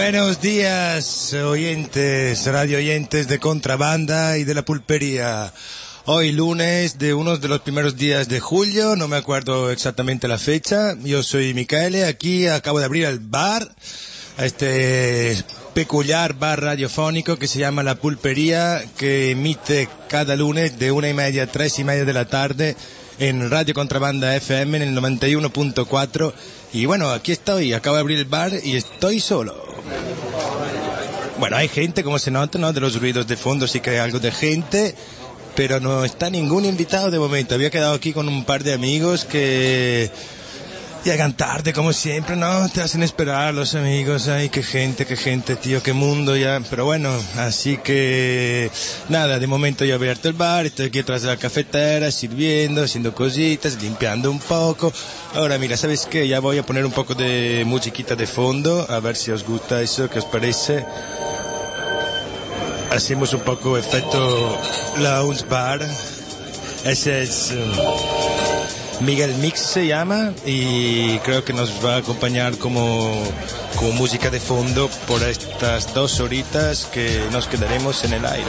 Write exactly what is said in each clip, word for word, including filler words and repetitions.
Buenos días, oyentes, radio oyentes de Contrabanda y de La Pulpería. Hoy lunes de uno de los primeros días de julio, no me acuerdo exactamente la fecha. Yo soy Michele, aquí acabo de abrir el bar, este peculiar bar radiofónico que se llama La Pulpería, que emite cada lunes de una y media a tres y media de la tarde en Radio Contrabanda F M en el noventa y uno punto cuatro. Y bueno, aquí estoy, acabo de abrir el bar y estoy solo. Bueno, hay gente, como se nota, ¿no? De los ruidos de fondo sí que hay algo de gente, pero no está ningún invitado de momento. Había quedado aquí con un par de amigos que llegan tarde, como siempre, ¿no? Te hacen esperar los amigos. Ay, qué gente, qué gente, tío, qué mundo ya. Pero bueno, así que nada, de momento yo he abierto el bar, estoy aquí atrás de la cafetera, sirviendo, haciendo cositas, limpiando un poco. Ahora mira, ¿sabes qué? Ya voy a poner un poco de musiquita de fondo, a ver si os gusta eso, ¿qué os parece? Hacemos un poco efecto lounge bar. Ese es um, Miguel Mix se llama, y creo que nos va a acompañar como, como música de fondo por estas dos horitas que nos quedaremos en el aire.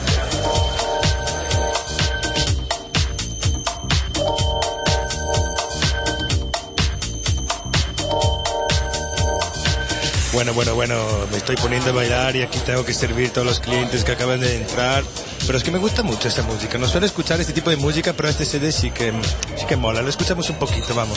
Bueno, bueno, bueno, me estoy poniendo a bailar y aquí tengo que servir a todos los clientes que acaban de entrar. Pero es que me gusta mucho esta música. No suelo escuchar este tipo de música, pero este C D sí que, sí que mola. Lo escuchamos un poquito, vamos.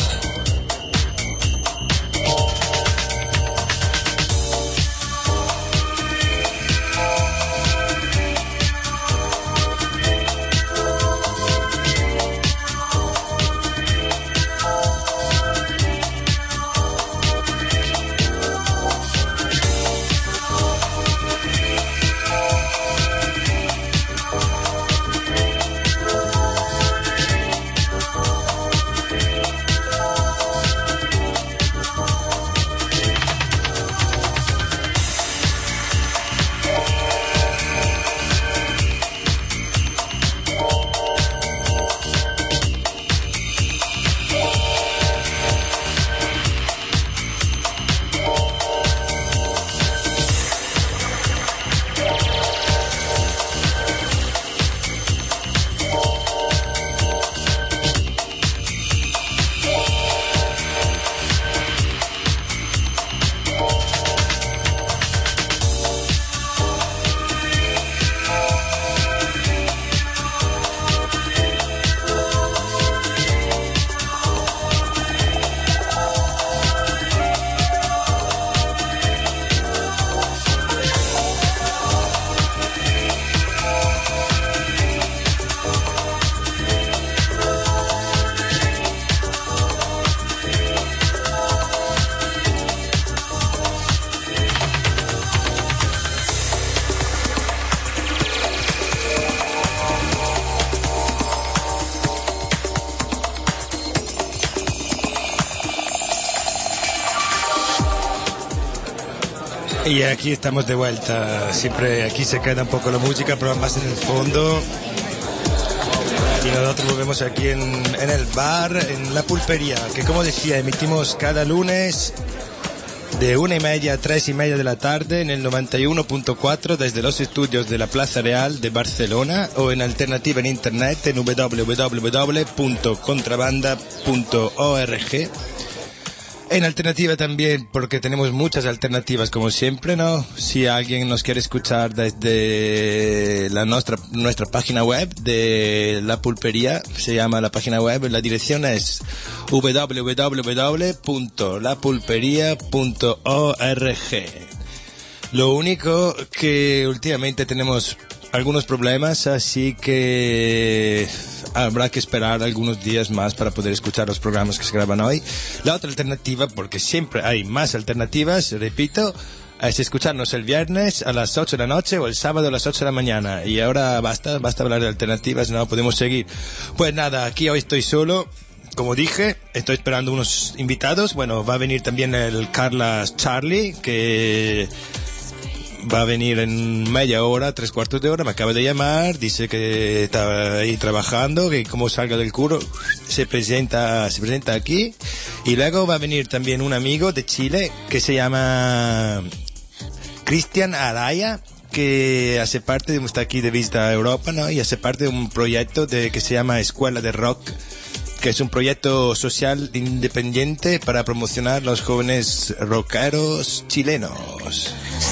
Y aquí estamos de vuelta. Siempre aquí se queda un poco la música, pero más en el fondo. Y nosotros volvemos aquí en, en el bar, en La Pulpería, que como decía, emitimos cada lunes de una y media a tres y media de la tarde en el noventa y uno punto cuatro desde los estudios de la Plaza Real de Barcelona, o en alternativa en internet en doble u doble u doble u punto contrabanda punto org. En alternativa también, porque tenemos muchas alternativas como siempre, ¿no? Si alguien nos quiere escuchar desde la nuestra, nuestra página web de La Pulpería, se llama la página web, la dirección es doble u doble u doble u punto la pulpería punto org. Lo único que últimamente tenemos algunos problemas, así que habrá que esperar algunos días más para poder escuchar los programas que se graban hoy. La otra alternativa, porque siempre hay más alternativas, repito, es escucharnos el viernes a las ocho de la noche o el sábado a las ocho de la mañana. Y ahora basta, basta hablar de alternativas, no podemos seguir. Pues nada, aquí hoy estoy solo. Como dije, estoy esperando unos invitados. Bueno, va a venir también el Carlas Charlie, que va a venir en media hora, tres cuartos de hora. Me acaba de llamar, dice que está ahí trabajando, que como salga del curro se presenta, se presenta aquí. Y luego va a venir también un amigo de Chile que se llama Cristian Araya, que hace parte de, está aquí de visita a Europa, ¿no? Y hace parte de un proyecto de, que se llama Escuela de Rock, que es un proyecto social independiente para promocionar los jóvenes rockeros chilenos.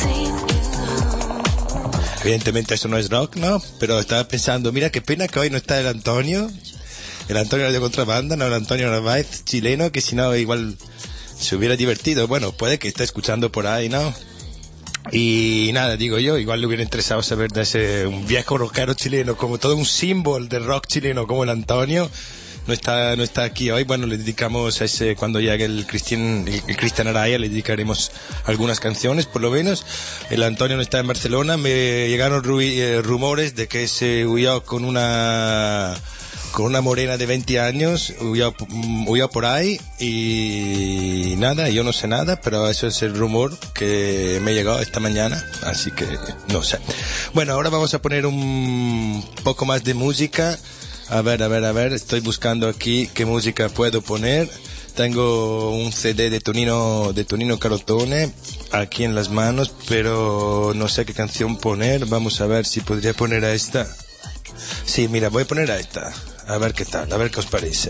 Evidentemente eso no es rock, ¿no? Pero estaba pensando, mira qué pena que hoy no está el Antonio, el Antonio de Contrabanda, no el Antonio Narváez chileno, que si no igual se hubiera divertido. Bueno, puede que esté escuchando por ahí, ¿no? Y nada, digo yo, igual le hubiera interesado saber de ese un viejo rockero chileno, como todo un símbolo del rock chileno como el Antonio. No está, no está aquí hoy. Bueno, le dedicamos a ese, cuando llegue el Cristian, el, el Cristian Araya, le dedicaremos algunas canciones, por lo menos. El Antonio no está en Barcelona. Me llegaron ru- eh, rumores de que se huyó con una, con una morena de veinte años, huyó, huyó por ahí y nada, yo no sé nada, pero eso es el rumor que me llegó esta mañana, así que no sé. Bueno, ahora vamos a poner un poco más de música. A ver, a ver, a ver, estoy buscando aquí qué música puedo poner. Tengo un C D de Tonino, de Tonino Carotone aquí en las manos, pero no sé qué canción poner. Vamos a ver si podría poner a esta. Sí, mira, voy a poner a esta. A ver qué tal, a ver qué os parece.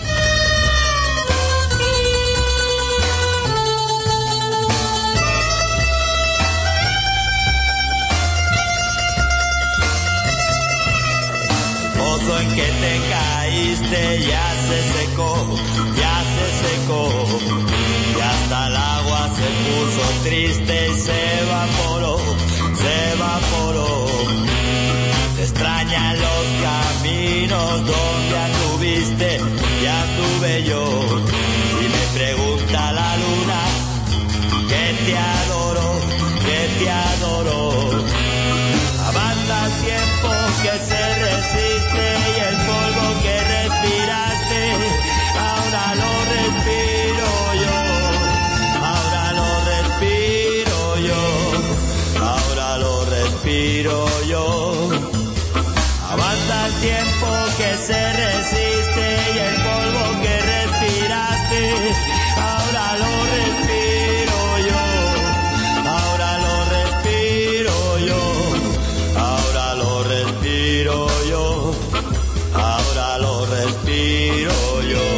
En que te caíste ya se secó, ya se secó, y hasta el agua se puso triste y se evaporó, se evaporó. Te extrañan los caminos donde anduviste, ya anduve yo, y me pregunta la luna que te adoró, que te adoró. Avanza el tiempo que se resiste y el polvo que respiraste, ahora lo respiro yo, ahora lo respiro yo, ahora lo respiro yo. Avanza el tiempo que se resiste y el polvo que respiraste, ahora lo respiro yo, ahora lo respiro yo. Ahora lo respiro yo, ahora lo respiro yo.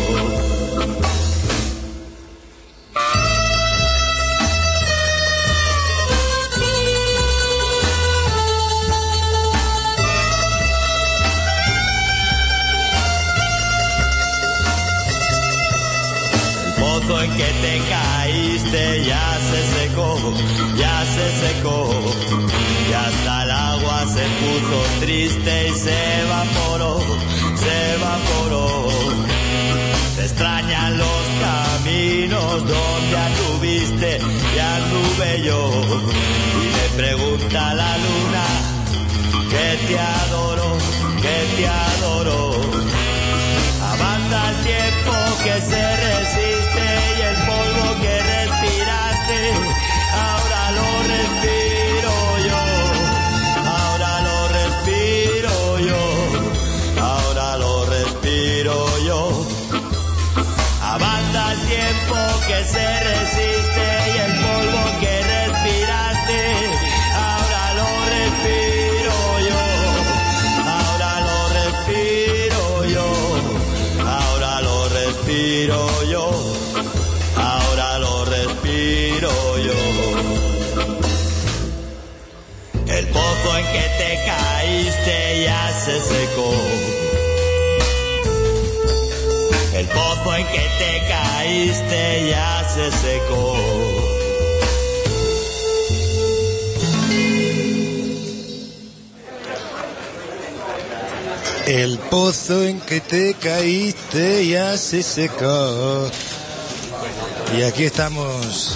El pozo en que te caíste ya se secó, ya se secó. Y hasta el agua se puso triste y se evaporó, se evaporó. Te extrañan los caminos donde anduviste, ya anduve yo. Y me pregunta la luna que te adoró, que te adoró. Avanza el tiempo que se resiste y el polvo que respiraste, ahora lo respiro yo. Ahora lo respiro yo, ahora lo respiro yo. Avanza el tiempo que se resiste y el polvo que respiraste, ahora lo respiro yo, ahora lo respiro yo, ahora lo respiro yo, ahora lo respiro yo. El pozo en que te caíste ya se secó. El pozo en que te caíste ya se secó. El pozo en que te caíste ya se secó. Y aquí estamos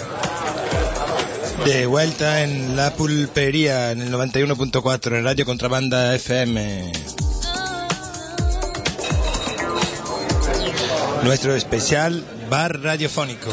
de vuelta en La Pulpería, en el noventa y uno punto cuatro, en Radio Contrabanda F M. Nuestro especial bar radiofónico.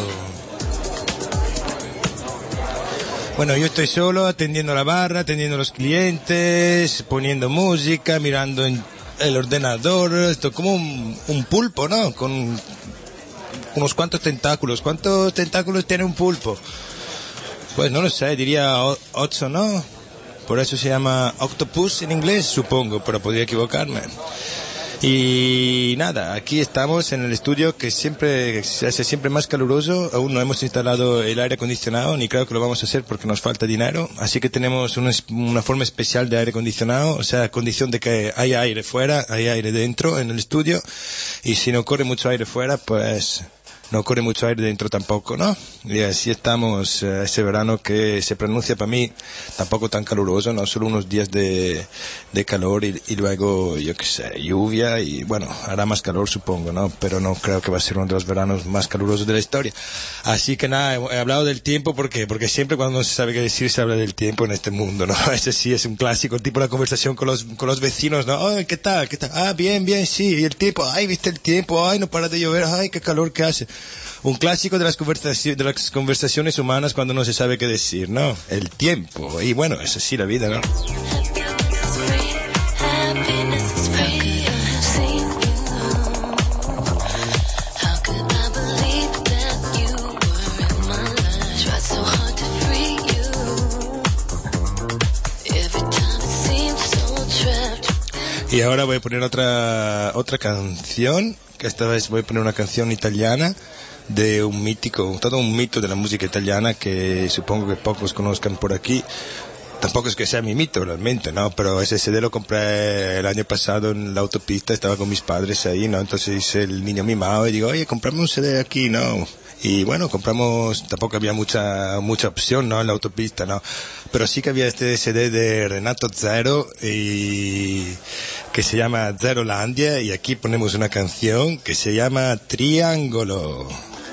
Bueno, yo estoy solo atendiendo la barra, atendiendo a los clientes, poniendo música, mirando en el ordenador. Esto como un, un pulpo, ¿no? Con unos cuantos tentáculos. ¿Cuántos tentáculos tiene un pulpo? Pues no lo sé, diría ocho, ¿no? Por eso se llama Octopus en inglés, supongo, pero podría equivocarme. Y nada, aquí estamos en el estudio que siempre se hace siempre más caluroso. Aún no hemos instalado el aire acondicionado, ni creo que lo vamos a hacer porque nos falta dinero. Así que tenemos una, una forma especial de aire acondicionado, o sea, a condición de que haya aire fuera, hay aire dentro en el estudio. Y si no corre mucho aire fuera, pues no corre mucho aire dentro tampoco, ¿no? Y así estamos eh, ese verano que se pronuncia para mí tampoco tan caluroso, ¿no? Solo unos días de, de calor y, y luego, yo qué sé, lluvia y bueno, hará más calor supongo, ¿no? Pero no creo que va a ser uno de los veranos más calurosos de la historia. Así que nada, he, he hablado del tiempo, ¿por qué? Porque siempre cuando no se sabe qué decir se habla del tiempo en este mundo, ¿no? Ese sí es un clásico, tipo la conversación con los, con los vecinos, ¿no? Ay, ¿qué tal? ¿Qué tal? Ah, bien, bien, sí. Y el tiempo, ay, ¿viste el tiempo? Ay, no para de llover, ay, qué calor que hace. Un clásico de las, conversaci- de las conversaciones humanas cuando no se sabe qué decir, ¿no? El tiempo. Y bueno, es así la vida, ¿no? Y ahora voy a poner otra otra canción, que esta vez voy a poner una canción italiana de un mítico, todo un mito de la música italiana que supongo que pocos conozcan por aquí. Tampoco es que sea mi mito realmente, ¿no? Pero ese C D lo compré el año pasado en la autopista, estaba con mis padres ahí, ¿no? Entonces hice el niño mimado y digo, oye, comprame un C D aquí, ¿no? Y bueno, compramos, tampoco había mucha mucha opción, ¿no? En la autopista, ¿no? Pero sí que había este C D de Renato Zero y que se llama Zerolandia y aquí ponemos una canción que se llama Triangolo.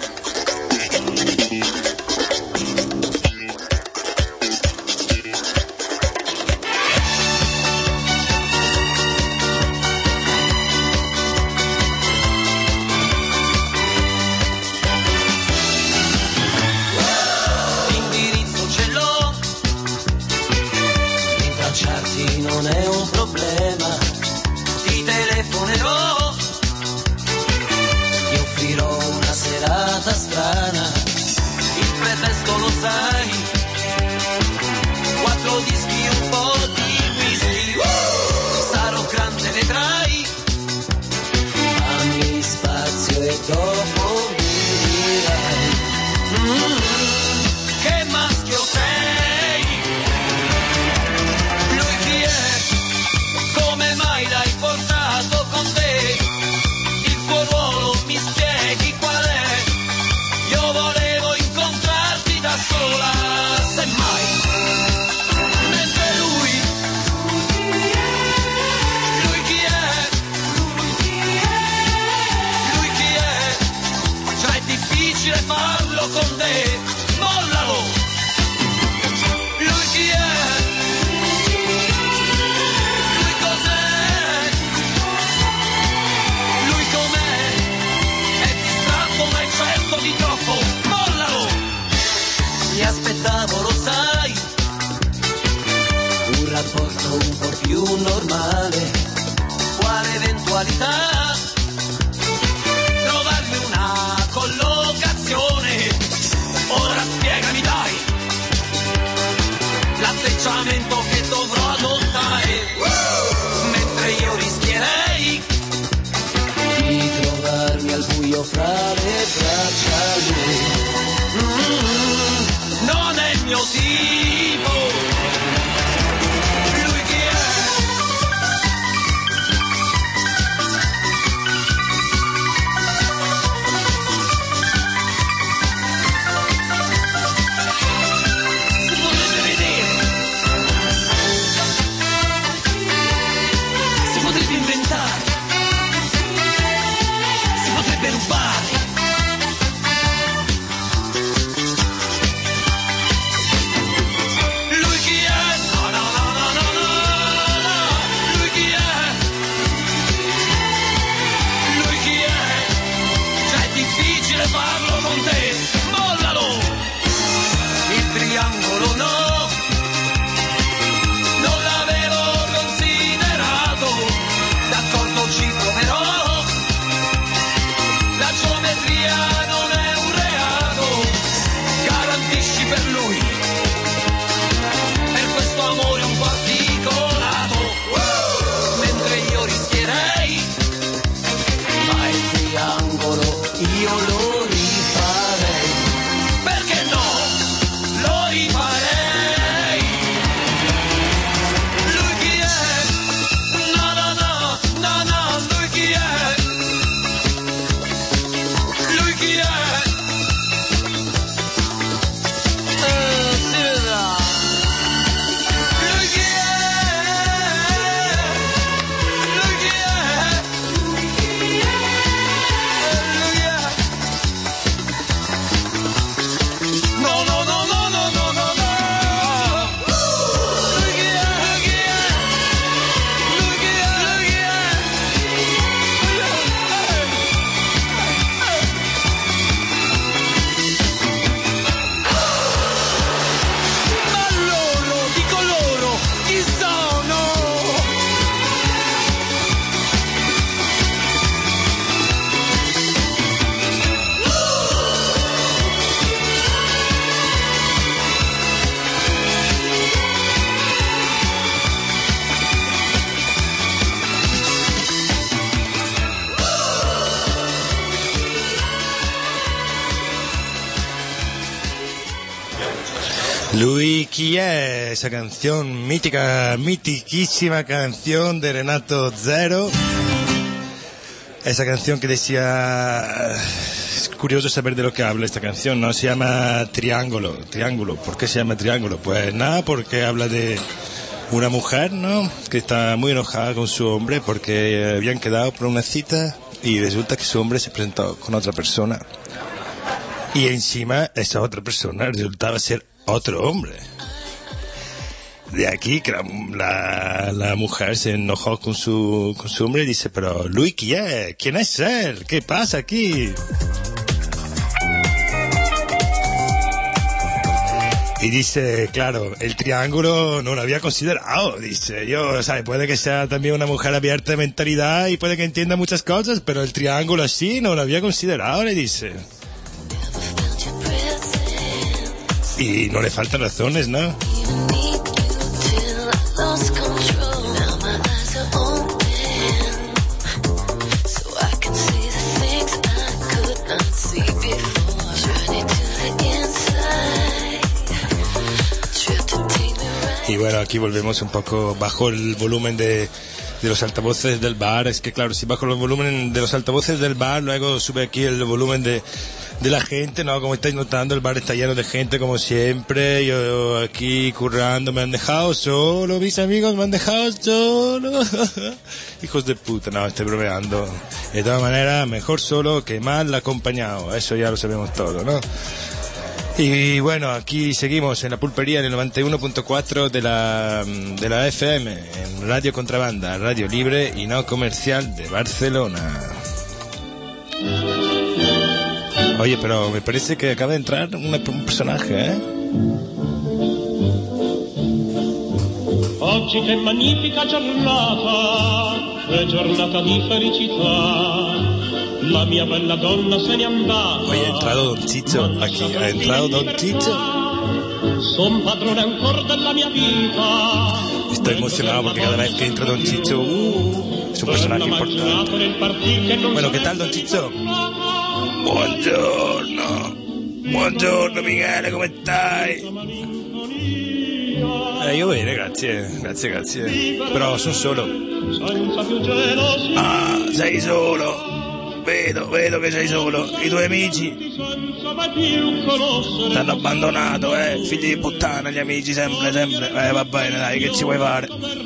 Non è un problema, ti telefonerò, ti offrirò una serata strana, il pretesto lo sai, quattro dischi, un po' di whisky, uh! Sarò grande, vedrai, fammi spazio e dopo mi dirai, mm, che maschio sei. Come mai l'hai portato con te? Il tuo ruolo mi spieghi qual è? Io volevo incontrarti da sola, semmai. Mentre lui, lui chi è? Lui chi è? Già è difficile farlo con te, mollalo. Lui chi è? Di troppo, mollalo! Mi aspettavo, lo sai, un rapporto un po' più normale. Quale eventualità? Trovarmi una collocazione. Ora spiegami dai l'atteggiamento che dovrò adottare, uh! Mentre io rischierei di trovarmi al buio fra le braccia lui. Mm, non è il mio tipo. Lui chi è? Si potrebbe vedere, si potrebbe inventare, si potrebbe rubare. Lui Lui chi è? Esa canción mítica, mitiquísima canción de Renato Zero. Esa canción que decía... Es curioso saber de lo que habla esta canción, ¿no? Se llama Triángulo. Triángulo. ¿Por qué se llama Triángulo? Pues nada, porque habla de una mujer, ¿no? Que está muy enojada con su hombre porque habían quedado por una cita y resulta que su hombre se presentó con otra persona. Y encima esa otra persona resultaba ser otro hombre. De aquí que la, la, la mujer se enojó con su, con su hombre y dice, pero Luis, ¿quién es? ¿Quién es él? ¿Qué pasa aquí? Y dice, claro, el triángulo no lo había considerado, dice, yo, ¿sabes? Puede que sea también una mujer abierta de mentalidad y puede que entienda muchas cosas, pero el triángulo así no lo había considerado, le dice. Y no le faltan razones, ¿no? Y bueno, aquí volvemos un poco bajo el volumen de, de los altavoces del bar. Es que claro, si bajo el volumen de los altavoces del bar, luego sube aquí el volumen de, de la gente, ¿no? Como estáis notando, el bar está lleno de gente como siempre. Yo aquí currando, me han dejado solo, mis amigos me han dejado solo. Hijos de puta, no, estoy bromeando. De todas maneras, mejor solo que mal acompañado. Eso ya lo sabemos todo, ¿no? Y bueno, aquí seguimos en la pulpería en el noventa y uno punto cuatro de la, de la F M, en Radio Contrabanda, radio libre y no comercial de Barcelona. Oye, pero me parece que acaba de entrar una, un personaje, ¿eh? Oggi che magnifica giornata, è giornata di felicità. La mia bella donna se n'è andata. Oye, ha entrado Don Chicho aquí, ha entrado Don Chicho. Son padrone ancora della mia vita. Estoy emocionado porque cada vez que entra Don Chicho, uh, es un personaje importante. Bueno, ¿qué tal, Don Chicho? Buongiorno. Buongiorno, Michele, come stai? Eh, io bene, grazie, grazie, grazie. Però sono solo. Ah, sei solo. Vedo, vedo che sei solo. I tuoi amici ti hanno abbandonato, eh. Figli di puttana, gli amici, sempre, sempre. Eh, va bene, dai, che ci vuoi fare?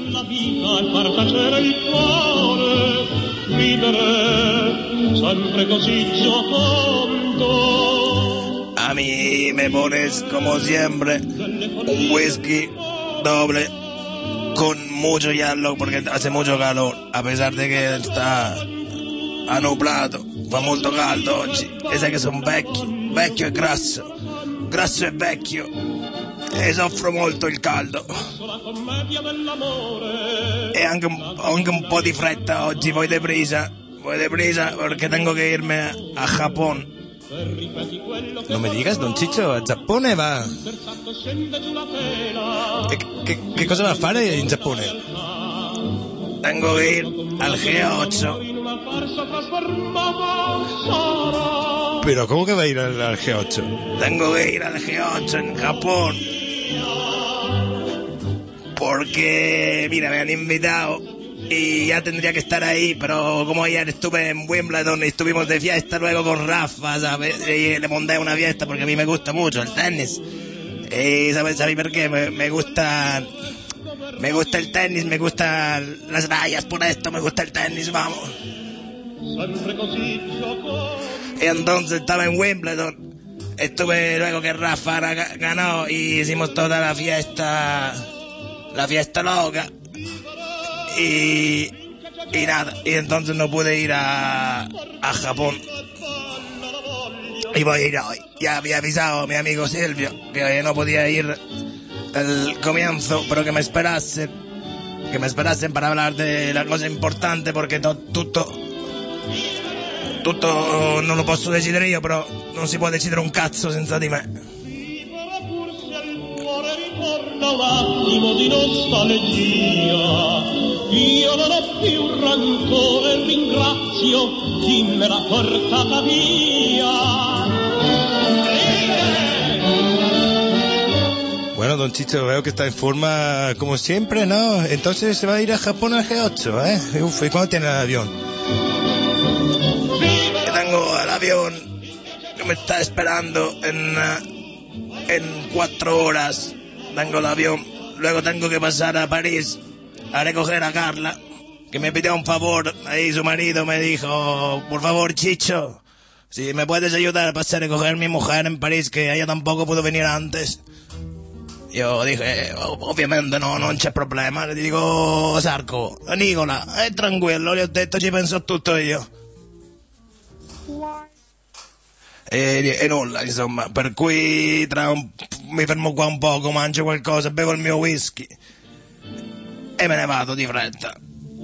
A mí me pones, como siempre, un whisky doble con mucho hielo porque hace mucho calor, a pesar de que está ha nublato, fa molto caldo oggi, e sai che sono vecchio, vecchio e grasso, grasso e vecchio, e soffro molto il caldo, e anche un, ho anche un po' di fretta oggi, voi deprisa, voi deprisa, perché tengo che irme a Japón. No me digas, Don Chicho, a Giappone va. ¿Qué, qué, qué cosa va a fare in Giappone? Tengo que ir al G ocho. ¿Pero cómo que va a ir al, al G ocho? Tengo que ir al G ocho en Japón. Porque, mira, me han invitado y ya tendría que estar ahí, pero como ayer estuve en Wimbledon y estuvimos de fiesta luego con Rafa, ¿sabes? Y le monté una fiesta porque a mí me gusta mucho el tenis. Y ¿sabes, ¿sabes por qué? Me, me gusta... Me gusta el tenis, me gustan las rayas, por esto me gusta el tenis, vamos. Y entonces estaba en Wimbledon, estuve luego que Rafa ganó y hicimos toda la fiesta, la fiesta loca. Y, y nada, y entonces no pude ir a, a Japón. Y voy a ir hoy. Ya había avisado a mi amigo Silvio que no podía ir el comienzo, pero que me esperasen, che mi sperassero per parlare della cosa importante, perché to, tutto tutto non lo posso decidere io, però non si può decidere un cazzo senza di me. Ritorna un attimo di nostalgia, io non ho più rancore, ringrazio chi me l'ha portata via. Bueno, don Chicho, veo que está en forma como siempre, ¿no? Entonces se va a ir a Japón al G ocho, ¿eh? Uf, ¿y cuándo tiene el avión? Yo tengo el avión que me está esperando en, uh, en cuatro horas. Tengo el avión. Luego tengo que pasar a París a recoger a Carla, que me pidió un favor. Ahí su marido me dijo, por favor, Chicho, si me puedes ayudar a pasar a recoger a mi mujer en París, que ella tampoco pudo venir antes. Io dije, ovviamente no, non c'è problema. Le dico, Sarco, Nicola, è tranquillo, gli ho detto, ci penso tutto io. E, e nulla, insomma, per cui tra un, mi fermo qua un poco, mangio qualcosa, bevo il mio whisky e me ne vado di fretta.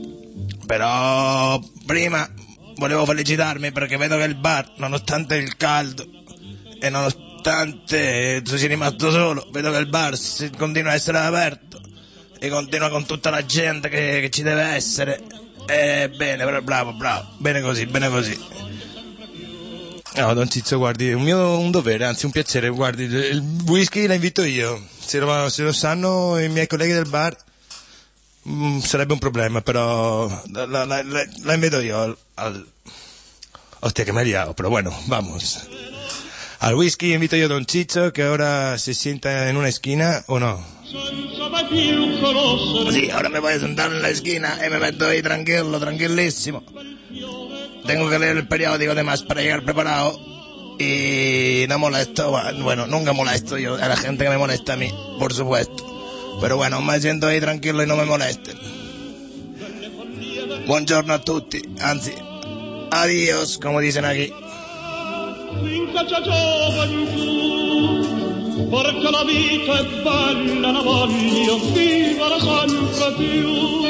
Però prima volevo felicitarmi perché vedo che il bar, nonostante il caldo e nonostante Nonostante tu sia rimasto solo, vedo che il bar si continua a essere aperto e continua con tutta la gente che, che ci deve essere. E bene, bravo, bravo, bene così, bene così. No, don Ciccio, guardi, è un mio un dovere, anzi un piacere, guardi, il whisky la invito io. Se lo, se lo sanno i miei colleghi del bar mh, sarebbe un problema, però la, la, la, la invito io al, al... Hostia, que me he liado, pero bueno, vamos. Al whisky invito yo a don Chicho, que ahora se sienta en una esquina, ¿o no? Sí, ahora me voy a sentar en la esquina y me meto ahí tranquilo, tranquilísimo. Tengo que leer el periódico además para llegar preparado. Y no molesto, bueno, nunca molesto yo a la gente que me molesta a mí, por supuesto. Pero bueno, me siento ahí tranquilo y no me molesten. Buongiorno a tutti, anzi, adiós, como dicen aquí. Finché c'è gioventù, perché la vita è bella, la voglio vivere sempre più.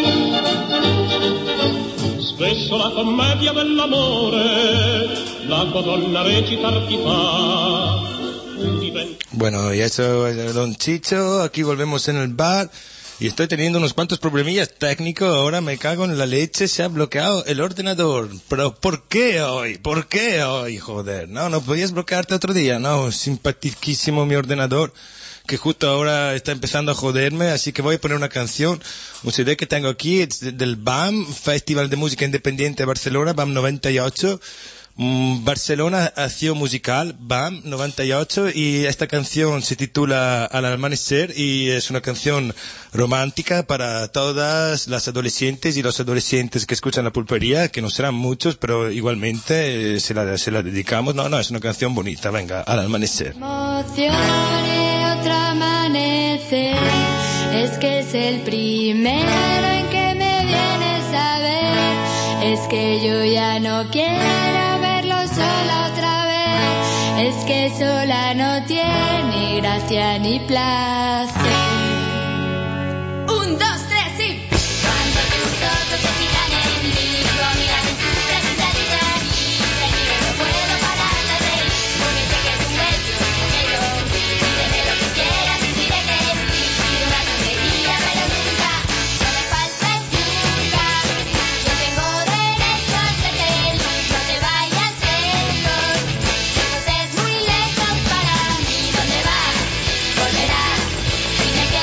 Spesso la commedia dell'amore, la Madonna recitar ti fa. Bueno, y eso es don Chicho, aquí volvemos en el bar. Y estoy teniendo unos cuantos problemillas técnicos, ahora me cago en la leche, se ha bloqueado el ordenador. Pero ¿por qué hoy? ¿Por qué hoy? Joder, no, no podías bloquearte otro día, no, simpatiquísimo mi ordenador, que justo ahora está empezando a joderme, así que voy a poner una canción, un C D que tengo aquí, es del B A M, Festival de Música Independiente de Barcelona, B A M noventa y ocho. Barcelona Acción Musical, B A M noventa y ocho, y esta canción se titula Al Amanecer y es una canción romántica para todas las adolescentes y los adolescentes que escuchan La Pulpería, que no serán muchos, pero igualmente eh, se, la, se la dedicamos. No, no, es una canción bonita, venga, Al Amanecer. Emociones, otro amanecer, es que es el primero en que me vienes a ver, es que yo ya no quiero sola otra vez, es que sola no tiene gracia ni placer. Un, dos, tres y... Cuando tus ojos se fijan en mí, tú miras en tu presencia libre, y no puedo parar de reír, porque sé que es un beso que yo pídeme lo que quieras y diré que sí, pido una tontería pero nunca, no me faltes nunca, yo tengo derecho a ser feliz, no te vayas. Volverás, dime que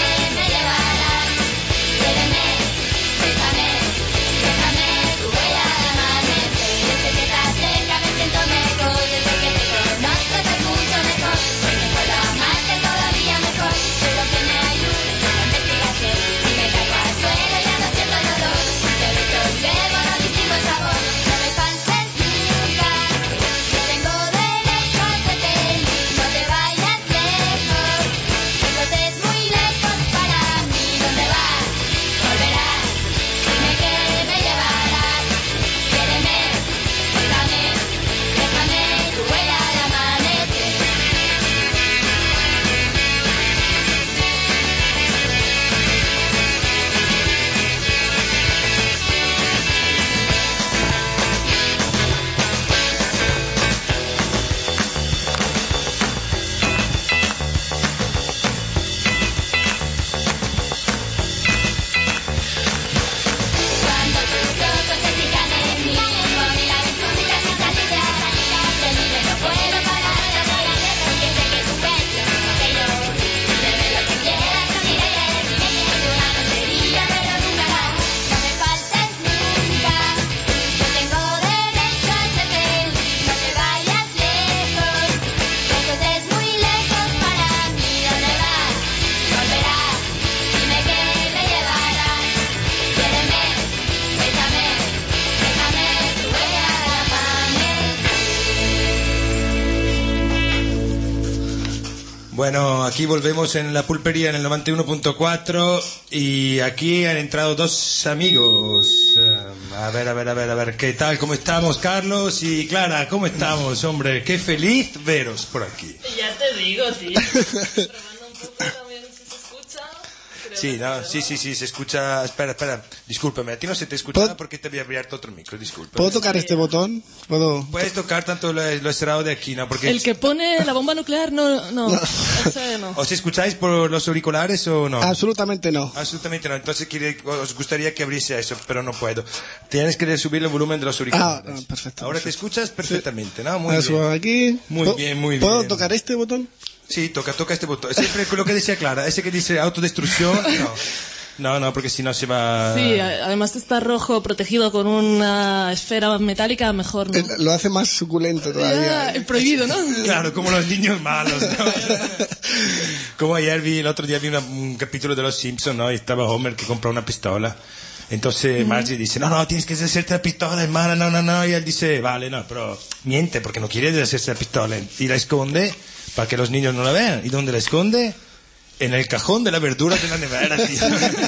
Bueno, aquí volvemos en la pulpería en el noventa y uno punto cuatro y aquí han entrado dos amigos. Um, a ver, a ver, a ver, a ver, ¿qué tal? ¿Cómo estamos, Carlos y Clara? ¿Cómo estamos, hombre? Qué feliz veros por aquí. Ya te digo, tío. Probando un poco también si se escucha. Sí, no, sí, sí, sí, se escucha... Espera, espera, discúlpame, a ti no se te escucha nada porque te había abierto otro micro, disculpa. ¿Puedo tocar este botón? ¿Puedo? Puedes tocar tanto lo, lo cerrado de aquí, ¿no? Porque El que pone la bomba nuclear, no, no, ese no. ¿Os escucháis por los auriculares o no? Absolutamente no. Absolutamente no, entonces quiere, os gustaría que abriese eso, pero no puedo. Tienes que subir el volumen de los auriculares. Ah, no, perfecto. Ahora perfecto. te escuchas perfectamente, ¿no? Muy Ahora bien. subo aquí. Muy ¿Puedo- bien, muy ¿Puedo bien. tocar este botón? Sí, toca, toca este botón. Siempre con lo que decía Clara, ese que dice autodestrucción, no. No, no, porque si no se va... Sí, a- además está rojo protegido con una esfera metálica, mejor no. Eh, Lo hace más suculento todavía. Ah, prohibido, ¿no? Claro, como los niños malos, ¿no? Como ayer vi, el otro día vi una- un capítulo de Los Simpsons, ¿no? Y estaba Homer que compró una pistola. Entonces Margie dice, no, no, tienes que deshacerte la pistola, hermana, no, no, no. Y él dice, vale, no, pero miente porque no quiere deshacerse la pistola. Y la esconde para que los niños no la vean. ¿Y dónde la esconde? En el cajón de la verdura de la nevera, tío.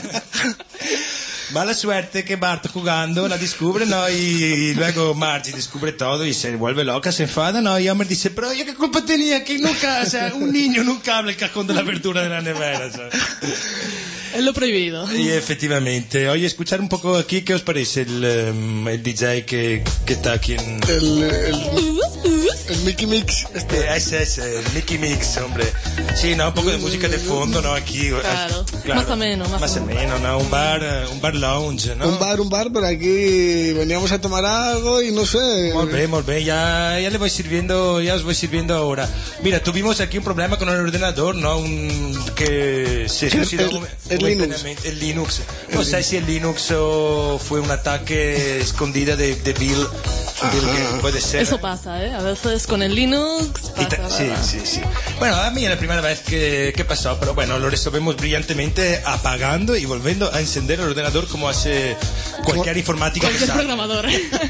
Mala suerte que Bart jugando la descubre, ¿no? Y, y luego Margie descubre todo y se vuelve loca, se enfada, ¿no? Y Homer dice, pero yo qué culpa tenía que nunca, o sea, un niño nunca habla el cajón de la verdura de la nevera, ¿sabes? Es lo prohibido. Y efectivamente, oye, escuchar un poco aquí, ¿qué os parece el, um, el D J que, que está aquí en... El, el, el Mickey Mix. Este. Eh, ese es el Mickey Mix, hombre. Sí, ¿no? Un poco de música de fondo, ¿no? Aquí. Claro. Más o menos, más Más o o menos, ¿no? Un bar, eh, un bar lounge, ¿no? Un bar, un bar, pero aquí veníamos a tomar algo y no sé. Muy bien, muy bien, ya, ya le voy sirviendo, ya os voy sirviendo ahora. Mira, tuvimos aquí un problema con el ordenador, ¿no? Un, que se suicidó el- el momentáneamente. El Linux. No sé si el Linux o fue un ataque escondido de, de Bill. Bill que puede ser. Eso pasa, ¿eh? A veces con el Linux Y pasa. ta- sí, ¿verdad? sí, sí. Bueno, a mí es la primera vez que, que pasó, pero bueno, lo resolvemos brillantemente apagando y volviendo a encender el ordenador como hace cualquier informático que Cualquier sabe. programador.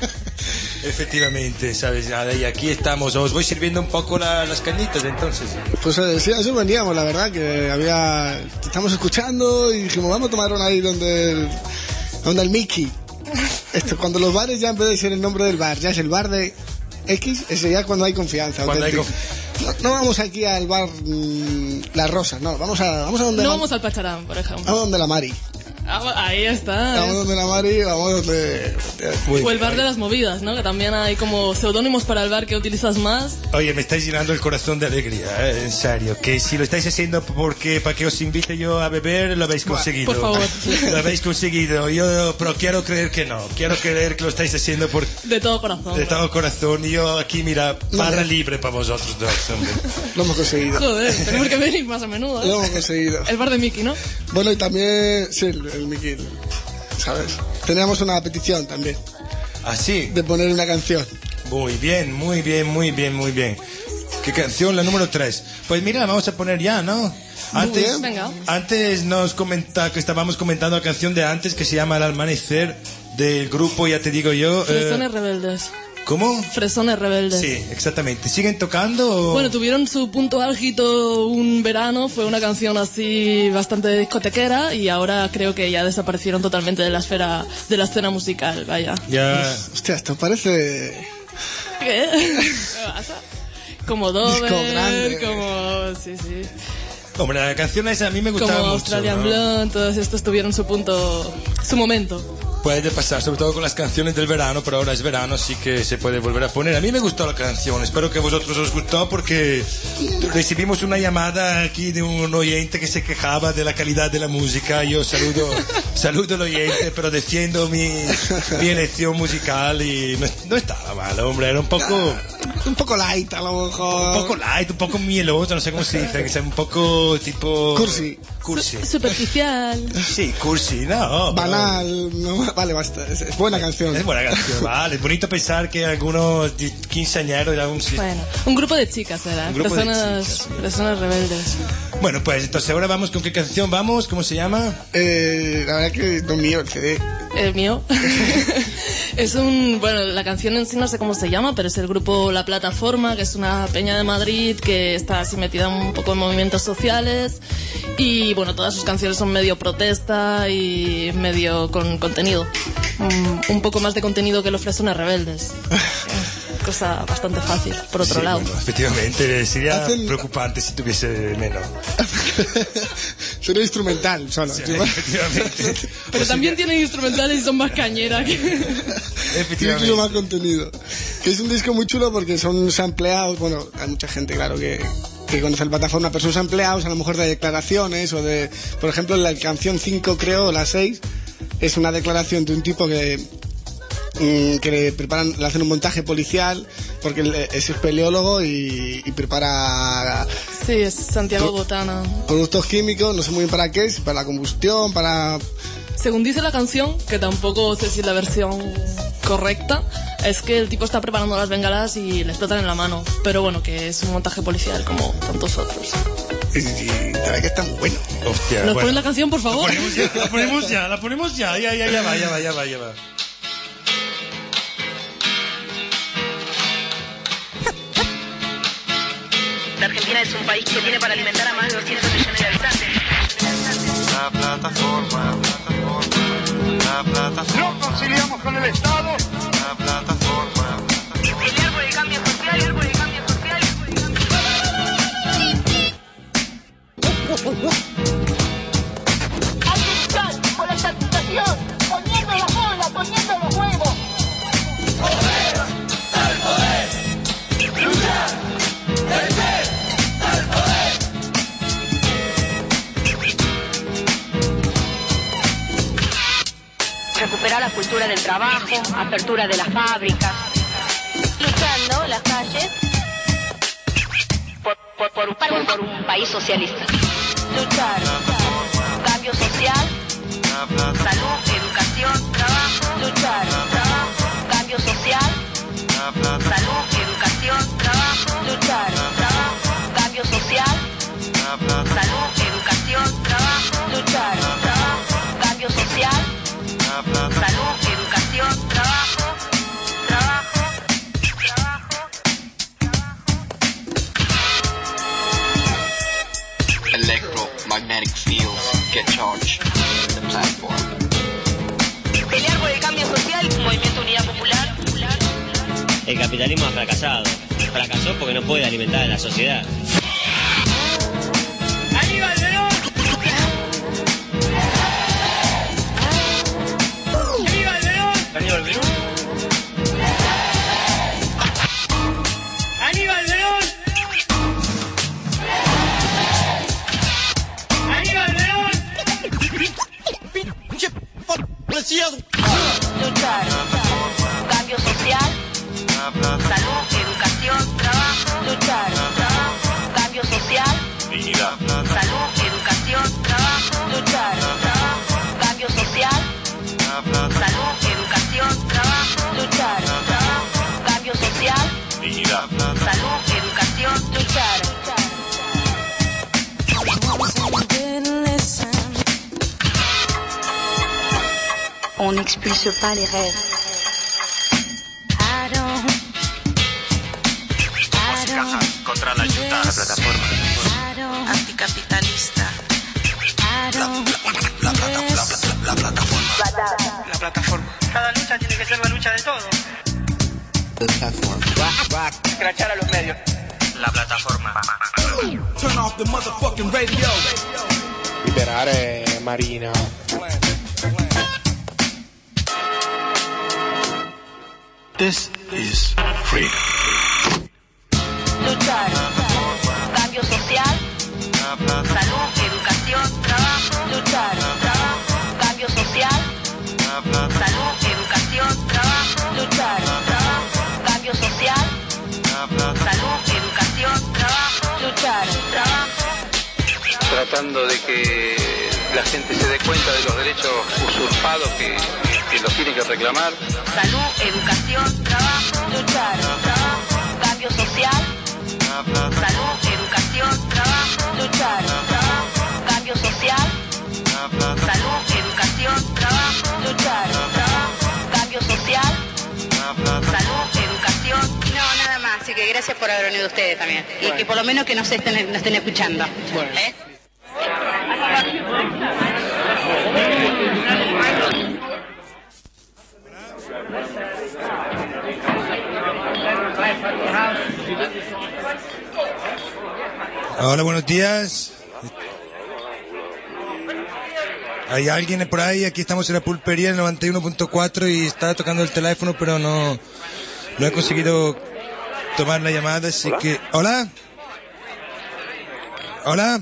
Efectivamente, ¿sabes? Nada, y aquí estamos. Os voy sirviendo un poco la- las cañitas, entonces. Pues eh, sí, a eso veníamos, la verdad, que había... te estamos escuchando y dijimos, vamos a tomar una ahí donde el, donde el Mickey. Esto, cuando los bares ya en vez de ser el nombre del bar, ya es el bar de X, ese ya cuando hay confianza. Cuando hay auténtico. no, no vamos aquí al bar mm, La Rosa, no, vamos a, vamos a donde No la, vamos al Pacharán, por ejemplo. vamos donde la Mari. Ah, ahí está. Vamos ¿eh? donde la Mari, vamos donde... O el bar de las movidas, ¿no? Que también hay como seudónimos para el bar que utilizas más. Oye, me estáis llenando el corazón de alegría, ¿eh? En serio. Que si lo estáis haciendo porque para que os invite yo a beber, lo habéis conseguido. por favor. Lo habéis conseguido. Yo, pero quiero creer que no. Quiero creer que lo estáis haciendo por, De todo corazón. de todo corazón. Y yo aquí, mira, barra libre para vosotros dos, hombre. Lo hemos conseguido. Joder, tenemos que venir más a menudo. Lo ¿eh? hemos conseguido. El bar de Mickey, ¿no? Bueno, y también, sí, el, el Mickey, ¿sabes? Teníamos una petición también Así. de poner una canción. Muy bien, muy bien, muy bien, muy bien. ¿Qué canción? La número tres. Pues mira, la vamos a poner ya, ¿no? Antes, bien. Venga. antes nos comenta, que estábamos comentando la canción de antes que se llama El Amanecer del grupo, ya te digo yo. eh, Fresones rebeldes. ¿Cómo? Fresones rebeldes. Sí, exactamente. ¿Siguen tocando o...? Bueno, tuvieron su punto álgido un verano, fue una canción así bastante discotequera y ahora creo que ya desaparecieron totalmente de la esfera, de la escena musical, vaya. Ya... Hostia, esto parece... ¿Qué? ¿Qué pasa? Como Disco Dover, grande. como... Sí, sí. Hombre, la canción esa a mí me Como gustaba mucho, Australian ¿no? Blonde, todos estos tuvieron su punto, su momento. Puede pasar, sobre todo con las canciones del verano, pero ahora es verano, así que se puede volver a poner. A mí me gustó la canción, espero que a vosotros os gustó porque recibimos una llamada aquí de un oyente que se quejaba de la calidad de la música. Yo saludo, saludo al oyente, pero defiendo mi, mi elección musical y no, no estaba mal, hombre, era un poco, Un poco light, a lo mejor. un poco light, un poco mieloso, no sé cómo se dice, que sea un poco tipo... Cursi. Cursi. Superficial. Sí, cursi, no. pero- Banal. No, vale, basta. Es, es buena canción. Es buena canción, vale. Es bonito pensar que algunos di- quinceañeros ya un... Bueno, un grupo de chicas era, Un grupo de personas, chicas, personas rebeldes. Bueno, pues entonces ahora vamos con qué canción vamos, ¿cómo se llama? Eh, la verdad que no es mío el C D. eh, mío. Es un, bueno, la canción en sí no sé cómo se llama, pero es el grupo La Plataforma, que es una peña de Madrid que está así metida un poco en movimientos sociales y bueno, todas sus canciones son medio protesta y medio con contenido. Un, un poco más de contenido que le ofrece una Rebeldes. Cosa bastante fácil, por otro sí, lado. Bueno, efectivamente, sería Hacen... preocupante si tuviese menos. Sería instrumental solo. Sí, efectivamente. Pero también tienen instrumentales y son más cañeras. Que... Efectivamente. Tiene incluso más contenido. Que es un disco muy chulo porque son sampleados. Bueno, hay mucha gente, claro, que, que conoce la plataforma, pero son sampleados a lo mejor de declaraciones o de... Por ejemplo, en la canción cinco, creo, o la seis, es una declaración de un tipo que... que le preparan, le hacen un montaje policial porque es espeleólogo y, y prepara sí, es Santiago Botana, productos químicos, no sé muy bien para qué es, para la combustión, para... Según dice la canción, que tampoco sé si es la versión correcta, es que el tipo está preparando las bengalas y le explotan en la mano, pero bueno, que es un montaje policial como tantos otros. Y, y la verdad que está muy bueno. Hostia, ¿Nos bueno. ponen la canción, por favor? La ponemos ya, la ponemos ya, la ponemos ya, ya, ya, ya va, ya va, ya va, ya va. La Argentina es un país que tiene para alimentar a más de doscientos millones de habitantes. La plataforma, la plataforma. No conciliamos con el Estado. La plataforma. Pelear por el cambio social, pelear por el cambio social. Hay que luchar por la estatización, poniendo la bola, poniendo los huevos. Poder al poder. Luchar. Vencer al poder. Recuperar la cultura del trabajo, apertura de las fábricas. Luchando las calles por, por, por, por, por un país socialista. Luchar. Cambio social. Salud, educación, trabajo. Luchar. Trabajo. Cambio social. Salud, educación, trabajo. Luchar. Trabajo. Cambio social. Salud, educación, trabajo. Luchar. Trabajo. Cambio social. Salud, educación, trabajo. Trabajo. Trabajo. Electromagnetic fields get charged the platform. Pelear por el cambio social, Movimiento Unidad Popular. El capitalismo ha fracasado. Fracasó porque no puede alimentar a la sociedad. ¡Aníbal Lerón! ¡Aníbal Lerón! ¿Aníbal Lerón? ¡Aníbal Lerón! ¡Aníbal Lerón! Luchar. Cambio social. Salud, educación, trabajo. Luchar. Trabajo. Cambio social. Salud, educación, trabajo. Luchar. Trabajo. Cambio social. Salud, educación, trabajo. Luchar. Trabajo. Cambio social. Salud, educación, luchar. On n'expulse pas les rêves. Música contra la ayuda. La plataforma. Anticapitalista. La, la, la, la, la, la, la plataforma. La plataforma. Cada lucha tiene que ser la lucha de todos. The platform. Escrachar a los medios. La plataforma. Turn off the motherfucking radio. Liberare Marina. This is free. Luchar. Cambio social. Salud, educación, trabajo. Luchar. Trabajo. Cambio social. Salud, educación, trabajo. Luchar. Trabajo. Cambio social. Salud, educación, trabajo. Luchar. Trabajo. Tratando de que la gente se dé cuenta de los derechos usurpados que, que los tiene que reclamar. Salud, educación, trabajo. Luchar. Trabajo. Cambio social. Salud, educación, trabajo. Luchar. Trabajo. Cambio social. Salud, educación, trabajo. Luchar. gracias por haber venido ustedes también. Y que por lo menos que nos estén, nos estén escuchando. Bueno. ¿Eh? Hola, buenos días. ¿Hay alguien por ahí? Aquí estamos en la pulpería, en el noventa y uno punto cuatro, y está tocando el teléfono, pero no, no he conseguido tomar la llamada, así que... ¿Hola? ¿Hola?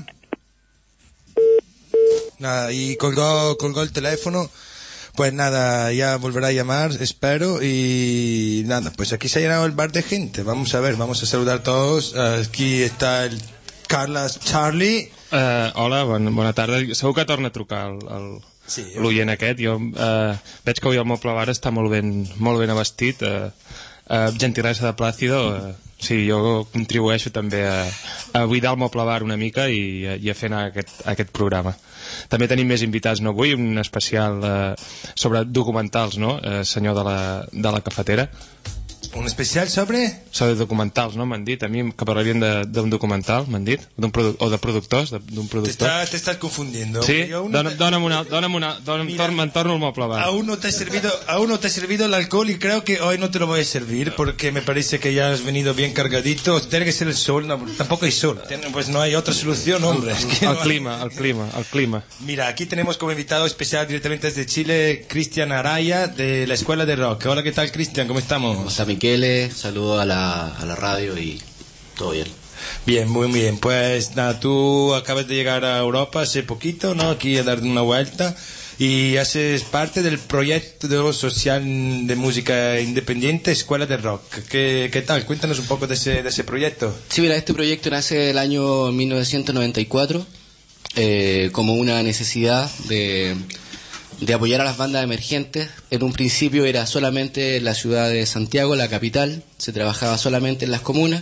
Nada, y colgó, colgó el teléfono. Pues nada, ya volverá a llamar, espero, y nada, pues aquí se ha llenado el bar de gente. Vamos a ver, vamos a saludar a todos. Aquí está el Carles Charlie. Uh, hola, bon, bona tarda. Segur que torna a trucar el, el, sí, l'oient aquest. Jo uh, veig que avui el moble bar està molt ben, molt ben abastit. Uh, uh, gentilesa de Plàcido. Uh, sí, jo contribueixo també a, a buidar el moble bar una mica i, i a fer anar aquest, aquest programa. També tenim més invitats, no avui, un especial uh, sobre documentals, no, uh, senyor de la, de la cafetera? Un especial sobre? Sobre documentals, no? M'han dit, a mi que parlarien d'un documental, m'han dit, produ o de productors, d'un productor. Te estás confundiendo. Sí, dóname una, dóname una, me torno el moble bar. Aún no te he servido, aún no te he servido el alcohol y creo que hoy no te lo voy a servir porque me parece que ya has venido bien cargadito. Tiene que ser el sol, no, tampoco hay sol. Pues no hay otra solución, hombre. Es que el no clima, el clima, el clima. Mira, aquí tenemos como invitado especial directamente desde Chile, Cristian Araya, de la Escuela de Rock. Hola, ¿qué tal, Cristian? ¿Cómo estamos? Hola, Miquele, saludo a la, a la radio y todo bien. Bien, muy bien. Pues nada, tú acabas de llegar a Europa hace poquito, ¿no? Aquí a dar una vuelta y haces parte del proyecto social de música independiente Escuela de Rock. ¿Qué, qué tal? Cuéntanos un poco de ese, de ese proyecto. Sí, mira, este proyecto nace el año mil novecientos noventa y cuatro eh, como una necesidad de... de apoyar a las bandas emergentes. En un principio era solamente la ciudad de Santiago, la capital, se trabajaba solamente en las comunas,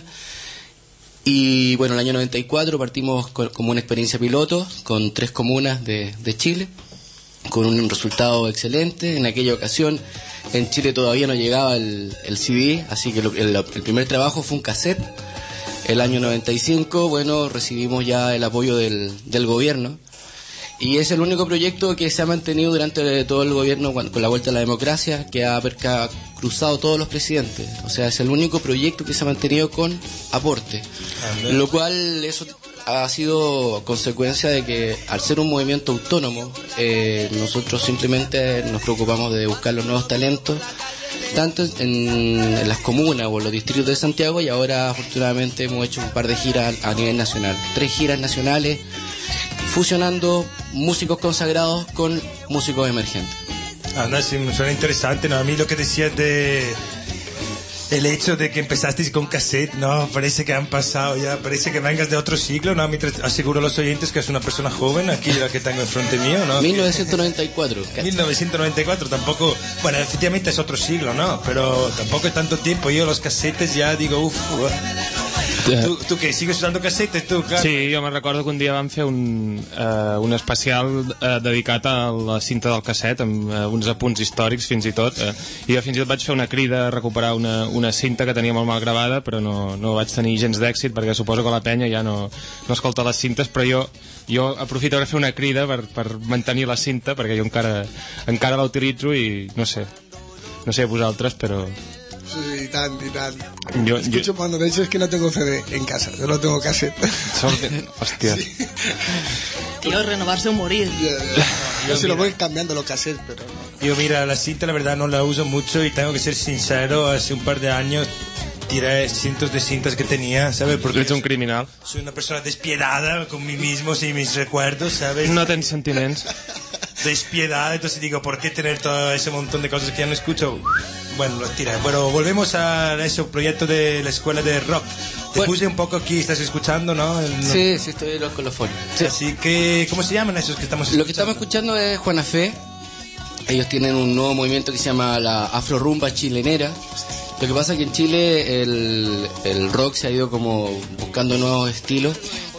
y bueno, en el año noventa y cuatro partimos con, como una experiencia piloto con tres comunas de, de Chile, con un resultado excelente. En aquella ocasión en Chile todavía no llegaba el, el C D, así que lo, el, el primer trabajo fue un cassette. El año noventa y cinco, bueno, recibimos ya el apoyo del, del gobierno, y es el único proyecto que se ha mantenido durante todo el gobierno con la vuelta a la democracia, que ha, que ha cruzado todos los presidentes. O sea, es el único proyecto que se ha mantenido con aporte. Lo cual, eso ha sido consecuencia de que, al ser un movimiento autónomo, eh, nosotros simplemente nos preocupamos de buscar los nuevos talentos, tanto en, en las comunas o en los distritos de Santiago, y ahora afortunadamente hemos hecho un par de giras a nivel nacional. Tres giras nacionales, fusionando músicos consagrados con músicos emergentes. Anda, sí, me suena interesante, ¿no? A mí lo que decías de... el hecho de que empezasteis con cassette, no, parece que han pasado ya, parece que vengas de otro siglo, ¿no? A mí te aseguro a los oyentes que es una persona joven, aquí la que tengo enfrente mío, ¿no? mil novecientos noventa y cuatro. mil novecientos noventa y cuatro, tampoco, bueno, efectivamente es otro siglo, ¿no? Pero tampoco es tanto tiempo, yo los cassettes ya digo, uff, ¿Tú, ¿Tú qué? ¿Sigues usando cassettes, tu? Clar? Sí, jo me'n recordo que un dia vam fer un, uh, un especial uh, dedicat a la cinta del casset, amb uh, uns apunts històrics fins i tot, uh, i jo fins i tot vaig fer una crida a recuperar una, una cinta que tenia molt mal gravada, però no, no vaig tenir gens d'èxit, perquè suposo que la penya ja no, no escolta les cintes, però jo jo aprofito per fer una crida per, per mantenir la cinta, perquè jo encara, encara la utilitzo, i no sé, no sé a vosaltres, però... Sí, y tan, y tan. Yo, Escucho yo... cuando de hecho es que no tengo C D en casa, yo no tengo cassette. Hostia. Sí. Tío, renovarse o morir. Yeah, yeah. Yo, yo se lo voy cambiando los cassettes, pero no. Yo, mira, la cinta la verdad no la uso mucho y tengo que ser sincero, hace un par de años tiré cientos de cintas que tenía, ¿sabes? Porque eres un criminal. Soy una persona despiadada con mí mismo y mis recuerdos, ¿sabes? No tens sentiments. Despiadada, entonces digo, ¿por qué tener todo ese montón de cosas que ya no escucho? Bueno, los tiré. Bueno, volvemos a ese proyecto de la Escuela de Rock. Te bueno, puse un poco aquí, estás escuchando, ¿no? El, sí, sí, estoy en los colofonios. Sí. Así que, ¿cómo se llaman esos que estamos escuchando? Lo que estamos escuchando es Juana Fe. Ellos tienen un nuevo movimiento que se llama la Afrorrumba Chilenera. Lo que pasa es que en Chile el, el rock se ha ido como buscando nuevos estilos,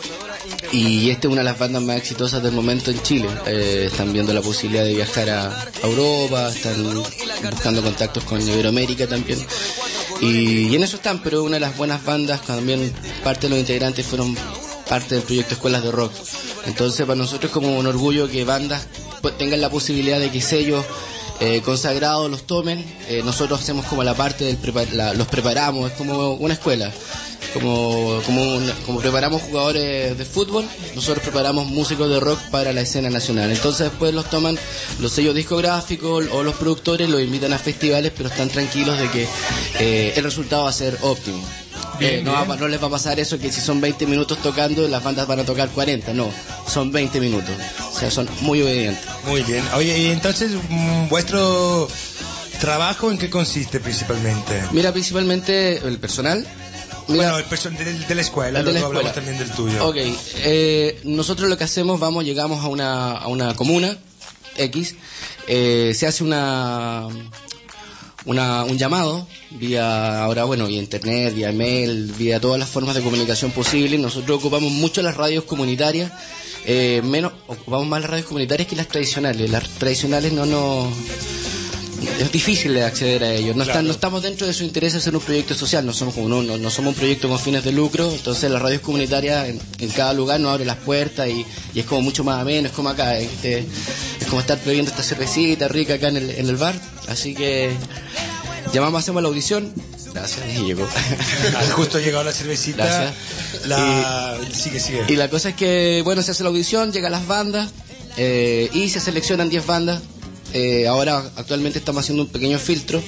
y esta es una de las bandas más exitosas del momento en Chile. Eh, están viendo la posibilidad de viajar a Europa, están buscando contactos con Iberoamérica también. Y, y en eso están, pero una de las buenas bandas, también parte de los integrantes fueron parte del proyecto Escuelas de Rock. Entonces para nosotros es como un orgullo que bandas tengan la posibilidad de que sellos eh, consagrados los tomen. Eh, nosotros hacemos como la parte del prepa- la, los preparamos, es como una escuela. Como, como, un, como preparamos jugadores de fútbol, nosotros preparamos músicos de rock para la escena nacional. Entonces después los toman los sellos discográficos o los productores, los invitan a festivales, pero están tranquilos de que eh, el resultado va a ser óptimo. Bien, eh, no, bien. va, no les va a pasar eso que si son veinte minutos tocando, las bandas van a tocar cuarenta. No, son veinte minutos. O sea, son muy obedientes. Muy bien. Oye, y entonces, mm, ¿vuestro trabajo en qué consiste principalmente? Mira, principalmente el personal. Mira, bueno, el personal de, de la escuela, de la luego hablamos escuela. también del tuyo. Ok, eh, nosotros lo que hacemos, vamos, llegamos a una, a una comuna X, eh, se hace una, una un llamado vía, ahora bueno, vía internet, vía email, vía todas las formas de comunicación posibles. Nosotros ocupamos mucho las radios comunitarias, eh, menos ocupamos más las radios comunitarias que las tradicionales. Las tradicionales no nos... es difícil de acceder a ellos. No, Claro. están, no estamos dentro de su interés hacer un proyecto social, no somos como no, no, no somos un proyecto con fines de lucro. Entonces las radios comunitarias en, en cada lugar nos abren las puertas y, y es como mucho más ameno, es como acá, este, es como estar bebiendo esta cervecita rica acá en el, en el bar. Así que llamamos, hacemos la audición. Gracias, y llegó. Justo ha llegado la cervecita. Gracias. La... Sigue, sigue. Y la cosa es que, bueno, se hace la audición, llegan las bandas eh, y se seleccionan diez bandas. Eh, ahora actualmente estamos haciendo un pequeño filtro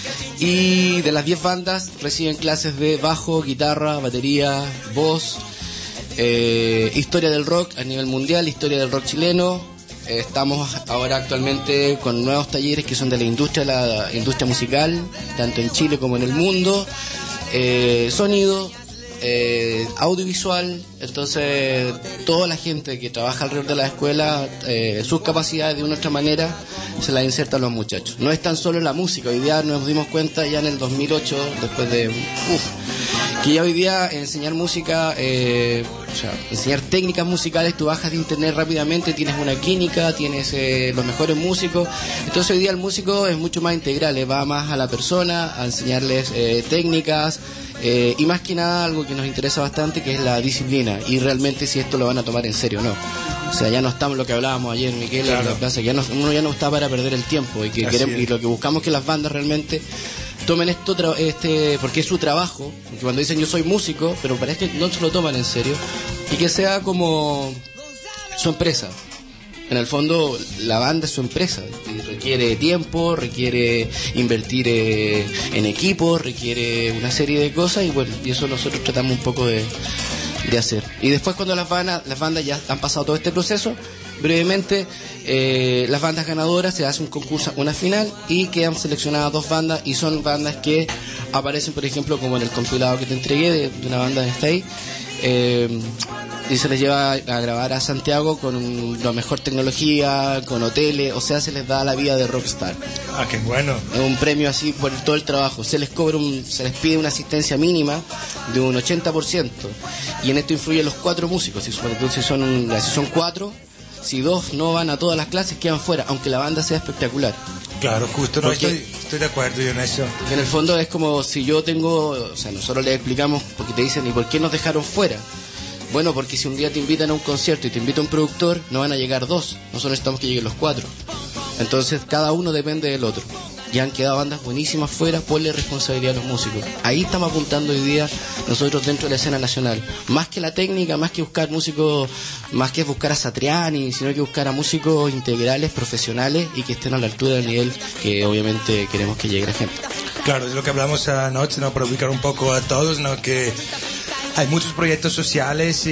y de las diez bandas reciben clases de bajo, guitarra, batería, voz, eh, historia del rock a nivel mundial, historia del rock chileno. Eh, estamos ahora actualmente con nuevos talleres que son de la industria, la industria musical, tanto en Chile como en el mundo, eh, sonido, eh, audiovisual. Entonces toda la gente que trabaja alrededor de la escuela, eh, sus capacidades de una u otra manera se las insertan los muchachos. No es tan solo la música, hoy día nos dimos cuenta ya en el dos mil ocho, después de uf, que ya hoy día enseñar música, eh, o sea, enseñar técnicas musicales, tú bajas de internet rápidamente, tienes una clínica, tienes eh, los mejores músicos. Entonces hoy día el músico es mucho más integral, le va más a la persona, a enseñarles eh, técnicas, eh, y más que nada algo que nos interesa bastante, que es la disciplina, y realmente si esto lo van a tomar en serio o no. O sea, ya no estamos lo que hablábamos ayer, Miquel, Claro. en la plaza, ya no, uno ya no está para perder el tiempo, y, que Así queremos, es. y lo que buscamos es que las bandas realmente tomen esto, tra- este porque es su trabajo, porque cuando dicen yo soy músico, pero parece que no se lo toman en serio, y que sea como su empresa. En el fondo, la banda es su empresa, y requiere tiempo, requiere invertir eh, en equipos, requiere una serie de cosas, y bueno, y eso nosotros tratamos un poco de, de hacer. Y después cuando las bandas, las bandas ya han pasado todo este proceso, brevemente, eh, las bandas ganadoras, se hace un concurso, una final, y quedan seleccionadas dos bandas, y son bandas que aparecen, por ejemplo, como en el compilado que te entregué de, de una banda que está ahí, eh, y se les lleva a grabar a Santiago con la mejor tecnología, con hoteles, o sea, se les da la vida de rockstar. Ah, qué bueno. Es un premio así por todo el trabajo. Se les cobra un, se les pide una asistencia mínima de un ochenta por ciento, y en esto influyen los cuatro músicos. Si son, entonces son, un- si son cuatro, si dos no van a todas las clases, quedan fuera, aunque la banda sea espectacular. Claro, justo, no, Porque- estoy, estoy de acuerdo yo en eso. En el fondo es como si yo tengo, o sea, nosotros les explicamos, porque te dicen, ¿y por qué nos dejaron fuera? Bueno, porque si un día te invitan a un concierto y te invita un productor, no van a llegar dos, nosotros necesitamos que lleguen los cuatro. Entonces cada uno depende del otro. Ya han quedado bandas buenísimas fuera, ponle responsabilidad a los músicos. Ahí estamos apuntando hoy día nosotros dentro de la escena nacional. Más que la técnica, más que buscar músicos, más que buscar a Satriani, sino que buscar a músicos integrales, profesionales y que estén a la altura del nivel que obviamente queremos que llegue la gente. Claro, es lo que hablamos anoche, ¿no? Para ubicar un poco a todos, ¿no? Que hay muchos proyectos sociales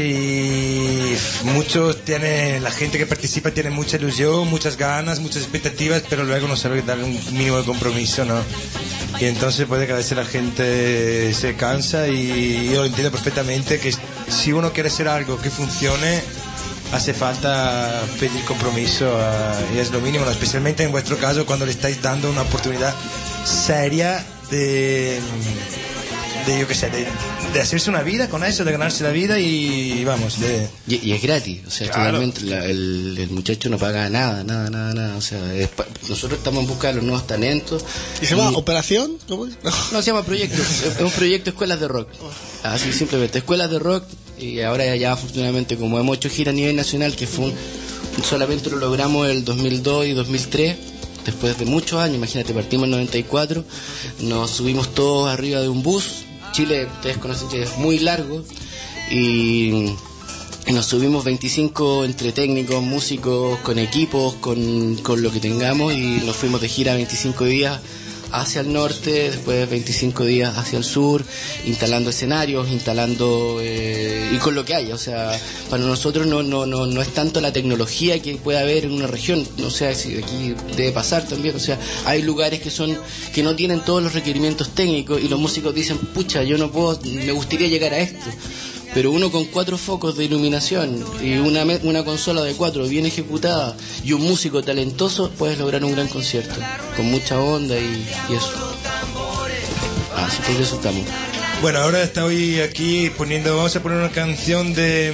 y muchos tiene, la gente que participa tiene mucha ilusión, muchas ganas, muchas expectativas, pero luego no sabe dar un mínimo de compromiso, ¿no? Y entonces puede que a veces la gente se cansa, y yo lo entiendo perfectamente que si uno quiere hacer algo que funcione, hace falta pedir compromiso, uh, y es lo mínimo, ¿no? Especialmente en vuestro caso, cuando le estáis dando una oportunidad seria de de yo qué sé, de, de hacerse una vida con eso, de ganarse la vida y, vamos, de... Y, y es gratis, o sea, Claro. totalmente, la- el, el muchacho no paga nada, nada, nada, nada, o sea, es pa- nosotros estamos en busca de los nuevos talentos. ¿Y se llama Operación? ¿Cómo es? No, se llama Proyecto, es un proyecto Escuelas de Rock, así simplemente, Escuelas de Rock, y ahora ya afortunadamente como hemos hecho gira a nivel nacional, que fue un, solamente lo logramos el dos mil dos y dos mil tres, después de muchos años, imagínate, partimos en noventa y cuatro, nos subimos todos arriba de un bus. Chile, ustedes conocen Chile, es muy largo, y, y nos subimos veinticinco entre técnicos, músicos, con equipos, con, con lo que tengamos, y nos fuimos de gira veinticinco días hacia el norte, después veinticinco días hacia el sur, instalando escenarios, instalando eh, y con lo que haya, o sea, para nosotros no, no, no, no es tanto la tecnología que puede haber en una región, o sea, si aquí debe pasar también, o sea, hay lugares que son que no tienen todos los requerimientos técnicos y los músicos dicen, pucha, yo no puedo, me gustaría llegar a esto. Pero uno con cuatro focos de iluminación y una, me- una consola de cuatro bien ejecutada y un músico talentoso, puedes lograr un gran concierto, con mucha onda y, y eso. Así que eso estamos. Bueno, ahora estoy aquí poniendo, vamos a poner una canción de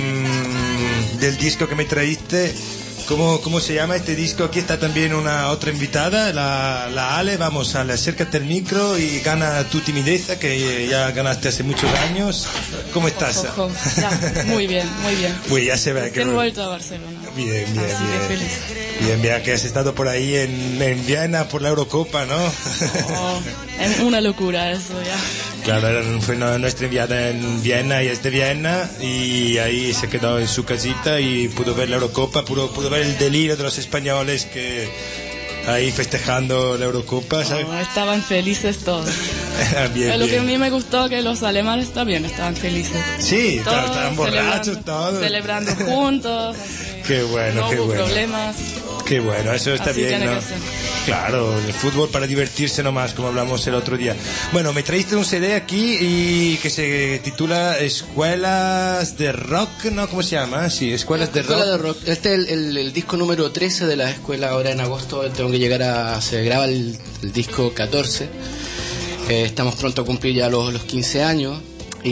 mm, del disco que me traíste. ¿Cómo, ¿Cómo se llama este disco? Aquí está también una otra invitada, la, la Ale. Vamos, Ale, acércate al micro y gana tu timideza, que ya ganaste hace muchos años. ¿Cómo estás? Ojo, ya, muy bien, muy bien. Pues ya se ve que... Recién vuelto a Barcelona. Bien, bien, Así bien. que feliz. Bien, bien, que has estado por ahí en, en Viena por la Eurocopa, ¿no? Oh, es una locura eso, ya. Claro, era- fue una- nuestra enviada en Viena y es de Viena y ahí se quedó en su casita y pudo ver la Eurocopa, pudo, pudo ver el delirio de los españoles que ahí festejando la Eurocopa, ¿sabes? Oh, estaban felices todos. Bien, Es lo que a bien. mí me gustó, que los alemanes también estaban felices. Sí, Todos claro, estaban borrachos celebrando- todos. Celebrando juntos, así. Qué bueno, No qué hubo bueno. problemas. Qué bueno, eso está Así bien, tiene ¿no? que ser. Claro, el fútbol para divertirse nomás, como hablamos el otro día. Bueno, me traíste un C D aquí y que se titula Escuelas de Rock, ¿no? ¿Cómo se llama? Sí, Escuelas de Escuela Rock. de Rock. Este es el, el- el disco número trece de la escuela. Ahora en agosto tengo que llegar a... Se graba el, el disco catorce. Eh, estamos pronto a cumplir ya los, los quince años.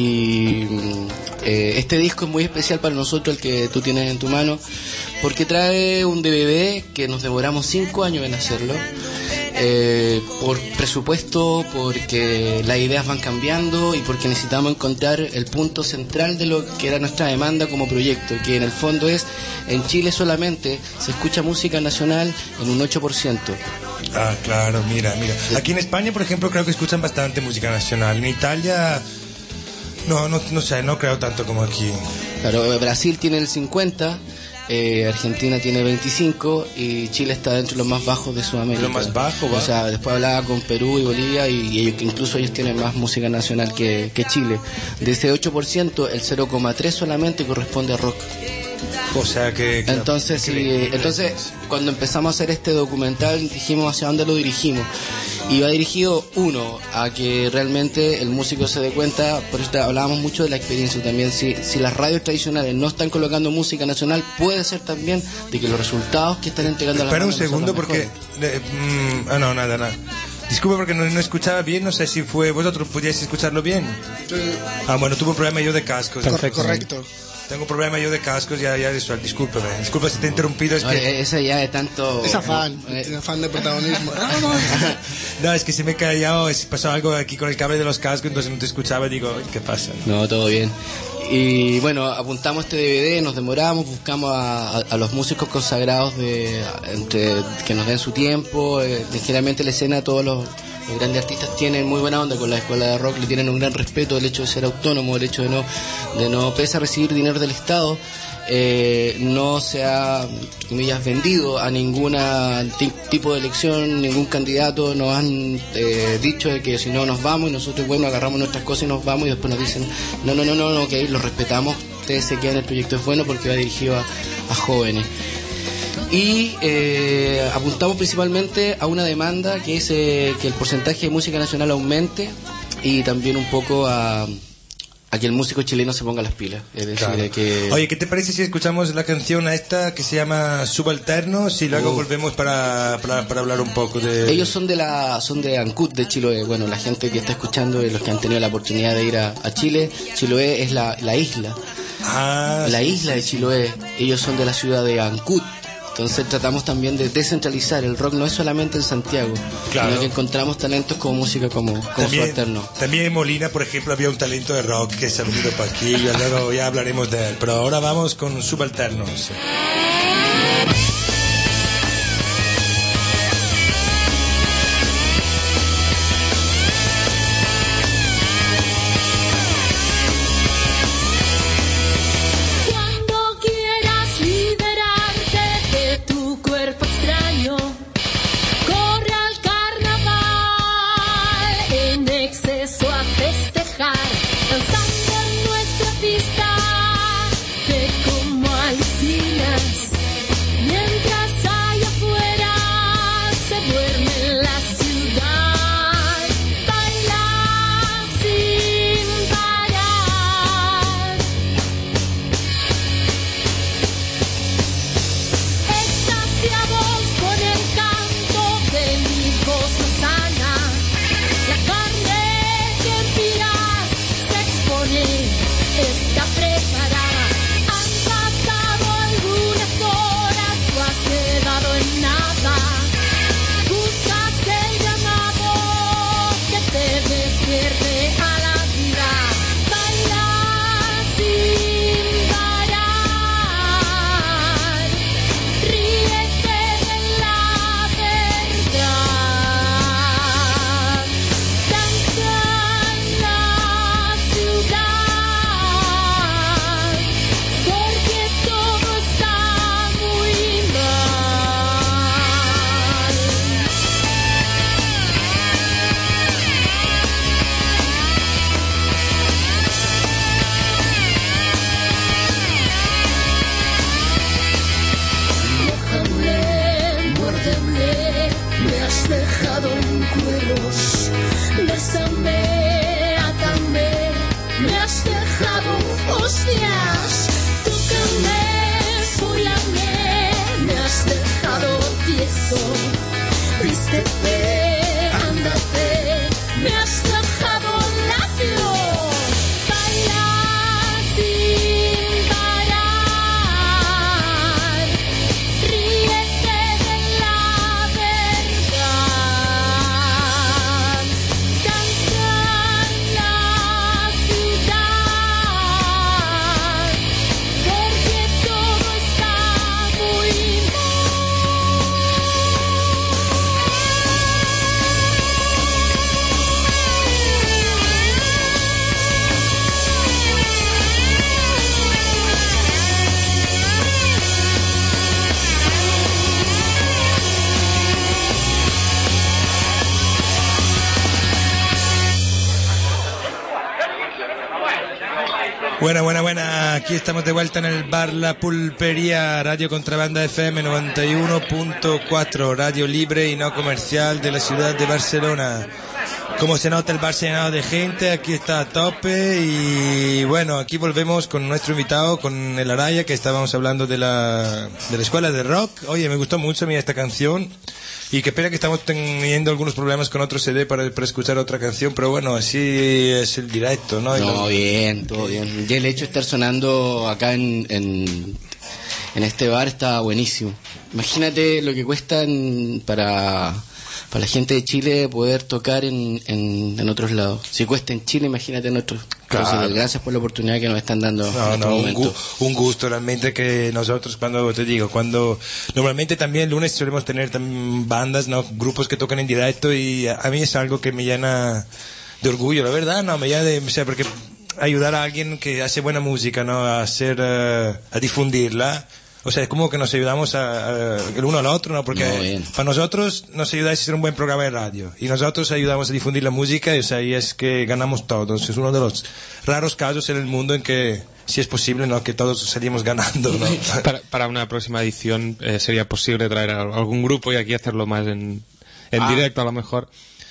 Y mm, eh, este disco es muy especial para nosotros, el que tú tienes en tu mano, porque trae un D V D que nos demoramos cinco años en hacerlo. Eh, por presupuesto, porque las ideas van cambiando y porque necesitamos encontrar el punto central de lo que era nuestra demanda como proyecto, que en el fondo es, en Chile solamente se escucha música nacional en un ocho por ciento. Ah, claro, mira, mira. Aquí en España, por ejemplo, creo que escuchan bastante música nacional. En Italia, no, no, no sé, no creo tanto como aquí. Claro, Brasil tiene el cincuenta, eh, Argentina tiene veinticinco y Chile está dentro de los más bajos de Sudamérica. Lo más bajo, va. O sea, después hablaba con Perú y Bolivia y, y ellos, que incluso ellos tienen más música nacional que, que Chile. De ese ocho por ciento, el cero coma tres solamente corresponde a rock. O sea que... que Entonces, que sí, le- entonces cuando empezamos a hacer este documental dijimos hacia dónde lo dirigimos. Y va dirigido, uno, a que realmente el músico se dé cuenta, por eso te- hablábamos mucho de la experiencia también, si, si las radios tradicionales no están colocando música nacional, puede ser también de que los resultados que están entregando a la Espera un banda no son segundo los porque... mejores. eh, mm, ah, no, nada, nada. Disculpe porque no, no escuchaba bien, no sé si fue... ¿Vosotros podíais escucharlo bien? Ah, bueno, tuve un problema yo de cascos. Perfecto. Correcto. Tengo un problema yo de cascos, ya, ya eso, discúlpeme. Disculpa si te he interrumpido, es No, que... esa ya es tanto... Es afán, eh, es afán de protagonismo. No, no. No, es que se me ha callado, es- pasó algo aquí con el cable de los cascos, entonces no te escuchaba y digo, ¿qué pasa? No, todo bien. Y bueno, apuntamos este D V D, nos demoramos, buscamos a, a- a los músicos consagrados de entre que nos den su tiempo. Eh, generalmente la escena, todos los, los grandes artistas tienen muy buena onda con la escuela de rock, le tienen un gran respeto el hecho de ser autónomo, el hecho de no, de no pese a recibir dinero del Estado, eh, no se ha, entre comillas, vendido a ningún tipo de elección, ningún candidato. Nos han eh, dicho de que si no nos vamos y nosotros, bueno, agarramos nuestras cosas y nos vamos y después nos dicen, no, no, no, no, no, ok, lo respetamos, ustedes se quedan, el proyecto es bueno porque va dirigido a, a jóvenes. Y eh, apuntamos principalmente a una demanda que es eh, que el porcentaje de música nacional aumente y también un poco a, a que el músico chileno se ponga las pilas. Es decir, Claro. que... Oye, ¿qué te parece si escuchamos la canción a esta que se llama Subalternos y luego Uh. volvemos para, para, para hablar un poco de... Ellos son de la son de Ancud, de Chiloé. Bueno, la gente que está escuchando y los que han tenido la oportunidad de ir a, a Chile, Chiloé es la, la isla. Ah, la sí, isla de Chiloé. Ellos son de la ciudad de Ancud. Entonces tratamos también de descentralizar. El rock no es solamente en Santiago, Claro. sino que encontramos talentos como música como, como También, Subalterno. también en Molina, por ejemplo, había un talento de rock que se ha venido para aquí y luego ya hablaremos de él. Pero ahora vamos con Subalternos. Cuando quieras liberarte de tu cuerpo extraño, corre al carnaval en exceso a festejar, danzando en nuestra pista, ve como alucinas, mientras allá afuera se duerme la ciudad, baila sin parar. Extasiados con el canto de mi voz sana, la carne que miras se expone, está preparada. Han pasado algunas horas, tú has quedado en nada. Buscas el llamado que te despierte a la vida. Baila sin parar. Ríete de la verdad, danza en la ciudad, porque todo está muy mal. Mójame, muérdeme, me has dejado en cueros. Bésame, átame, me has dejado hostias. Tócame, fúlame, me has dejado tieso. Vístete, ándate, me has dejado labios. Baila sin parar. Ríete de la verdad, danza en la ciudad, porque todo está muy Buena, buena, buena. Aquí estamos de vuelta en el bar La Pulpería, Radio Contrabanda F M noventa y uno punto cuatro, radio libre y no comercial de la ciudad de Barcelona. Como se nota, el bar se ha llenado de gente, aquí está a tope y bueno, aquí volvemos con nuestro invitado, con el Araya, que estábamos hablando de la, de la escuela de rock. Oye, me gustó mucho a mí esta canción y qué pena que estamos teniendo algunos problemas con otro C D para, para escuchar otra canción, pero bueno, así es el directo, ¿no? Y No, los- bien, todo bien. Ya el hecho de estar sonando acá en, en, en este bar está buenísimo. Imagínate lo que cuesta en- para, para la gente de Chile poder tocar en, en, en otros lados. Si cuesta en Chile, imagínate en otros. Claro. Entonces, gracias por la oportunidad que nos están dando No, en este no, un, momento. gu- un gusto realmente que nosotros cuando, te digo, cuando normalmente también el lunes solemos tener también bandas, ¿no? Grupos que tocan en directo y a, a mí es algo que me llena de orgullo, la verdad, no, me llena de, o sea, porque ayudar a alguien que hace buena música, ¿no? A hacer, eh, a difundirla. O sea, es como que nos ayudamos a, a- el uno al otro, ¿no? Porque No, bien. para nosotros nos ayudáis a hacer un buen programa de radio y nosotros ayudamos a difundir la música y, o sea, y es que ganamos todos. Es uno de los raros casos en el mundo en que, si es posible, ¿no? Que todos salimos ganando, ¿no? Para, para una próxima edición eh, sería posible traer a algún grupo y aquí hacerlo más en, en Ah. directo a lo mejor.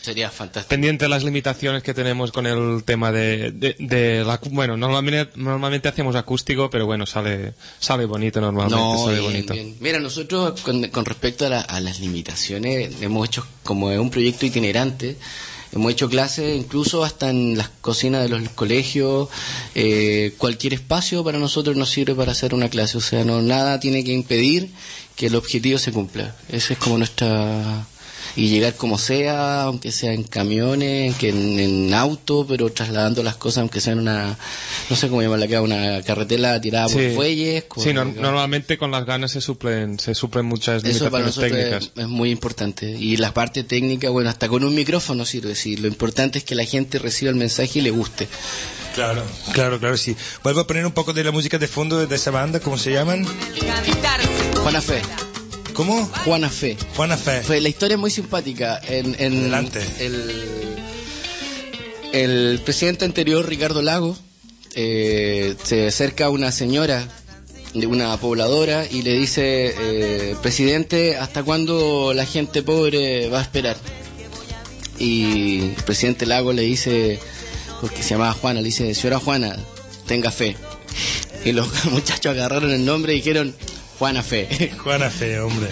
Sería fantástico. Pendiente de las limitaciones que tenemos con el tema de, de, de la, bueno, normalmente, normalmente hacemos acústico, pero bueno, sale sale bonito normalmente, No, sale bien, bonito. bien. Mira, nosotros con, con respecto a, la- a las limitaciones, hemos hecho como un proyecto itinerante, hemos hecho clases incluso hasta en las cocinas de los colegios, eh, cualquier espacio para nosotros nos sirve para hacer una clase, o sea, no nada tiene que impedir que el objetivo se cumpla. Esa es como nuestra... Y llegar como sea, aunque sea en camiones, que en, en auto, pero trasladando las cosas, aunque sea en una, no sé cómo llamarla acá, una carretela tirada por Sí. fuelles. Sí, con- no- normalmente con las ganas se suplen se suplen muchas Eso para limitaciones nosotros técnicas. es, es muy importante. Y la parte técnica, bueno, hasta con un micrófono sirve. Sí, lo importante es que la gente reciba el mensaje y le guste. Claro, claro, claro, sí. Vuelvo a poner un poco de la música de fondo de esa banda, ¿cómo se llaman? Juana Fe. ¿Cómo? Juana Fe. Juana Fe. Fue, la historia es muy simpática. En, en Adelante. El, el presidente anterior, Ricardo Lagos, eh, se acerca a una señora de una pobladora y le dice, eh, presidente, ¿hasta cuándo la gente pobre va a esperar? Y el presidente Lagos le dice, porque se llamaba Juana, le dice, señora Juana, tenga fe. Y los muchachos agarraron el nombre y dijeron, Juana Fe. Juana Fe, hombre.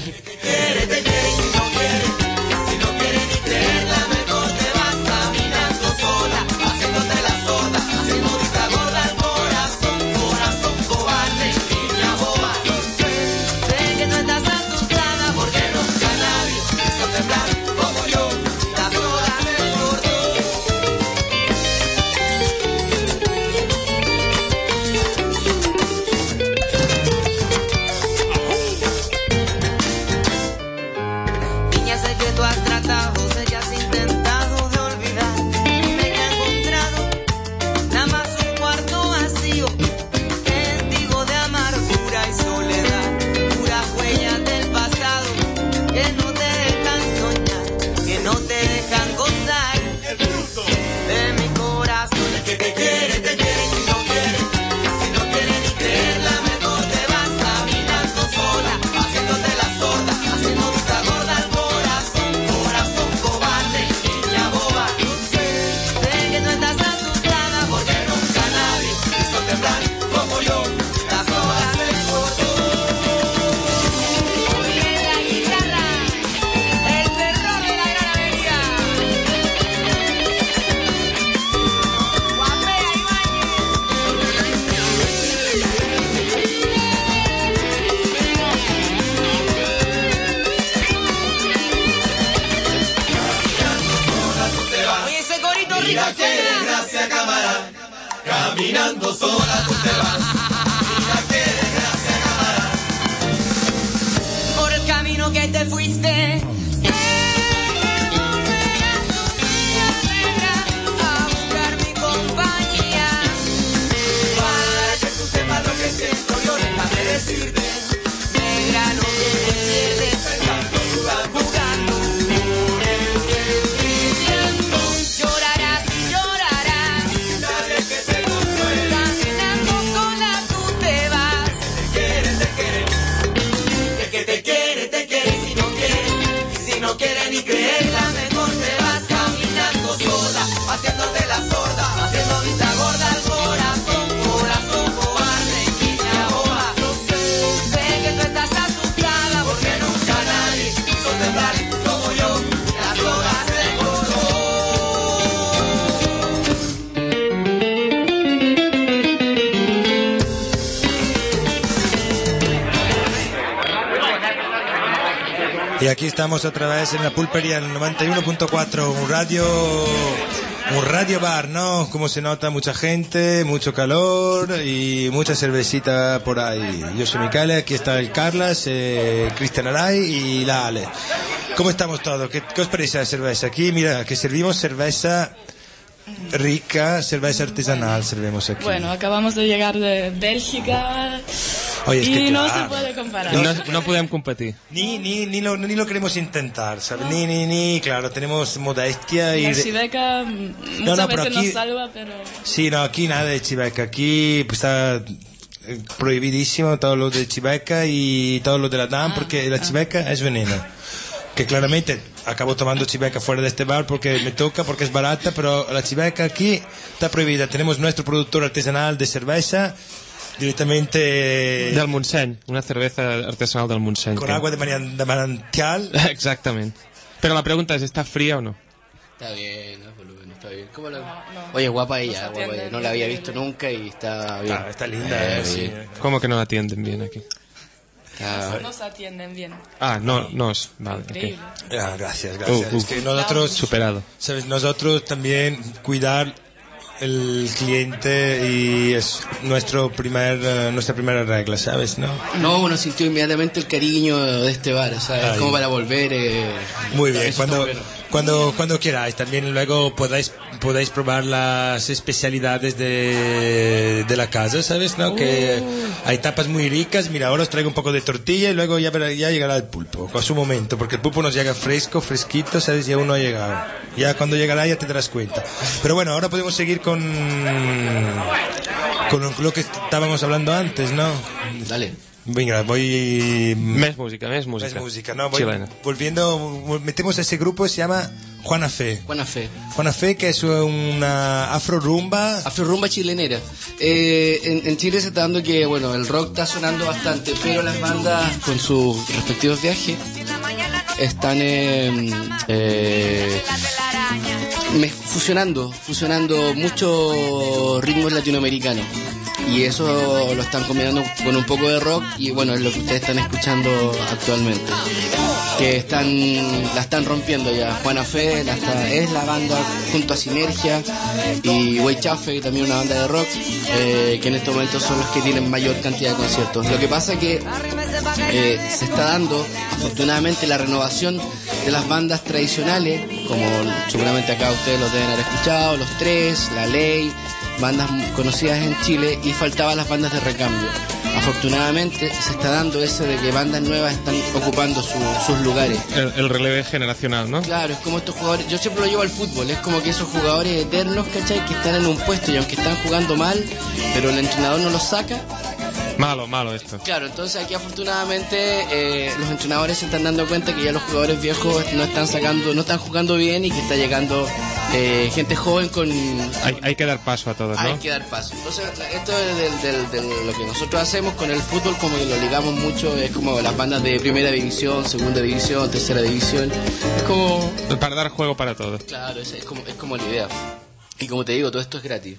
Niña, sé que tú has tratado, sé que has intentado de olvidar. Dime que has encontrado nada más un cuarto vacío, testigo de amargura y soledad, puras huellas del pasado que no te dejan soñar, que no te dejan gozar. El fruto de mi corazón, el que te quiere, te quiere si no quiere, si no quiere ni creerla, mejor te vas caminando sola, haciéndote la sorda, haciendo vista gorda al corazón, corazón cobarde, niña boba. Sé que tú estás asustada porque nunca nadie hizo temblar como yo las hojas del cordón. Oye la guitarra, el terror de la gran avenida. Guapea Ibáñez. Oye ese corito rico suena. Gracias cámara, caminando sola tú te vas. Mira que desgracia cámara. Por el camino que te fuiste. A buscar mi compañía. Para que tú sepas lo que siento yo, déjame decirte. Negra, no te pierdes pensando, dudando, jugando. Llorarás y llorarás. Sabes que te consuela. Caminando sola tú te vas. Te quiere, te quiere. El que te quiere, te quiere. Si no quiere, si no quiere ni creerla, mejor te vas caminando sola, haciéndote la sorda, haciendo vista gorda al corazón, corazón cobarde, niña boba. Sé que tú estás asustada porque nunca nadie hizo temblar como yo las hojas del cordón. Y aquí estamos otra vez en la pulpería, en el noventa y uno punto cuatro, un radio, un radio bar, ¿no? Como se nota, mucha gente, mucho calor y mucha cervecita por ahí. Yo soy Michele, aquí está el Carlas, eh, Cristian Aray y la Ale. ¿Cómo estamos todos? ¿Qué, qué os parece la cerveza? Aquí, mira, que servimos cerveza rica, cerveza artesanal, servimos aquí. Bueno, acabamos de llegar de Bélgica Oye, es y que no claro. se puede comparar. No, no podem competir. Ni, ni, ni, lo, ni lo queremos intentar, ¿sabes? Ni, ni, ni, claro, tenemos modestia y... La de- chiveca mm, muchas No, no, pero veces aquí- nos salva, pero... Sí, no, aquí nada de chiveca, aquí pues, está eh, prohibidísimo todo lo de chiveca y todo lo de la D A M porque la chiveca es veneno. Que claramente acabo tomando chiveca fuera de este bar porque me toca, porque es barata, pero la chiveca aquí está prohibida. Tenemos nuestro productor artesanal de cerveza directamente del Montseny, una cerveza artesanal del Montseny. Con agua de, manan- de manantial. Exactamente. Pero la pregunta es, ¿está fría o no? Está bien, no, volumen, está bien. ¿Cómo la... Oye, guapa ella, guapa ella. No la había visto nunca y está bien. Ah, está linda, Eh, sí. bien. ¿Cómo que no la atienden bien aquí? Está... Nos atienden bien. Ah, no, no es. Vale, ok. Increíble. Ah, gracias, gracias. Uh, uh. Es que nosotros, Superado. ¿sabes? Nosotros también cuidar el cliente y es nuestro primer, eh, nuestra primera regla, ¿sabes? ¿No? No, uno sintió inmediatamente el cariño de este bar, o sea, es Ay. como para volver. Eh... Muy bien, Eso cuando, está bueno. cuando, cuando queráis. También luego podáis, podáis probar las especialidades de, de la casa, ¿sabes? ¿No? Que hay tapas muy ricas. Mira, ahora os traigo un poco de tortilla y luego ya, verá- ya llegará el pulpo, a su momento, porque el pulpo nos llega fresco, fresquito, ¿sabes? Y aún no ha llegado. Ya cuando llegará ya te darás cuenta. Pero bueno, ahora podemos seguir con, con lo que estábamos hablando antes, ¿no? Dale. Venga, voy... Més música, més música. Más música, ¿no? Voy Chilena. volviendo, metemos a ese grupo, se llama Juana Fe. Juana Fe. Juana Fe, que es una afro rumba. Afro rumba chilenera. Eh, en, en Chile se está dando que, bueno, el rock está sonando bastante, pero las bandas con sus respectivos viajes están eh, eh, me- fusionando, fusionando muchos ritmos latinoamericanos. Y eso lo están combinando con un poco de rock y bueno, es lo que ustedes están escuchando actualmente. Que están, la están rompiendo ya. Juana Fe la está- es la banda junto a Sinergia y Wey Chafe, también una banda de rock, eh, que en estos momentos son los que tienen mayor cantidad de conciertos. Lo que pasa es que eh, se está dando, afortunadamente, la renovación de las bandas tradicionales, como seguramente acá ustedes los deben haber escuchado, Los Tres, La Ley, bandas conocidas en Chile, y faltaban las bandas de recambio. Afortunadamente se está dando eso de que bandas nuevas están ocupando su- sus lugares. El, el relevé generacional, ¿no? Claro, es como estos jugadores, yo siempre lo llevo al fútbol, es como que esos jugadores eternos, ¿cachai? Que están en un puesto y aunque están jugando mal, pero el entrenador no los saca. Malo, malo esto. Claro, entonces aquí afortunadamente eh, los entrenadores se están dando cuenta que ya los jugadores viejos no están sacando, no están jugando bien y que está llegando eh, gente joven con... Hay, hay que dar paso a todos, Hay ¿no? que dar paso. Entonces, esto de, de- de- de lo que nosotros hacemos con el fútbol, como que lo ligamos mucho, es como las bandas de primera división, segunda división, tercera división. Es como... Para dar juego para todos. Claro, es, es como, es como la idea. Y como te digo, todo esto es gratis.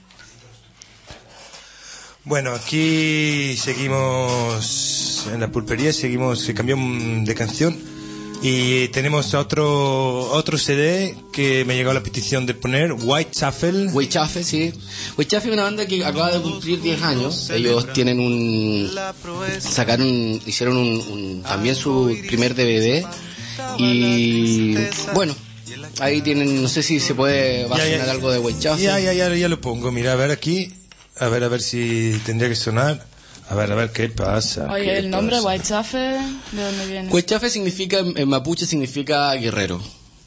Bueno, aquí seguimos en la pulpería, seguimos, se cambió mm, de canción y tenemos otro otro C D que me llegó la petición de poner, White Shuffle. Wey Chafe, sí. Wey Chafe es una banda que acaba de cumplir diez años. Ellos tienen un... Sacaron, hicieron un, un- también su primer D V D. Y bueno, ahí tienen, no sé si se puede, va a Ya, ya. sonar algo de Wey Chafe. Ya, ya, ya, ya lo pongo, mira, a ver aquí, a ver, a ver si tendría que sonar, a ver, a ver qué pasa. Oye, qué el nombre pasa. White Chafe, ¿de dónde viene? Wey Chafe significa, en mapuche significa guerrero.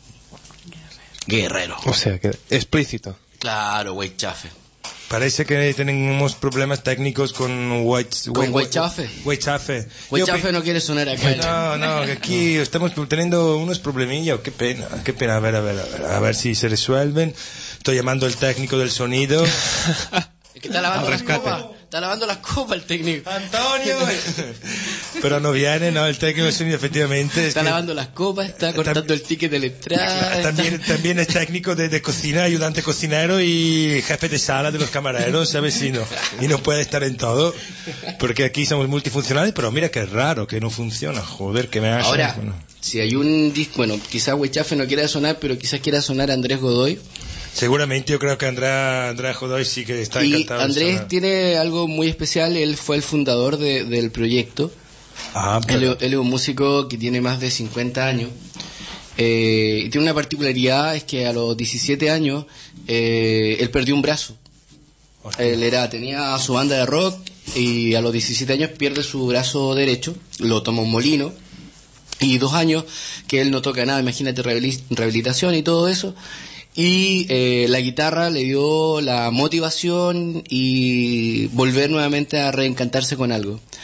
Guerrero. O sea, que explícito. Claro, Wey Chafe. Parece que tenemos problemas técnicos con White... ¿Con White Chafe? White Chafe. Wey Yo Chafe pe- no quiere sonar acá. No, no, que aquí estamos teniendo unos problemillas, qué pena, qué pena, a ver, a ver, a ver, a ver si se resuelven. Estoy llamando al técnico del sonido. Es que está lavando Al las rescate. copas. Está lavando las copas el técnico. Antonio. Pero no viene, ¿no? El técnico del sonido, efectivamente. es Está que- lavando las copas, está cortando el ticket de la entrada. está- También, también es técnico de, de cocina, ayudante cocinero y jefe de sala de los camareros, ¿sabes? Y no, y no puede estar en todo, porque aquí somos multifuncionales, pero mira qué raro que no funciona, joder, que me hace... Ahora, bueno. si hay un disco, bueno, quizás Wey Chafe no quiera sonar, pero quizás quiera sonar Andrés Godoy. Seguramente yo creo que Andrea, Andrea Godoy sí que está Y encantado. de Andrés sonar. tiene algo muy especial, él fue el fundador de- del proyecto. Ah, Él, pero- él es un músico que tiene más de cincuenta años. Eh, y tiene una particularidad, es que a los diecisiete años eh, él perdió un brazo. Él era, tenía su banda de rock y a los diecisiete años pierde su brazo derecho, lo toma un molino. Y dos años que él no toca nada, imagínate, rehabili- rehabilitación y todo eso. Y eh, la guitarra le dio la motivación y volver nuevamente a reencantarse con algo.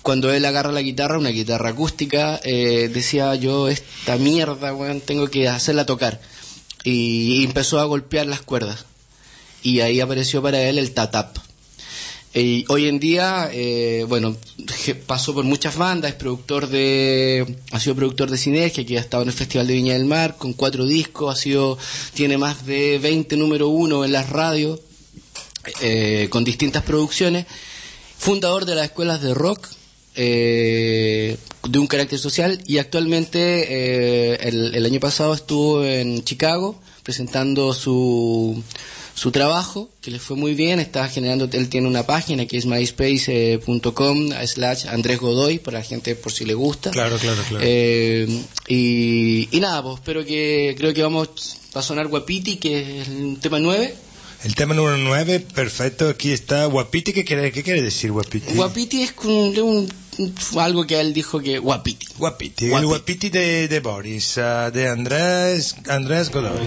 cuando él agarra la guitarra, una guitarra acústica, eh, decía yo, esta mierda, weón, tengo que hacerla tocar. Y, y empezó a golpear las cuerdas. Y ahí apareció para él el tatap. Y hoy en día, eh, bueno, pasó por muchas bandas, es productor de, ha sido productor de Sinergia, que ha estado en el Festival de Viña del Mar, con cuatro discos, ha sido, tiene más de veinte número uno en las radios, eh, con distintas producciones, fundador de las escuelas de rock, eh, de un carácter social, y actualmente, eh, el, el año pasado estuvo en Chicago, presentando su... su trabajo, que le fue muy bien. Está generando, él tiene una página que es myspace punto com slash Andrés Godoy, para la gente por si le gusta. Claro, claro, claro. Eh, y, y nada, pues espero que, creo que vamos a sonar Guapiti, que es el tema nueve. El tema número nueve, perfecto, aquí está Guapiti. ¿Qué quiere, qué quiere decir Guapiti? Guapiti es un, un, un, algo que él dijo que Guapiti. Guapiti, Guapiti. el Guapiti de, de Boris, uh, de Andrés, Andrés Godoy.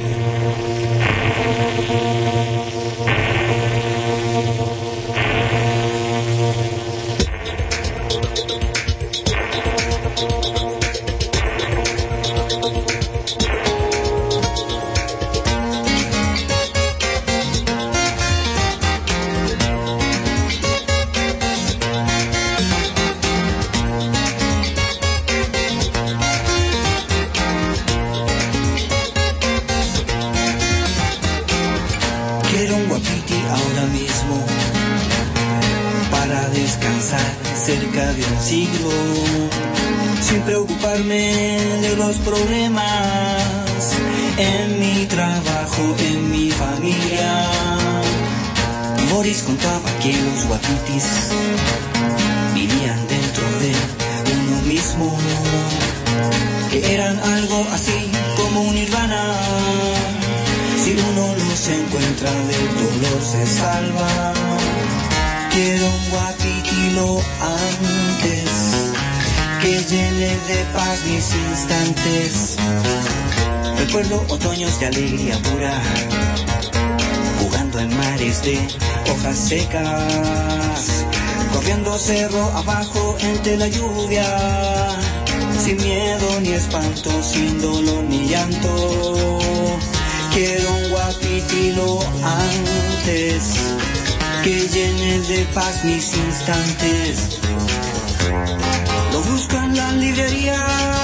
Cerca de un siglo, sin preocuparme de los problemas, en mi trabajo, en mi familia. Boris contaba que los guapitis vivían dentro de uno mismo, que eran algo así como un nirvana. Si uno los encuentra del dolor se salva. Quiero un guapiti lo antes, que llene de paz mis instantes. Recuerdo otoños de alegría pura, jugando en mares de hojas secas, corriendo cerro abajo entre la lluvia, sin miedo ni espanto, sin dolor ni llanto. Quiero un guapiti lo antes, que llene de paz mis instantes. Lo busco en las librerías,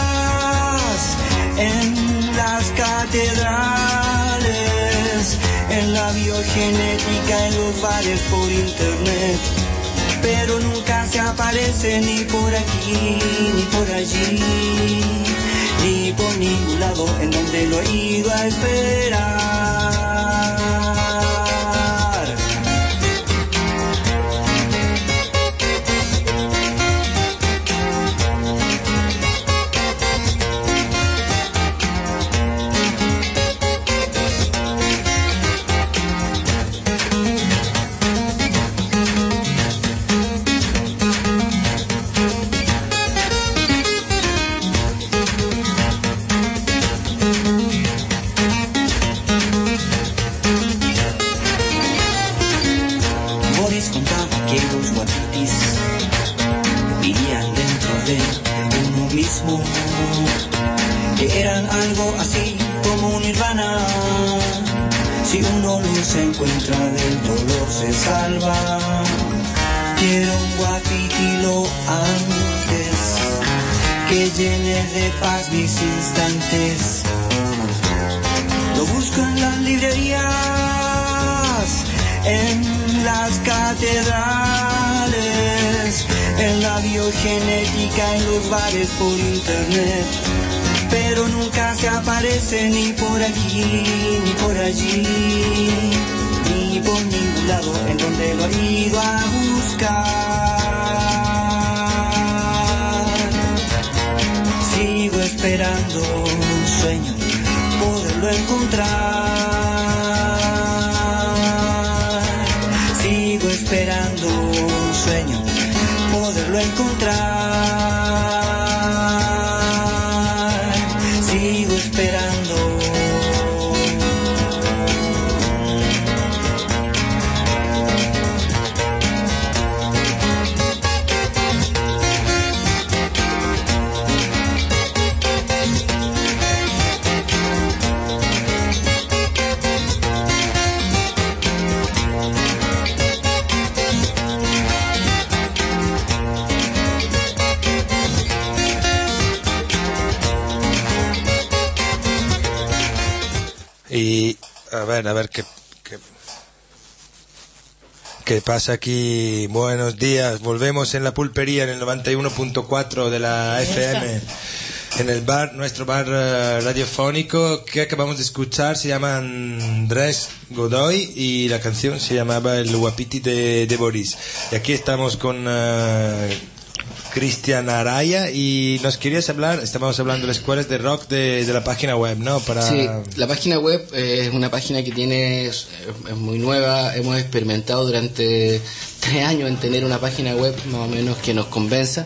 en las catedrales, en la biogenética, en los bares por internet. Pero nunca se aparece ni por aquí, ni por allí, ni por ningún lado en donde lo he ido a esperar. Que eran algo así como un nirvana. Si uno los encuentra del dolor se salva. Quiero un guapiti lo antes, que llene de paz mis instantes. Lo busco en las librerías, en las catedrales, en la biogenética, en los bares por internet. Pero nunca se aparece ni por aquí, ni por allí, ni por ningún lado en donde lo he ido a buscar. Sigo esperando un sueño, poderlo encontrar. Sigo esperando un sueño, poderlo encontrar. Sigo esperando. Y a ver, a ver qué, qué, qué pasa aquí. Buenos días, volvemos en la pulpería en el noventa y uno punto cuatro de la F M. En el bar, nuestro bar uh, radiofónico que acabamos de escuchar se llama Andrés Godoy y la canción se llamaba El Guapiti de, de Boris. Y aquí estamos con uh, Cristian Araya y nos querías hablar, estábamos hablando de las escuelas de rock de, de la página web, ¿no? Para... Sí, la página web eh, es una página que tiene, es, es muy nueva, hemos experimentado durante tres años en tener una página web más o menos que nos convenza.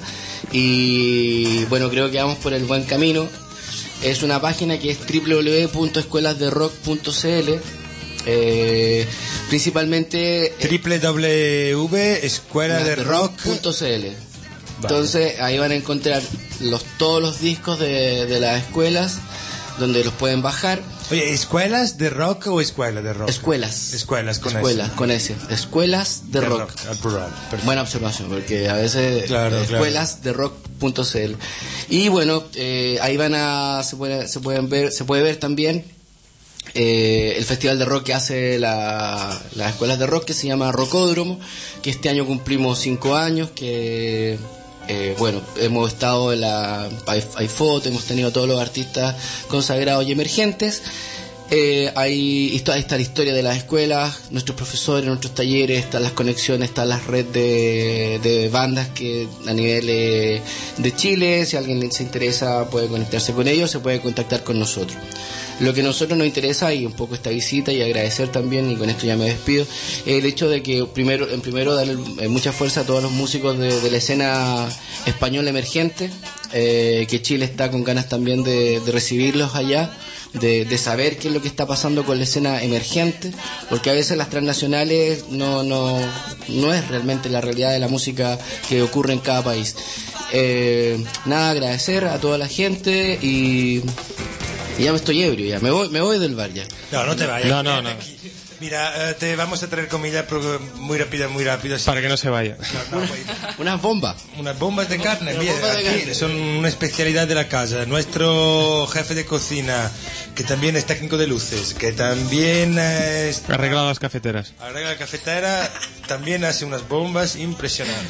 Y bueno, creo que vamos por el buen camino. Es una página que es doble u doble u doble u punto escuelas de rock punto c l. Eh, principalmente doble u doble u doble u punto escuela de rock punto c l. Entonces ahí van a encontrar los, todos los discos de, de las escuelas, donde los pueden bajar. Oye, ¿escuelas de rock o escuela de rock? Escuelas. Escuelas con Escuelas, S. con S. Escuelas de, de rock. rock. Al plural. Perfecto. Buena observación, porque a veces claro, escuelas de rock punto c l. Y bueno, eh, ahí van a se puede, se pueden ver, se puede ver también eh, el festival de rock que hace la, las escuelas de rock, que se llama Rockódromo, que este año cumplimos cinco años, que Eh, bueno, hemos estado en la hay, hay fotos, hemos tenido todos los artistas consagrados y emergentes. Eh, hay, ahí está la historia de las escuelas, nuestros profesores, nuestros talleres, están las conexiones, está la red de, de bandas que a nivel eh, de Chile, si alguien se interesa puede conectarse con ellos, se puede contactar con nosotros. Lo que a nosotros nos interesa, y un poco esta visita, y agradecer también, y con esto ya me despido, el hecho de que primero, en primero darle mucha fuerza a todos los músicos de, de la escena española emergente, eh, que Chile está con ganas también de, de recibirlos allá, de, de saber qué es lo que está pasando con la escena emergente, porque a veces las transnacionales no, no, no es realmente la realidad de la música que ocurre en cada país. Eh, nada, agradecer a toda la gente y... Y ya me estoy ebrio, ya me voy, me voy del bar ya. No, no te vayas. No, no, no. Mira, eh, te vamos a traer comida muy rápida, muy rápido. Para que no se vaya. No, no, unas bombas. Unas bombas de carne, Una bien, bomba de aquí carne. son una especialidad de la casa. Nuestro jefe de cocina, que también es técnico de luces, que también eh, es... Arregla las cafeteras. Arregla la cafetera, también hace unas bombas impresionantes.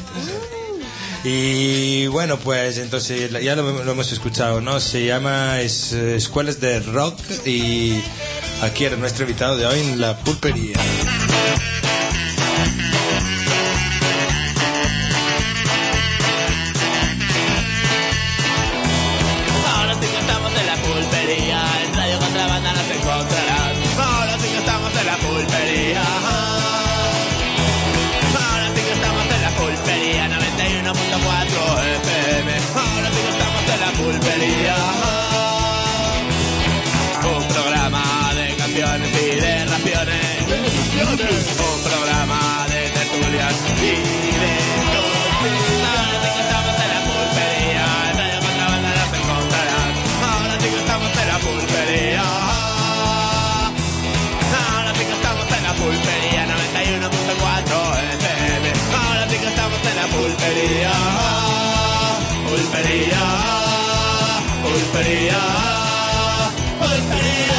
Y bueno, pues entonces ya lo, lo hemos escuchado, ¿no? Se llama es, eh, Escuelas de Rock y aquí era nuestro invitado de hoy en la pulpería. Ahora sí que estamos en la pulpería, en Radio Contrabanda nos encontrarás. Ahora sí que estamos en la pulpería. Ahora sí que estamos en la pulpería, noventa y uno punto cuatro F M. Ahora sí que estamos en la pulpería. Un programa de canciones y de rapiones. Un programa de tertulias y de cocinas. Ahora sí que estamos en la pulpería, en Radio Contrabanda nos encontrarás. Ahora sí que estamos en la pulpería. Ahora sí que estamos en la pulpería, noventa y uno punto cuatro F M. Ahora sí que estamos en la pulpería. Pulpería, pulpería, pulpería.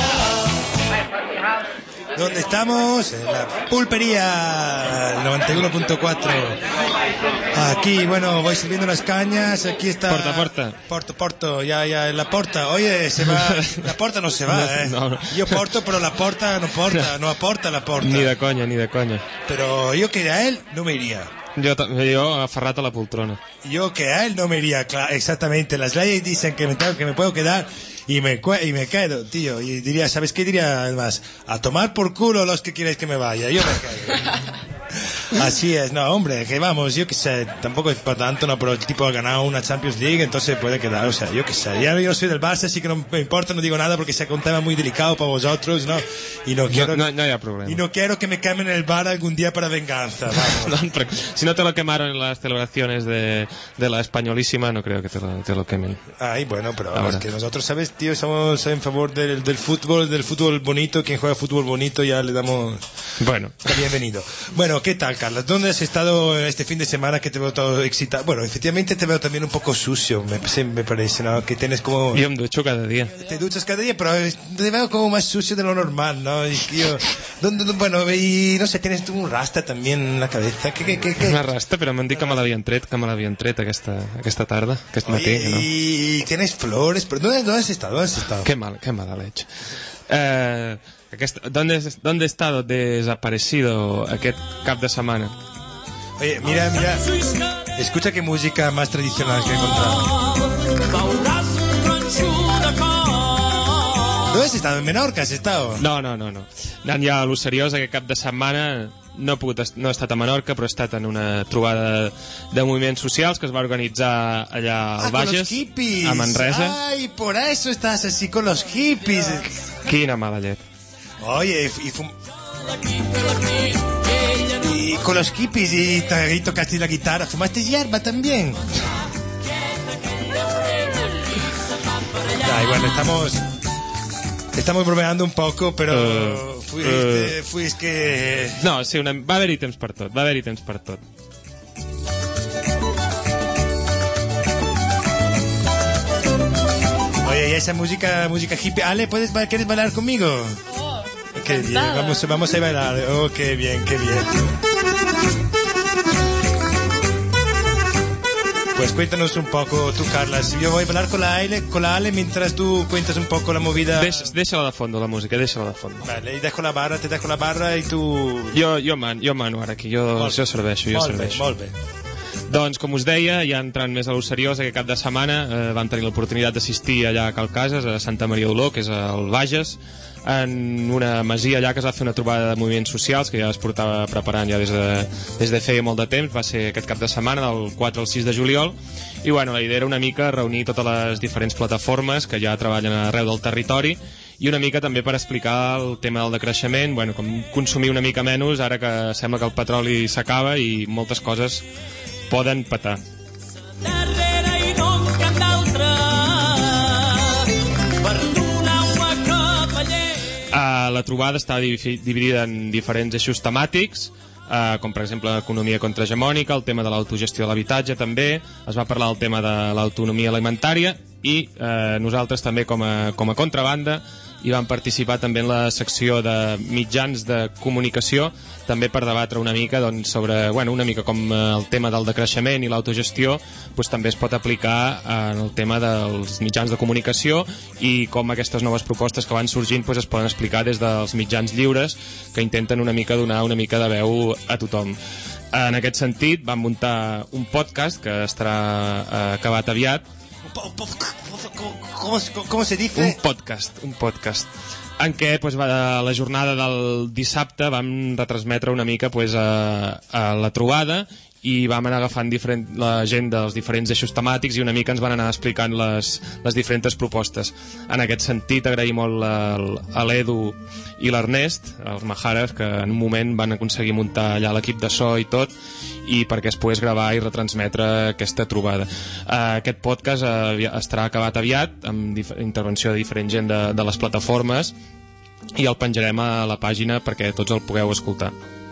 ¿Dónde estamos? En la pulpería, noventa y uno punto cuatro. Aquí, bueno, voy subiendo las cañas. Aquí está. Porta, porta. Porto, porto, ya, ya, en la porta. Oye, se va. La porta no se va, ¿eh? No, no. Yo porto, pero la porta no porta, no aporta la porta. Ni de conya, ni de conya. Pero yo que a él no me iría. Jo, jo aferrat a la poltrona. Yo que a él no me iría, claro, exactamente. Las leyes dicen que me, tengo, que me puedo quedar y me, y me quedo, tío. Y diría, ¿sabes qué diría además? A tomar por culo los que quieres que me vaya. Yo me quedo. Así es, no, hombre, que vamos, yo que sé, tampoco es para tanto, no, pero el tipo ha ganado una Champions League, entonces puede quedar, o sea, yo que sé, ya yo soy del Barça, así que no me importa, no digo nada porque sé que es un tema muy delicado para vosotros, ¿no? Y no quiero, no, no, no hay problema. Y no quiero que me quemen el bar algún día para venganza, vamos. No, pero si no te lo quemaron en las celebraciones de, de la españolísima, no creo que te lo, te lo quemen. Ay, bueno, pero Ahora. es que nosotros, ¿sabes, tío? Estamos en favor del, del fútbol, del fútbol bonito, quien juega fútbol bonito ya le damos bueno. bienvenido. Bueno, ¿qué tal? tal, Carlos? ¿Dónde has estado este fin de semana que te veo todo excitado? Bueno, efectivamente te veo también un poco sucio, me, me parece, ¿no? Que tienes como... Yo me ducho cada día. Te duchas cada día, pero te veo como más sucio de lo normal, ¿no? Y yo, ¿dónde, bueno, y no sé, tienes tú un rasta también en la cabeza. ¿Qué, qué, qué, qué? Una rasta, però m'han dit que me l'havien tret, que me l'havien tret aquesta, aquesta tarda, aquest matí. Oye, ¿no? Y tienes flores, pero ¿dónde, ¿dónde has estado? ¿Dónde has estado? Qué mal, qué mala leche. Eh, aquesta, ¿dónde, ¿Dónde he estado desaparecido aquest cap de setmana? Oye, mira, mira, escucha qué música más tradicional que he encontrado. ¿Dónde has estado? ¿En Menorca has estado? No, no, no, no. Anant ja a lo seriós, aquest cap de setmana no he, pogut, no he estat a Menorca, però he estat en una trobada de moviments socials que es va organitzar allà al Ah, Bages, con los hippies. a Manresa. Ay, por eso estás así con los hippies. Quina mala llet. Oye, y, y, fum... y con los hippies y, y tocaste la guitarra. ¿Fumaste hierba también? Ay, bueno, estamos... Estamos bromeando un poco, pero Uh, fuiste, uh. fuiste que... No, sí, una, va haver-hi temps per tot, va haver-hi temps per tot. Oye, y esa música, música hippie. Ale, ¿puedes, ba- ¿quieres bailar conmigo? Oh, Qué bien, encantada. vamos, vamos a bailar. Oh, qué bien, qué bien. Pues cuéntanos un poco tú, Carla. Si yo voy a hablar con la Ale, con la Ale mientras tú cuentas un poco la movida. Deix, deixa-la de fondo, la música, deixa-la de fondo. Vale, y dejo la barra, te dejo la barra i tu... Jo, jo, man, jo mano ara aquí, jo, Molt bé. jo serveixo, jo Molt bé, serveixo. molt bé. Doncs, com us deia, ja entrant més a lo seriós, aquest cap de setmana eh, vam tenir l'oportunitat d'assistir allà a Cal Cases, a Santa Maria d'Oló, que és al Bages, en una masia allà que es va fer una trobada de moviments socials que ja es portava preparant ja des de, des de feia molt de temps, va ser aquest cap de setmana del quatre al sis de juliol, i bueno, la idea era una mica reunir totes les diferents plataformes que ja treballen arreu del territori i una mica també per explicar el tema del decreixement, bueno, com consumir una mica menys ara que sembla que el petroli s'acaba i moltes coses poden petar. Darrere i no en cap d'altre per donar-ho a cavaller. Uh, la trobada està divi- dividida en diferents eixos temàtics, uh, com per exemple l'economia contrahegemònica, el tema de l'autogestió de l'habitatge també, es va parlar del tema de l'autonomia alimentària i uh, nosaltres també com a, com a contrabanda hi vam participar també en la secció de mitjans de comunicació també per debatre una mica doncs, sobre, bueno, una mica com eh, el tema del decreixement i l'autogestió doncs, també es pot aplicar en el tema dels mitjans de comunicació i com aquestes noves propostes que van sorgint doncs, es poden explicar des dels mitjans lliures que intenten una mica donar una mica de veu a tothom. En aquest sentit vam muntar un podcast que estarà eh, acabat aviat. ¿Cómo, cómo se dice? Un podcast, un podcast en què pues, va, a la jornada del dissabte vam retransmetre una mica pues, a, a la trobada i vam anar agafant diferent, la gent dels diferents eixos temàtics i una mica ens van anar explicant les, les diferents propostes. En aquest sentit agraïm molt a, a l'Edu i l'Ernest, els Majares, que en un moment van aconseguir muntar allà l'equip de so i tot i perquè es pogués gravar i retransmetre aquesta trobada. Uh, aquest podcast uh, estarà acabat aviat amb intervenció de diferent gent de, de les plataformes i el penjarem a la pàgina perquè tots el pugueu escoltar.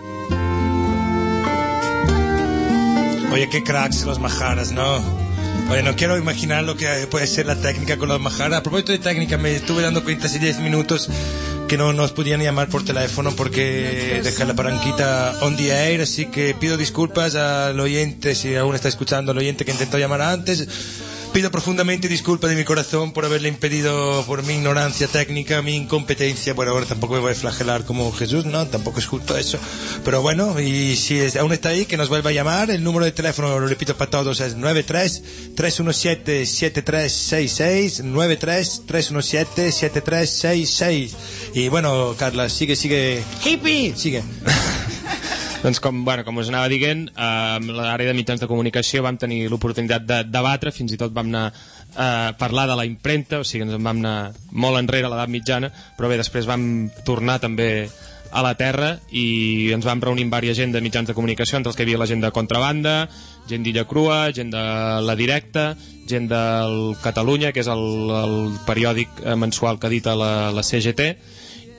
Oye, qué cracks los Majaras, ¿no? Oye, no quiero imaginar lo que puede ser la técnica con los Majaras. A propósito de técnica, me estuve dando cuenta hace diez minutos que no nos podían llamar por teléfono porque dejé la palanquita on the air, así que pido disculpas al oyente, si aún está escuchando al oyente que intentó llamar antes. Pido profundamente disculpas de mi corazón por haberle impedido, por mi ignorancia técnica, mi incompetencia. Bueno, ahora tampoco me voy a flagelar como Jesús, no, tampoco es justo eso. Pero bueno, y si es, aún está ahí, que nos vuelva a llamar. El número de teléfono, lo repito para todos, es nueve tres, tres uno siete, siete tres seis seis, nueve tres, tres uno siete, siete tres seis seis. Y bueno, Carla, sigue, sigue. Hippie, sigue. Doncs com, bueno, com us anava dient, eh, amb l'àrea de mitjans de comunicació vam tenir l'oportunitat de debatre, fins i tot vam anar a parlar de la impremta, o sigui, ens en vam anar molt enrere a l'edat mitjana, però bé, després vam tornar també a la terra i ens vam reunir amb diversa gent de mitjans de comunicació, entre els que hi havia la gent de Contrabanda, gent d'Illa Crua, gent de La Directa, gent del Catalunya, que és el, el periòdic mensual que edita la, la C G T,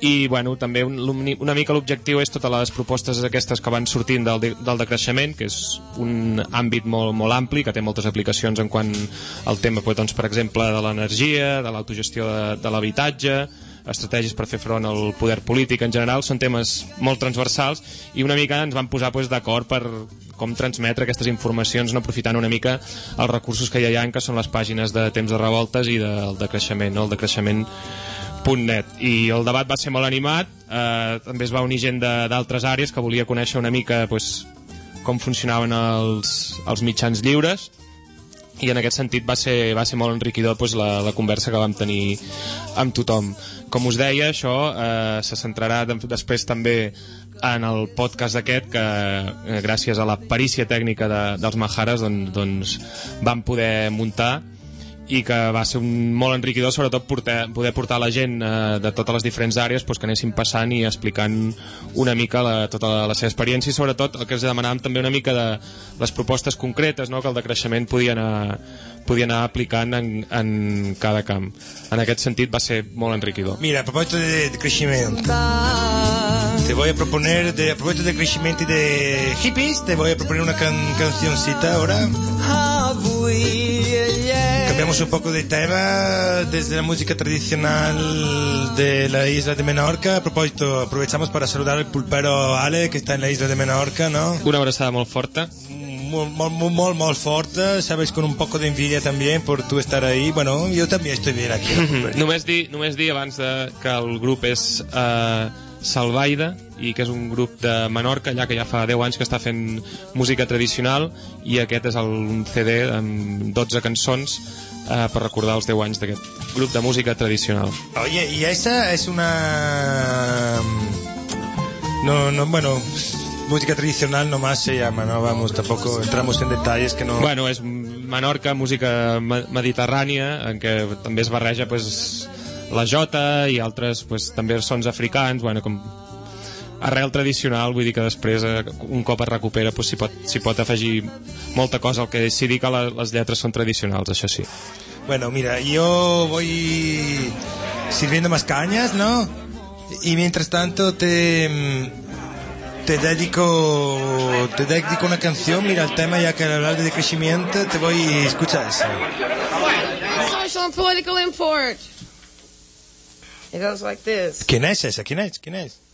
i bueno, també un, una mica l'objectiu és totes les propostes aquestes que van sortint del, de, del decreixement, que és un àmbit molt, molt ampli, que té moltes aplicacions en quant al tema, doncs, per exemple, de l'energia, de l'autogestió de, de l'habitatge, estratègies per fer front al poder polític en general. Són temes molt transversals i una mica ens vam posar doncs, d'acord per com transmetre aquestes informacions, no aprofitant una mica els recursos que ja hi ha, que són les pàgines de Temps de Revoltes i del decreixement, no? El decreixement punt net. I el debat va ser molt animat, eh, també es va unir gent d'altres àrees que volia conèixer una mica pues, com funcionaven els, els mitjans lliures, i en aquest sentit va ser, va ser molt enriquidor pues, la, la conversa que vam tenir amb tothom. Com us deia, això eh, se centrarà de, després també en el podcast aquest, que eh, gràcies a la perícia tècnica de, dels Majares doncs, doncs vam poder muntar, i que va ser un, molt enriquidor, sobretot portar, poder portar la gent eh, de totes les diferents àrees pues, que anessin passant i explicant una mica la, tota la, la seva experiència, i sobretot el que els demanàvem també una mica de les propostes concretes, no?, que el decreixement podia anar, podia anar aplicant en, en cada camp. En aquest sentit va ser molt enriquidor. Mira, a propósito de, de crecimiento, te voy a proponer, de, a propósito de crecimiento y de hippies, te voy a proponer una can, cancioncita ahora. Cambiamos un poco de tema desde la música tradicional de la isla de Menorca. A propósito, aprovechamos para saludar al pulpero Ale, que está en la isla de Menorca, ¿no? Una abraçada molt forta. Molt, molt, molt, molt forta, sabes, con un poco de envidia también por tú estar ahí. Bueno, yo también estoy bien aquí. només, dir, només dir abans de, que el grup és eh, Salvaida, i que és un grup de Menorca, allà que ja fa deu anys que està fent música tradicional, i aquest és el, un C D amb dotze cançons eh, per recordar els deu anys d'aquest grup de música tradicional. Oye, y esa es una... No, no, bueno... música tradicional nomás se llama, no vamos, tampoco entramos en detalles que no... Bueno, és Menorca, música mediterrània, en què també es barreja pues, la jota i altres pues, també sons africans, bueno, com arrel tradicional, vull dir que després un cop es recupera pues, s'hi pot, s'hi pot afegir molta cosa, el que sí dir que la, les lletres són tradicionals, això sí. Bueno, mira, yo voy sirviendo más cañas, ¿no? Y mientras tanto te... Te dedico, te dedico una canción. Mira, el tema, ya que al hablar de decrecimiento, te voy a escuchar eso. Social and political import. It goes like this. ¿Quién es esa? ¿Quién es? ¿Quién es?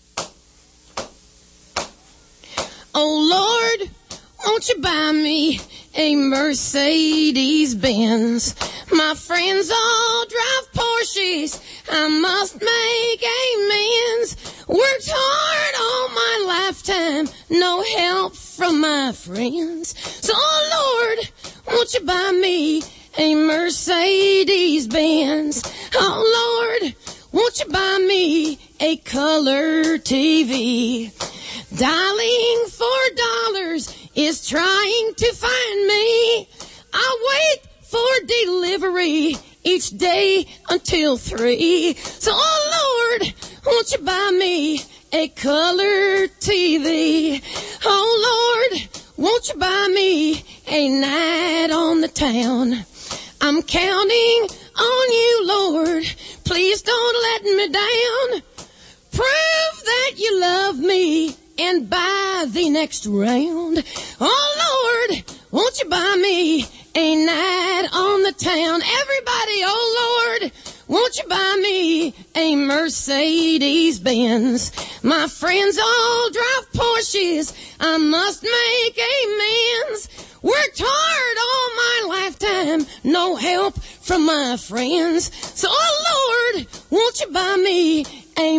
Oh Lord, won't you buy me a Mercedes Benz? My friends all drive Porsches. I must make amends. Worked hard all my lifetime, no help from my friends. So, oh Lord, won't you buy me a Mercedes Benz? Oh Lord, won't you buy me a color T V? Dialing for dollars is trying to find me. I wait for delivery each day until three. So, oh Lord, won't you buy me a color T V? Oh Lord, won't you buy me a night on the town? I'm counting on you, Lord. Please don't let me down. Prove that you love me and buy the next round. Oh Lord, won't you buy me a night on the town? Everybody, oh Lord, won't you buy me a Mercedes Benz? My friends all drive Porsches. I must make amends. Worked hard all my lifetime, no help from my friends. So, oh Lord, won't you buy me a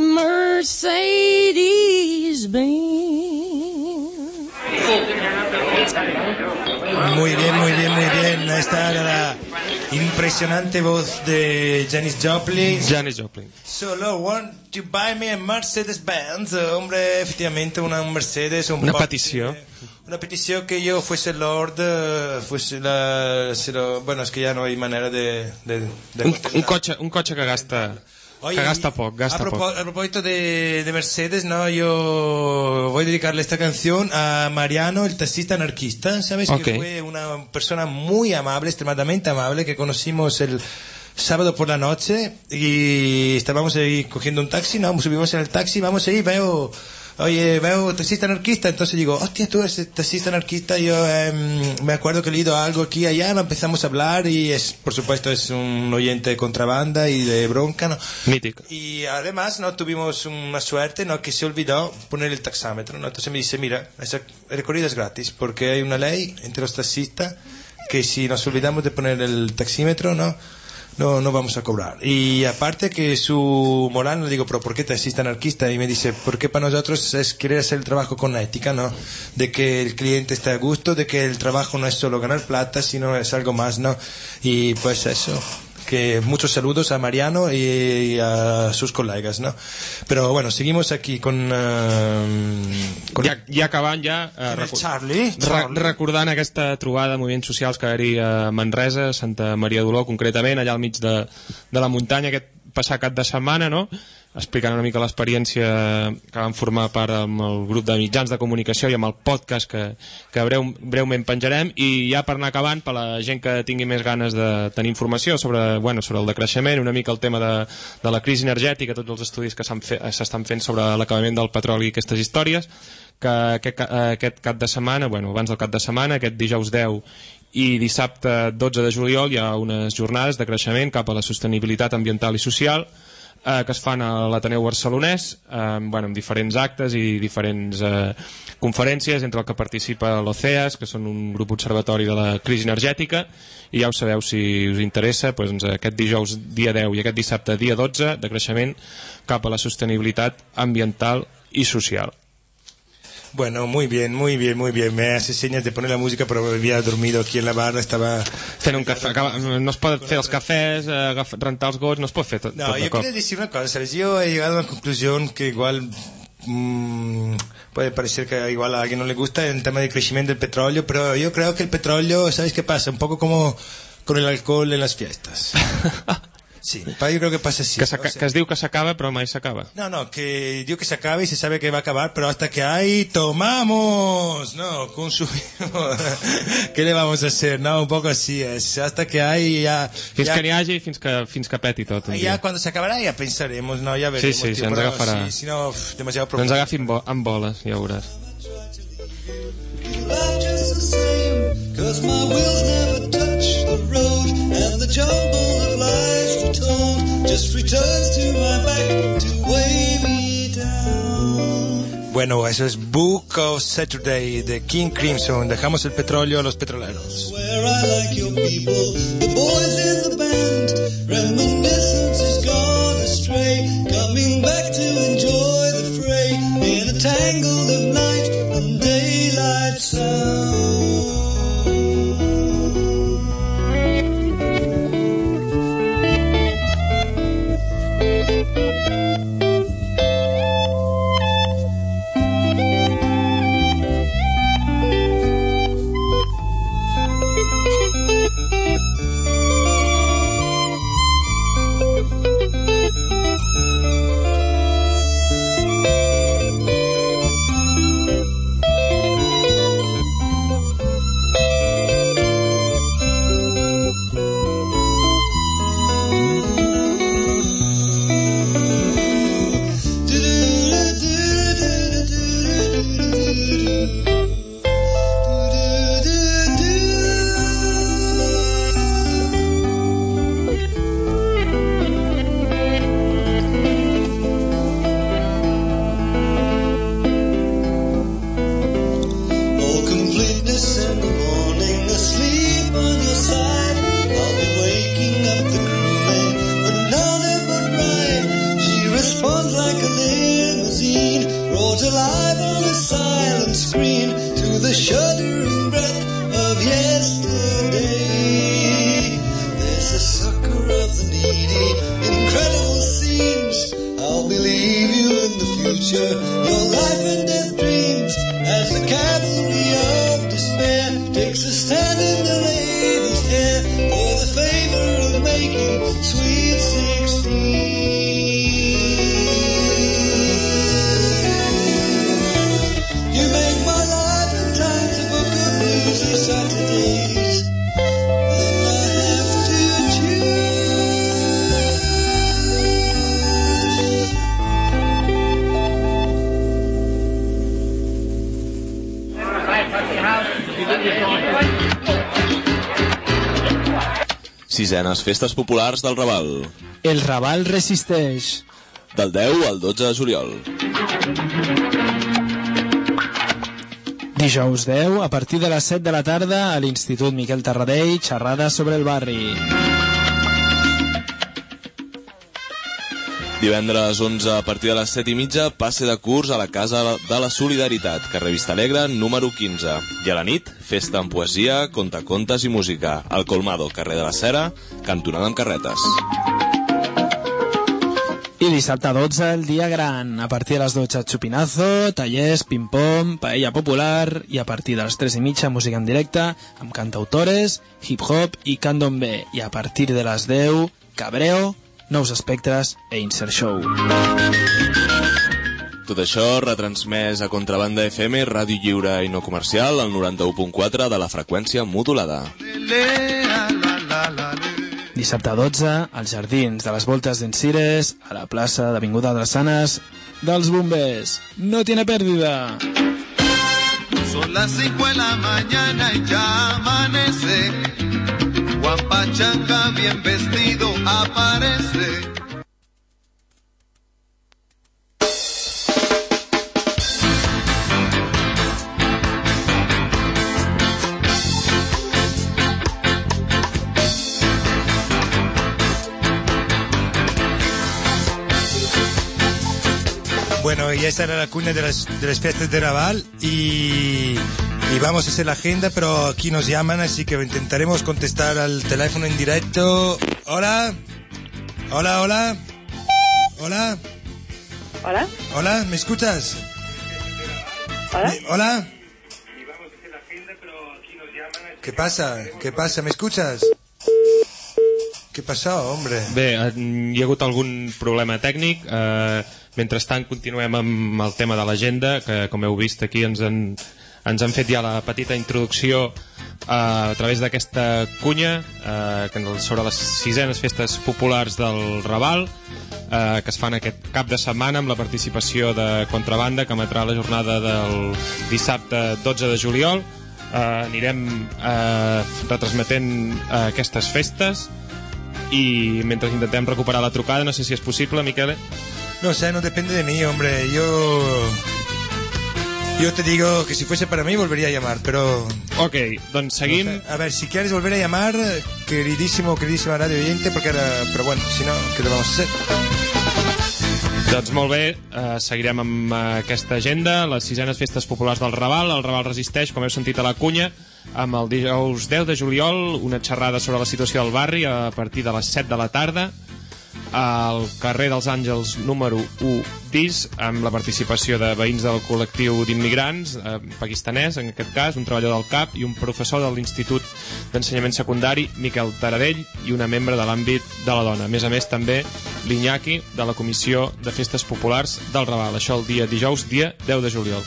Mercedes Benz? Muy bien, muy bien, muy bien. Esta era la impresionante voz de Janis Joplin. Janis Joplin. Solo want to buy me a Mercedes-Benz. Hombre, efectivamente, una Mercedes. Un una petició. Una petició que yo fuese Lord, fuese la... Lo, bueno, es que ya no hay manera de... de, de un, un, cotxe, un cotxe que gasta... Oye, que gasta poc, gasta a, propó poc. a propósito de, de Mercedes, no, yo voy a dedicarle esta canción a Mariano, el taxista anarquista, ¿sabes? Okay. Que fue una persona muy amable, extremadamente amable, que conocimos el sábado por la noche y estábamos ahí cogiendo un taxi, no, subimos en el taxi, vamos ahí, veo, oye, veo taxista anarquista, entonces digo, hostia, tú eres taxista anarquista, yo eh, me acuerdo que he leído algo aquí y allá, empezamos a hablar y es, por supuesto, es un oyente de contrabanda y de bronca, ¿no? Mítico. Y además, ¿no? Tuvimos una suerte, ¿no? Que se olvidó poner el taxámetro, ¿no? Entonces me dice, mira, ese recorrido es gratis porque hay una ley entre los taxistas que si nos olvidamos de poner el taxímetro, ¿no? No, no vamos a cobrar. Y aparte que su moral, le digo, pero ¿por qué taxista anarquista? Y me dice, porque para nosotros es querer hacer el trabajo con ética, ¿no? De que el cliente esté a gusto, de que el trabajo no es solo ganar plata, sino es algo más, ¿no? Y pues eso. Que muchos saludos a Mariano y a sus colegas, ¿no? Però bueno, seguimos aquí con... Uh, con... Ja, ja acabant ja uh, recu Charlie, Charlie. Re recordant aquesta trobada de moviments socials que va haver-hi a Manresa, Santa Maria d'Oló concretament, allà al mig de, de la muntanya, aquest passat cap de setmana, no? Explicant una mica l'experiència que van formar part amb el grup de mitjans de comunicació i amb el podcast que, que breu, breument penjarem. I ja per anar acabant, per la gent que tingui més ganes de tenir informació sobre, bueno, sobre el decreixement, una mica el tema de, de la crisi energètica, tots els estudis que s'estan fe, fent sobre l'acabament del petroli i aquestes històries, que aquest, aquest cap de setmana, bueno, abans del cap de setmana, aquest dijous deu i dissabte dotze de juliol hi ha unes jornades de creixement cap a la sostenibilitat ambiental i social eh, que es fan a l'Ateneu Barcelonès, eh, bueno, amb diferents actes i diferents eh, conferències, entre el que participa l'OCEAS, que són un grup observatori de la crisi energètica, i ja ho sabeu, si us interessa, doncs, aquest dijous dia deu i aquest dissabte dia dotze de creixement cap a la sostenibilitat ambiental i social. Bueno, muy bien, muy bien, muy bien. Me hace señas de poner la música, pero había dormido aquí en la barra, estaba... Fent un cafè, acaba, no es pot fer els cafès, eh, rentar els gots, no es pot fer tot, no, tot de yo cop. quería decir una cosa, ¿sabes? Yo he llegado a una conclusión que igual... Mmm, puede parecer que igual a alguien no le gusta el tema del crecimiento del petróleo, pero yo creo que el petróleo, ¿sabes qué pasa? Un poco como con el alcohol en las fiestas. Sí, yo creo que pasa así. Que, o sea, que es diu que s'acaba però mai s'acaba. No, no, que digo que se acaba y se sabe que va a acabar, pero hasta que hay, tomamos, no, consumimos. ¿Qué le vamos a hacer? No, un poco así es. Hasta que hay ya... Fins ya, que n'hi hagi, fins que, fins que peti tot. Ya cuando se acabará ya pensaremos, no, ya veremos. Sí, sí, tío, ens pero agafarà. Si, si no, uf, demasiado profundo. Ens agafin bo, amb boles, ja veuràs. Cause my wheels never touch the road, and the jumble of lies retold just returns to my back to weigh me down. Bueno, eso es Book of Saturday de King Crimson. Dejamos el petróleo a los petroleros. Where I like your people, the boys in the band, reminiscence has gone astray, coming back to enjoy the fray in a tangle of night and daylight sound. Sisenes Festes Populars del Raval. El Raval resisteix. Del deu al dotze de juliol. Dijous deu, a partir de les set de la tarda, a l'Institut Miquel Tarradell, xerrada sobre el barri. Divendres onze, a partir de les set i mitja, passe de curs a la Casa de la Solidaritat, carrer Vista Alegre, número quinze. I a la nit, festa amb poesia, contacontes i música. Al Colmado, carrer de la Cera, cantonada amb carretes. I dissabte dotze, el dia gran. A partir de les dotze, xupinazo, tallers, ping-pong, paella popular, i a partir de les tres i mitja, música en directe, amb cantautores, hip-hop i candombe. I a partir de les deu, cabreo, nous espectres e insert show. Tot això retransmès a Contrabanda F M, ràdio lliure i no comercial, al noranta-u punt quatre de la freqüència modulada. Dissabte dotze, als Jardins de les Voltes d'en Cires, a la plaça d'Avinguda Drassanes dels Bombers. No tiene pérdida. Son las cinco de la mañana y ya amanece. Juan Pachanga bien vestido aparece. Bueno, ya esta era la cuña de las, de las fiestas de Raval y, y vamos a hacer la agenda, pero aquí nos llaman, así que intentaremos contestar al teléfono en directo. Hola, hola, hola, hola, hola, hola, ¿me escuchas? Hola, ¿Me, hola. ¿Qué pasa? ¿Qué pasa? ¿Me escuchas? Què passa, hombre? Bé, hi ha hagut algun problema tècnic. Eh, mentrestant continuem amb el tema de l'agenda, que com heu vist aquí ens han, ens han fet ja la petita introducció eh, a través d'aquesta cunya eh, sobre les sisenes festes populars del Raval, eh, que es fan aquest cap de setmana amb la participació de Contrabanda, que emetrà la jornada del dissabte dotze de juliol. Eh, anirem eh, retransmetent eh, aquestes festes y mientras intentemos recuperar la trucada, no sé si es posible, Miquele. No sé, no depende de mí, hombre. Yo yo te digo que si fuese para mí volvería a llamar, pero... Ok, doncs seguim. No sé. A ver, si quieres volver a llamar, queridísimo, queridísima radio oyente, porque ahora... Pero bueno, si no, ¿qué le vamos a hacer? Doncs molt bé, eh, seguirem amb aquesta agenda, les sisenes festes populars del Raval. El Raval resisteix, com heu sentit a la cunya, amb el dijous deu de juliol, una xerrada sobre la situació del barri a partir de les set de la tarda, al carrer dels Àngels número u bis, amb la participació de veïns del col·lectiu d'immigrants eh, pakistanès, en aquest cas, un treballador del C A P i un professor de l'Institut d'Ensenyament Secundari, Miquel Taradell, i una membre de l'àmbit de la dona. A més a més, també l'Iñaki, de la Comissió de Festes Populars del Raval. Això el dia dijous, dia deu de juliol.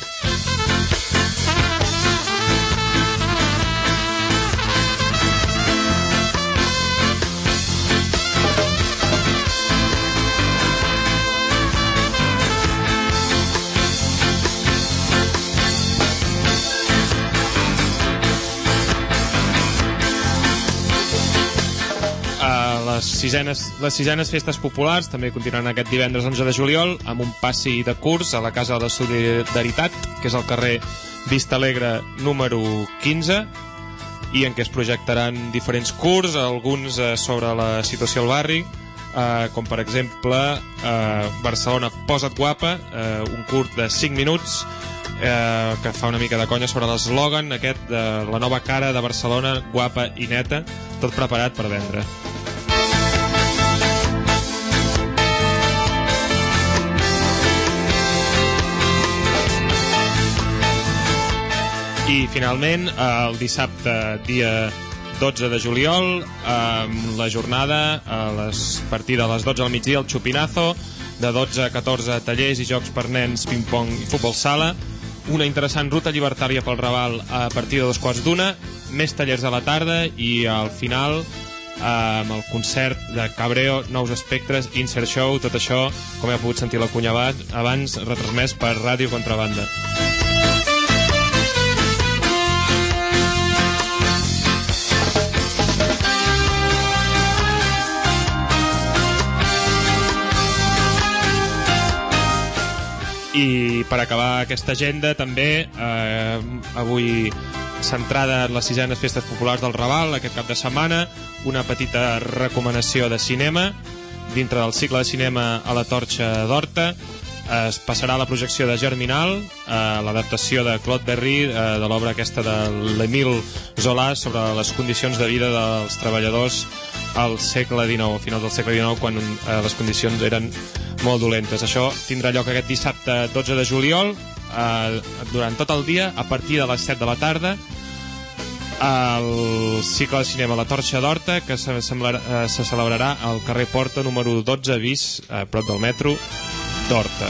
Les sisenes, les sisenes festes populars també continuaran aquest divendres onze de juliol amb un passi de curs a la Casa de la Solidaritat, que és al carrer Vista Alegre número quinze, i en què es projectaran diferents curs, alguns eh, sobre la situació al barri, eh, com per exemple eh, Barcelona Posa't Guapa, eh, un curt de cinc minuts eh, que fa una mica de conya sobre l'eslògan aquest de la nova cara de Barcelona, guapa i neta, tot preparat per vendre. I finalment, el dissabte, dia dotze de juliol, amb la jornada a les, a partir de les dotze al migdia, el xupinazo, de dotze a catorze tallers i jocs per nens, ping-pong i futbol sala, una interessant ruta llibertària pel Raval a partir de dos quarts d'una, més tallers a la tarda i al final amb el concert de Cabreo, Nous Espectres, Insert Show, tot això, com heu pogut sentir la cunya abans, retransmès per Ràdio Contrabanda. I per acabar aquesta agenda també eh, avui centrada en les sisenes festes populars del Raval aquest cap de setmana, una petita recomanació de cinema dintre del cicle de cinema a la Torxa d'Horta. Es passarà la projecció de Germinal, eh, l'adaptació de Claude Berry, eh, de l'obra aquesta de l'Émile Zola sobre les condicions de vida dels treballadors al segle dinou, a finals del segle dinou, quan eh, les condicions eren molt dolentes. Això tindrà lloc aquest dissabte dotze de juliol, eh, durant tot el dia, a partir de les set de la tarda, el cicle de cinema La Torxa d'Horta, que se, semblarà, se celebrarà al carrer Porta número dotze bis, a prop del metro d'Horta.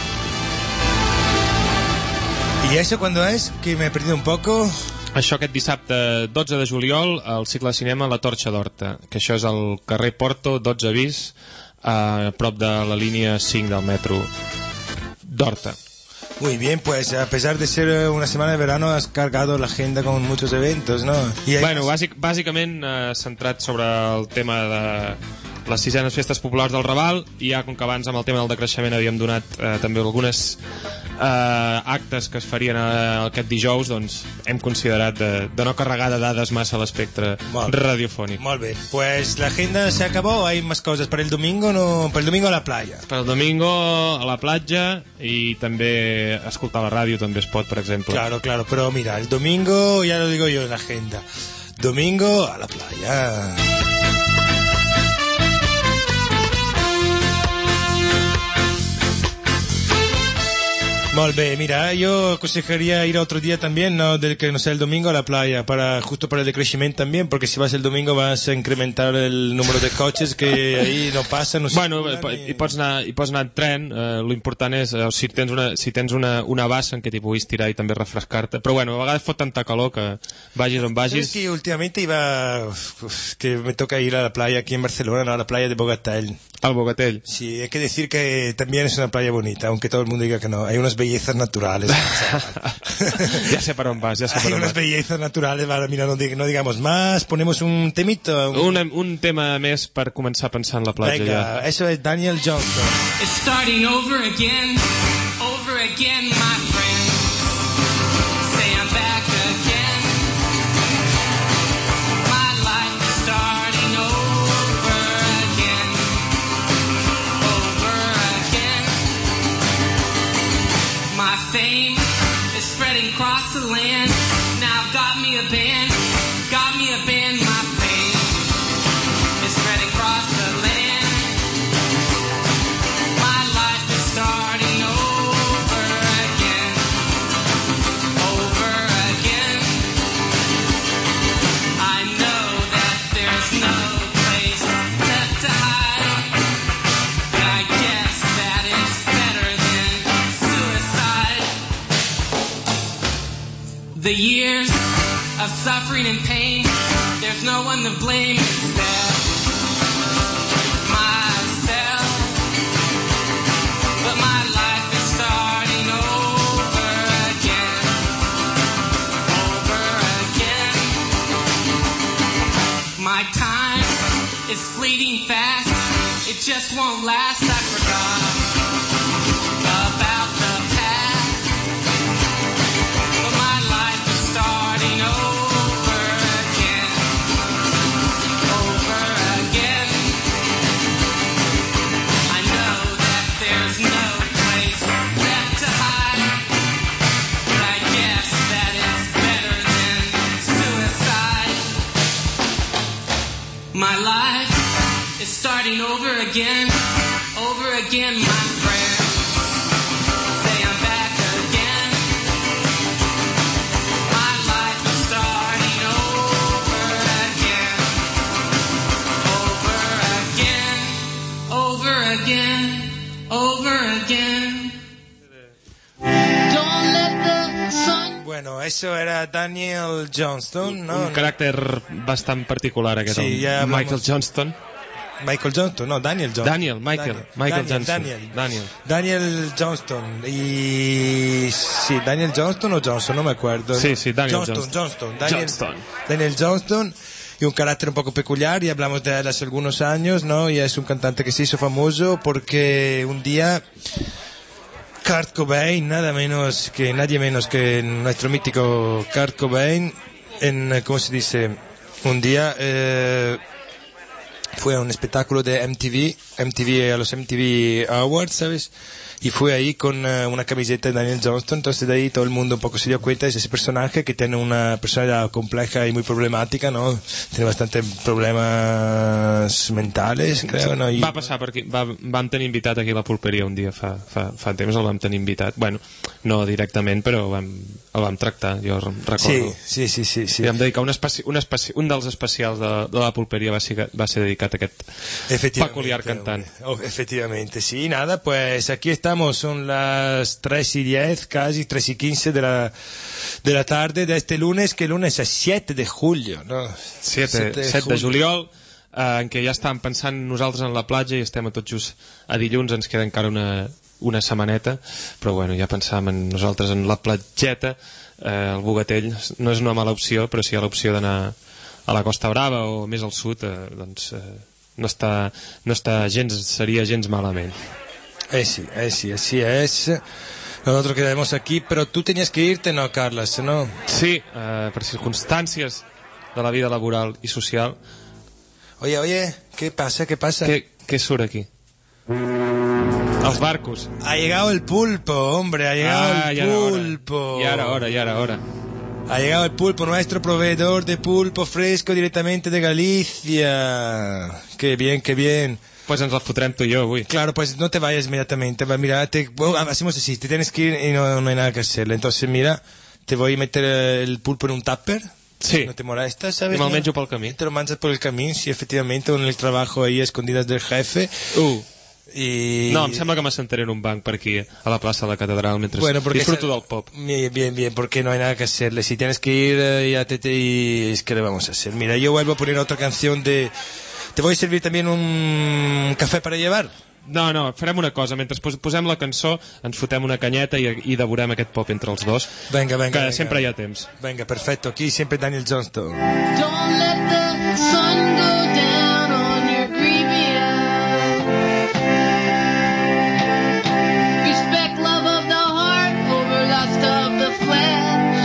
¿Y eso cuándo es? Que me he perdido un poco. Això aquest dissabte dotze de juliol al cicle de cinema La Torxa d'Horta, que això és al carrer Porto dotze bis, a prop de la línia cinc del metro d'Horta. Muy bien, pues a pesar de ser una semana de verano has cargado la agenda con muchos eventos, ¿no? I bueno, bàsic, bàsicament eh, centrat sobre el tema de les sisenes festes populars del Raval, i ja com que abans amb el tema del decreixement havíem donat eh, també algunes eh, actes que es farien eh, aquest dijous, doncs hem considerat de, de no carregar de dades massa a l'espectre radiofònic. Molt bé, pues la agenda se acabó, hay más cosas para el domingo, no, para el domingo a la playa. Per el domingo a la platja, i també escoltar la ràdio també es pot, per exemple. Claro, claro, pero mira, el domingo, ya lo digo yo en la agenda, domingo a la playa. Molt bé, mira, yo aconsejaría ir otro día también, no del que no sea el domingo, a la playa, para justo para el decrecimiento también, porque si vas el domingo vas a incrementar el número de coches que ahí no pasan, no bueno, i pots anar, i pots anar en tren, eh, l'important és eh, si tens, una, si tens una, una bassa en què t'hi puguis tirar i també refrescar-te, però bueno, a vegades fot tanta calor que vagis on vagis. ¿Sabes que últimamente iba, uf, que me toca ir a la playa aquí en Barcelona, no, a la playa de Bogatell? Al Bogatell. Sí, hay que decir que también es una playa bonita, aunque todo el mundo diga que no. Hay unas bellezas naturales. Ya sé para on vas, ya sé para Hay on unas vas. bellezas naturales. Vale, mira, no, dig- no digamos más. Ponemos un temito. Un... Un, un tema més per començar a pensar en la platja. Venga, ja. eso es Daniel Johnston. It's starting over again, over again, my friend. Say I'm back again. My life is starting over again, over again. My fame is spreading across the land. Now I've got me a band, got me a band. My fame is spreading across the land. My life is starting over again, over again. I know that there's no place left to hide, but I guess that it's better than suicide. The years of suffering and pain, there's no one to blame except myself. But my life is starting over again, over again. My time is fleeting fast, it just won't last. I forgot about the past, but my life is starting over again, over again. I know that there's no place left to hide, but I guess that it's better than suicide. My life is starting over again, over again, my friend. Say I'm back again. My life is starting over again, over again, over again, over again. Don't let the sun. Bueno, eso era Daniel Johnston, ¿no? Un caràcter bastant particular aquest, Sí, el ja hablamos- Michael Johnston. Michael Johnston, no, Daniel Johnston. Daniel, Michael, Michael Daniel, Johnston. Daniel. Daniel. Daniel Johnston. Y sí, Daniel Johnston o Johnson, no me acuerdo. Sí, sí, Daniel Johnston. Johnston. Johnston. Daniel Johnston. Daniel Johnston. Y un carácter un poco peculiar, y hablamos de él hace algunos años, ¿no? Y es un cantante que se hizo famoso porque un día Kurt Cobain, nada menos que, nadie menos que nuestro mítico Kurt Cobain, en, ¿cómo se dice? Un día eh, fue a un espectáculo de M T V, M T V a los M T V Awards, ¿sabes? Y fue ahí con uh, una camiseta de Daniel Johnston, entonces de ahí todo el mundo un poco se dio cuenta de ese personaje que tiene una personalidad compleja y muy problemática, ¿no? Tiene bastante problemas mentales, creo, ¿no? I... Va passar per aquí, va, vam tenir invitat aquí a la pulperia un dia fa, fa, fa temps, el vam tenir invitat, bueno, no directament, però vam, el vam tractar, jo recordo. Sí, sí, sí, sí, sí. I vam dedicar un, especi, un, especi, un dels especials de, de la pulperia va ser, va ser dedicat a aquest peculiar cantant. Oh, efectivamente, sí, nada, pues aquí está. Estamos, son las tres y diez, casi tres y quince de la, de la tarde de este lunes, que el lunes es siete de julio, ¿no? siete de juliol, eh, en què ja estàvem pensant nosaltres en la platja i estem a tot just a dilluns, ens queda encara una, una setmaneta, però bueno, ja pensàvem en nosaltres en la platgeta, eh, el Bogatell no és una mala opció, però si hi ha l'opció d'anar a la Costa Brava o més al sud, eh, doncs eh, no, està, no està gens, seria gens malament. Eh sí, eh sí, así es. Nosotros quedamos aquí, pero tú tenías que irte, ¿no, Carles? ¿No? Sí, eh, per circumstàncies de la vida laboral y social. Oye, oye, ¿qué pasa? ¿Qué pasa? ¿Qué, qué surt aquí? Els barcos. Ha llegado el pulpo, hombre, ha llegado ah, el pulpo. Ya era hora, ya era hora. Ha llegado el pulpo, nuestro proveedor de pulpo fresco directamente de Galicia. Qué bien, qué bien. Pues ens el fotrem tu i jo avui. Claro, pues no te vayas inmediatamente. Mira, te, bueno, hacemos así, te tienes que ir y no, no hay nada que hacerle. Entonces, mira, te voy a meter el pulpo en un tupper. Sí. No te molestas, ¿sabes? I me'l menjo pel camí. Te lo manchas por el camí, sí, efectivamente, con el trabajo ahí a escondidas del jefe. Uh. Y... No, em sembla que m'assentaré en un banc per aquí, a la plaça de la catedral, mentre bueno, disfruto del pop. Bien, bien, bien, porque no hay nada que hacerle. Si tienes que ir, eh, ya te, te... Y es que le vamos a hacer. Mira, yo vuelvo a poner otra canción de... ¿Te voy a servir también un café para llevar? No, no, farem una cosa. Mentre posem la cançó, ens fotem una canyeta i, i devorem aquest pop entre els dos. Venga, venga, que venga. sempre hi ha temps. Venga, perfecto. Aquí siempre Daniel Johnston. Don't let the sun go down on your grievance. Respect love of the heart over lust of the flesh.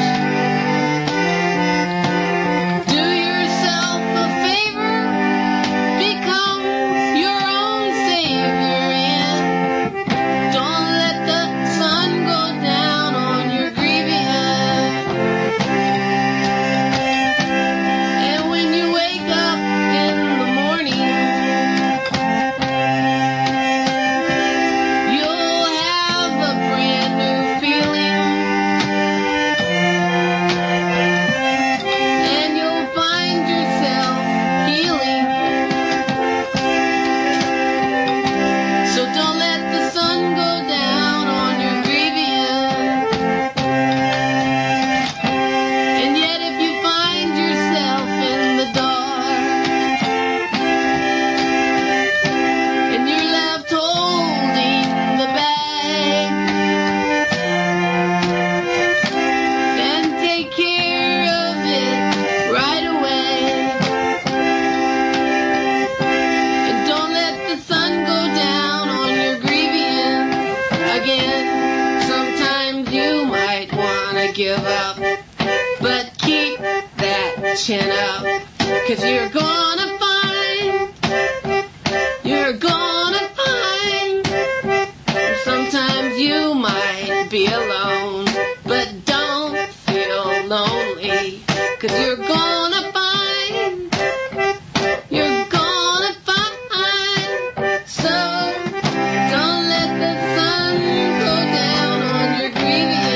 Give up, but keep that chin up, 'cause you're gonna find, you're gonna find, sometimes you might be alone, but don't feel lonely, 'cause you're gonna find, you're gonna find, so don't let the sun go down on your grievance.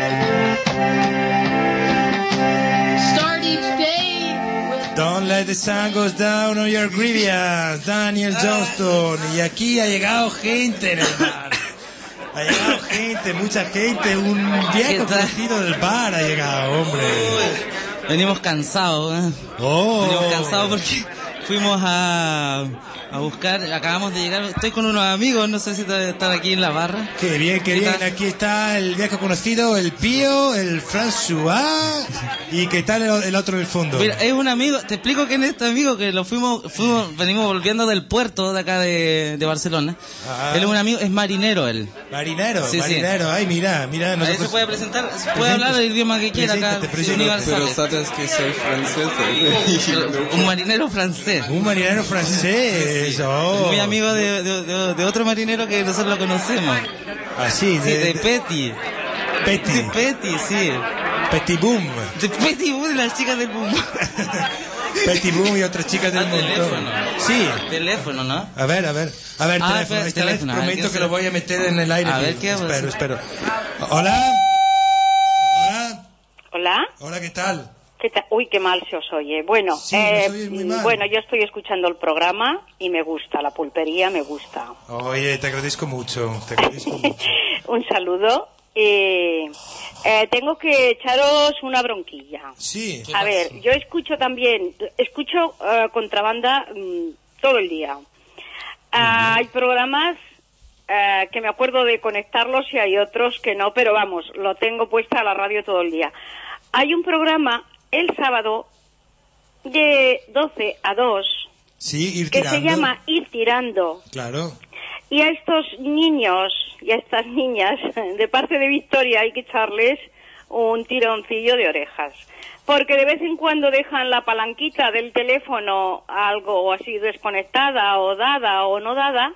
Don't let the sun go down on your grievance, Daniel Johnston. Y aquí ha llegado gente en el bar. Ha llegado gente, mucha gente. Un viejo conocido del bar ha llegado, hombre. Venimos cansados, ¿eh? Oh. Venimos cansados porque fuimos a, a buscar, acabamos de llegar, estoy con unos amigos, no sé si están aquí en la barra. Qué bien, qué bien, aquí está el viejo conocido, el Pío, el François, y qué tal el, el otro del fondo. Mira, es un amigo, te explico quién es este amigo, que lo fuimos, fuimos venimos volviendo del puerto de acá de, de Barcelona. Ah. Él es un amigo, es marinero él. Marinero, Sí, sí. marinero, ay mira, mira. Ahí Nosotros... se puede presentar, se puede hablar el idioma que quiera acá. Pero sabes que soy francés. ¿eh? Un marinero francés. Un marinero francés. Sí, sí. Oh. Muy amigo de, de, de, de otro marinero que nosotros lo conocemos. Ah, sí, Sí, de, de Petty. Petty. De Petty, sí. Petty Boom. De Petty Boom, de las chicas del boom. Petty Boom y otras chicas del Ah, montón. teléfono. Sí. Teléfono, ¿no? A ver, a ver. A ver, Ah, teléfono. espera, Esta teléfono, vez a ver, prometo ¿quién que se- lo voy a meter en el aire. A ver, ¿qué hago? Espero, espero. Hola. Hola. Hola. Hola, ¿qué tal? ¿Qué tal? Uy, qué mal se os oye. Bueno, Sí, eh, nos oyes muy mal. bueno, yo estoy escuchando el programa y me gusta, la pulpería me gusta. Oye, te agradezco mucho. Te agradezco mucho. Un saludo. Eh, eh, tengo que echaros una bronquilla. Sí. A ver, yo escucho también, escucho eh, contrabanda mm, todo el día. Ah, hay programas eh, que me acuerdo de conectarlos y hay otros que no, pero vamos, lo tengo puesta a la radio todo el día. Hay un programa el sábado de doce a dos Sí, ir que tirando. se llama Ir Tirando. Claro. Y a estos niños y a estas niñas, de parte de Victoria, hay que echarles un tironcillo de orejas. Porque de vez en cuando dejan la palanquita del teléfono algo así desconectada o dada o no dada.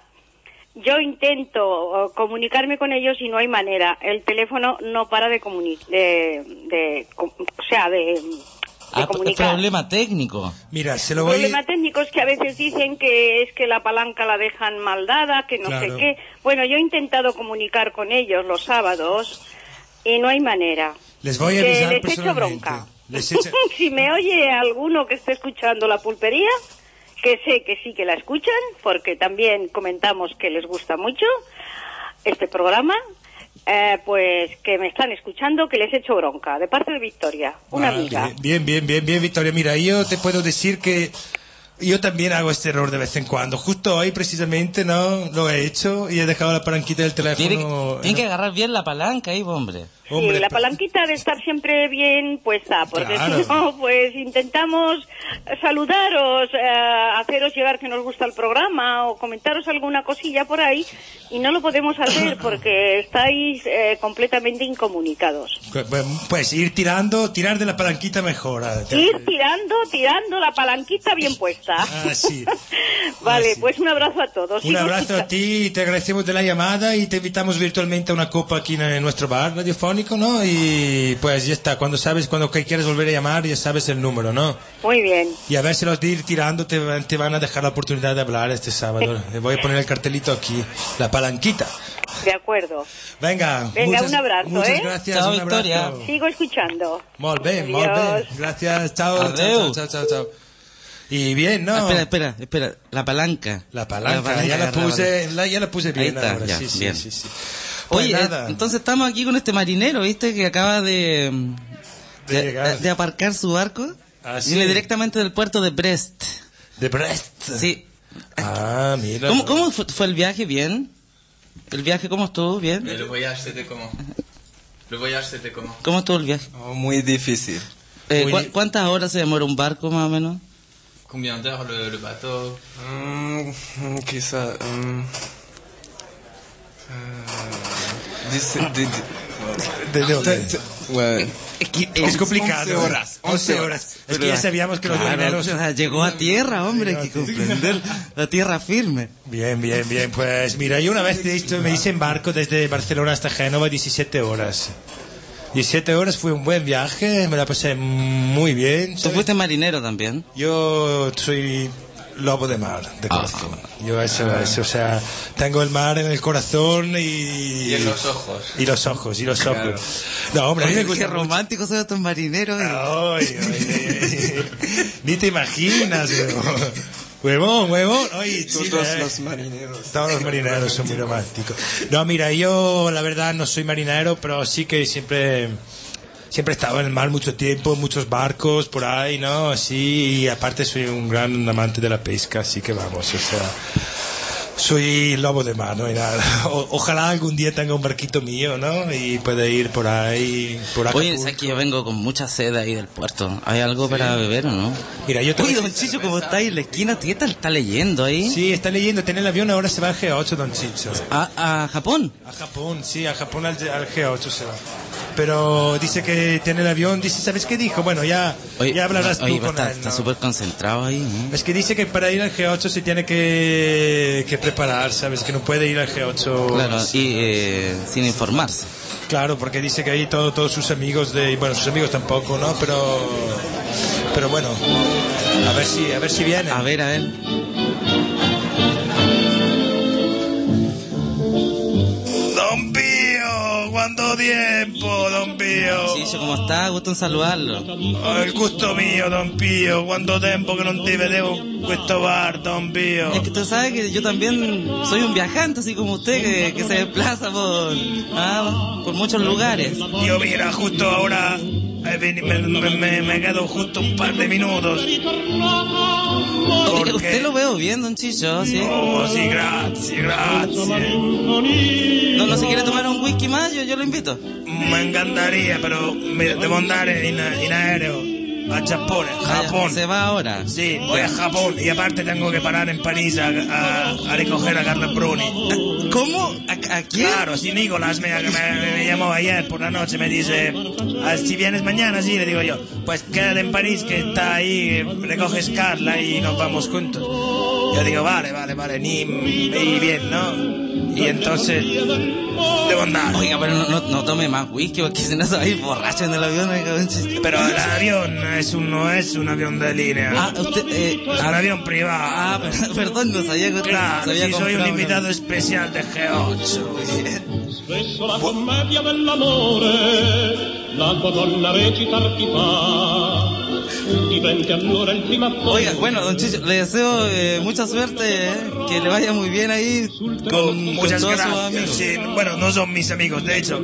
Yo intento uh, comunicarme con ellos y no hay manera. El teléfono no para de comunicar, de, de, com- o sea, de, de Ah, comunicar. problema técnico. Mira, se lo El voy... problema técnico es que a veces dicen que es que la palanca la dejan mal dada, que no Claro. sé qué. Bueno, yo he intentado comunicar con ellos los sábados y no hay manera. Les voy a Que avisar les echo personalmente. bronca. Les echa- Si me oye alguno que esté escuchando la pulpería, que sé que sí que la escuchan, porque también comentamos que les gusta mucho este programa, eh, pues que me están escuchando, que les echo bronca, de parte de Victoria, una Vale, amiga. Bien, bien, bien, bien, Victoria. Mira, yo te puedo decir que yo también hago este error de vez en cuando. Justo hoy, precisamente, no lo he hecho y he dejado la palanquita del teléfono. Tiene, tiene que agarrar bien la palanca ahí, hombre. Sí, la palanquita de estar siempre bien puesta, porque Claro. si no, pues intentamos saludaros, eh, haceros llegar que nos gusta el programa o comentaros alguna cosilla por ahí y no lo podemos hacer porque estáis eh, completamente incomunicados. Pues ir tirando, tirar de la palanquita mejora. Ir tirando, tirando la palanquita bien puesta. Ah, sí. Vale, Ah, sí. pues un abrazo a todos. Un Sigo abrazo a escucha- ti, te agradecemos de la llamada y te invitamos virtualmente a una copa aquí en nuestro bar radiofónico, ¿no? Y pues ya está, cuando sabes, cuando que quieres volver a llamar, ya sabes el número, ¿no? Muy bien. Y a ver si los de ir tirando te, van- te van a dejar la oportunidad de hablar este sábado. Le voy a poner el cartelito aquí, la palanquita. De acuerdo. Venga, Venga, muchas, un abrazo, muchas ¿eh? gracias, Chao, un abrazo. Victoria. Sigo escuchando. Molt bé, molt bé. Adiós. Gracias, chao, chao, Adeu. chao, chao, chao. Y bien, ¿no? Ah, espera, espera, espera. La palanca. La palanca, ya la agarraba. puse, la, ya la puse bien Ahí está, ahora. ya, sí, sí, bien. sí, sí. Pues Oye, nada. eh, entonces estamos aquí con este marinero, ¿viste? Que acaba de... De De, llegar. de aparcar su barco. Ah, sí. Viene directamente del puerto de Brest. ¿De Brest? Sí. Ah, mira. ¿Cómo, cómo fue, fue el viaje? ¿Bien? ¿El viaje cómo estuvo? ¿Bien? Le voyage, c'était comment? Le voyage, c'était comment? ¿Cómo estuvo el viaje? Oh, muy difícil. Eh, Muy ¿cu- di- ¿Cuántas horas se demora un barco más o menos? Combien d'heures le, le bateau? Mm, quizá. mm, euh, dix- de- de- ¿De dónde? Ouais. Es complicado. once horas. once horas. Es que ya sabíamos que los Claro, marineros... o sea, llegó a tierra, hombre, hay que comprender. La tierra firme. Bien, bien, bien. Pues mira, yo una vez de esto me hice en barco desde Barcelona hasta Génova diecisiete horas. diecisiete horas fue un buen viaje, me la pasé muy bien. ¿Tú ¿sabes? fuiste marinero también? Yo soy lobo de mar, de corazón. Yo eso, eso, o sea, tengo el mar en el corazón y... Y en los ojos. Y los ojos, y los ojos. Claro. No, hombre, a mí me Oye, gusta qué romántico son estos marineros. Ay, ay, ay. Ni te imaginas, huevón. Huevón, huevón. Oye, sí, Todos eh. los marineros. Todos los marineros son muy románticos. No, mira, yo la verdad no soy marinero, pero sí que siempre siempre he estado en el mar mucho tiempo, muchos barcos por ahí, ¿no? Así, y aparte soy un gran amante de la pesca, así que vamos, o sea, soy lobo de mar, ¿no? Y nada, o, ojalá algún día tenga un barquito mío, ¿no? Y pueda ir por ahí, por acá. Oye, es que yo vengo con mucha sed ahí del puerto. ¿Hay algo sí. para beber o no? Mira, yo te Oye, don Chicho, ¿cómo está ahí en la esquina? ¿Qué tal está leyendo ahí? Sí, está leyendo, tiene el avión, ahora se va al G ocho, don Chicho. ¿A, a Japón? A Japón, sí, a Japón al, al G ocho se va. Pero dice que tiene el avión, dice, ¿sabes qué dijo? Bueno, ya, oye, ya hablarás oye, tú con está, él, ¿no? Está súper concentrado ahí, ¿no? Es que dice que para ir al G ocho se tiene que, que preparar, ¿sabes? Que no puede ir al G ocho... Claro, y eh, sin informarse. Claro, porque dice que ahí todo, todos sus amigos de... Bueno, sus amigos tampoco, ¿no? Pero... Pero bueno, a ver si, a ver si viene. A ver, a ver. Don Pío, ¿cuánto tiempo, Don Pío? Sí, ¿cómo está? Gusto en saludarlo. Oh, el gusto mío, Don Pío. ¿Cuánto tiempo que non ti vedevo questo bar, Don Pío? Es que tú sabes que yo también soy un viajante, así como usted, que, que se desplaza por, ah, por muchos lugares. Yo, mira, justo ahora eh, me, me, me, me quedo justo un par de minutos. Porque... Usted lo veo bien, Don Chicho, ¿sí? Oh, sí, gracias, gracias. ¿No, no se quiere tomar un whisky más? Yo, yo lo invito. Me encantaría, pero me debo andar en, en aéreo a Japón, Japón. ¿Se va ahora? Sí, voy a Japón y aparte tengo que parar en París a, a, a recoger a Carla Bruni. ¿Cómo? ¿A, a quién? Claro, sí, Nicolás me, me, me llamó ayer por la noche, me dice, si vienes mañana, sí, le digo yo, pues quédate en París que está ahí, recoges Carla y nos vamos juntos. Yo digo, vale, vale, vale, ni, ni bien, ¿no? Y entonces debo andar. Oiga, pero no, no, no tome más whisky porque si no se va a ir borracho en el avión. Pero el avión es un, no es un avión de línea. Ah, usted... Eh, es un avión privado. Ah, perdón, no sabía que usted claro, sabía sí, soy un invitado una... especial de G ocho. Spesso la commedia dell'amore la tua donna recitar ti fa. Oiga, bueno, don Chicho, le deseo eh, mucha suerte, eh, que le vaya muy bien ahí con muchas con gracias. Amigos. Sí, bueno, no son mis amigos, de hecho.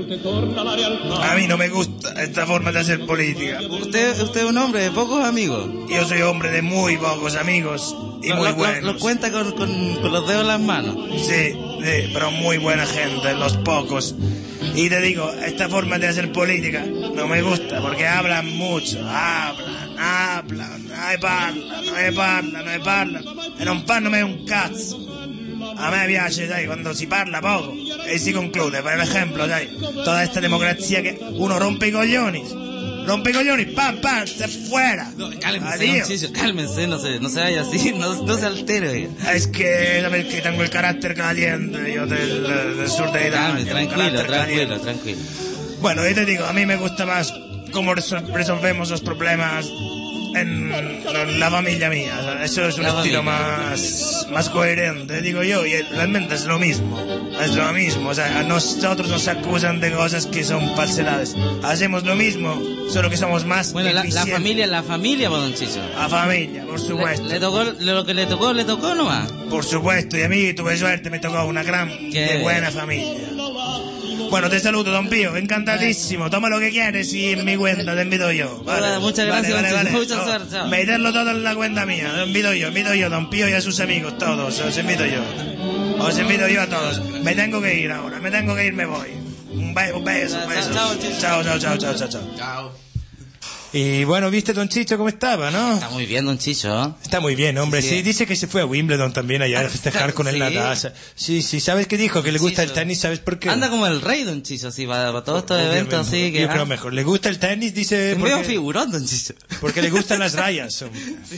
A mí no me gusta esta forma de hacer política. Usted, usted es un hombre de pocos amigos. Yo soy hombre de muy pocos amigos y lo, muy lo, buenos. Lo, lo cuenta con, con, con los dedos en las manos. Sí, sí, pero muy buena gente, los pocos. Y te digo, esta forma de hacer política no me gusta porque hablan mucho, hablan, hablan, no ne parlano, no ne parlano, no ne parlano e non fanno mai un cazzo. A me piace, sai, quando si parla poco e si conclude, per esempio, sai, toda esta democrazia che uno rompe i coglioni, rompe i coglioni, pam, pam, se fuera. No, cálmense, Chicho, cálmense, no se, no se vaya así, no, no se altere. Es que, sabes que tengo el carácter caliente, yo del, del sur de Italia. Tranquilo, tranquilo, tranquilo. Bueno, yo te digo, a mí me gusta más cómo resolvemos los problemas en, en la familia mía. O sea, eso es un la estilo más, más coherente, digo yo, y realmente es lo mismo. Es lo mismo, o sea, a nosotros nos acusan de cosas que son falsedades. Hacemos lo mismo, solo que somos más bueno, la, la familia, la familia, don Chicho. La familia, por supuesto. Le, le tocó, lo que le tocó, le tocó nomás. Por supuesto, y a mí tuve suerte, me tocó una gran y buena familia. Bueno, te saludo, don Pío, encantadísimo. Toma lo que quieres y en mi cuenta te invito yo. Vale, Hola, muchas gracias, vale, vale, vale. Mucha suerte. Chao. Meterlo todo en la cuenta mía. Te invito yo, invito yo, don Pío y a sus amigos, todos. Os invito yo. Os invito yo a todos. Me tengo que ir ahora, me tengo que ir, me voy. Un beso, un beso, un beso. Chao, chao, chao, chao, chao, chao. Chao. Y bueno, ¿viste don Chicho cómo estaba, no? Está muy bien, don Chicho. Está muy bien, hombre. Sí, sí dice que se fue a Wimbledon también allá a festejar con el Nadal. Sí, sí, ¿sabes qué dijo? Que le gusta Chicho. El tenis, ¿sabes por qué? Anda como el rey, don Chicho, sí, para, para todos estos eventos, así que... Yo ah. creo mejor. Le gusta el tenis, dice... Es medio figurón, don Chicho. Porque le gustan las rayas. Sí.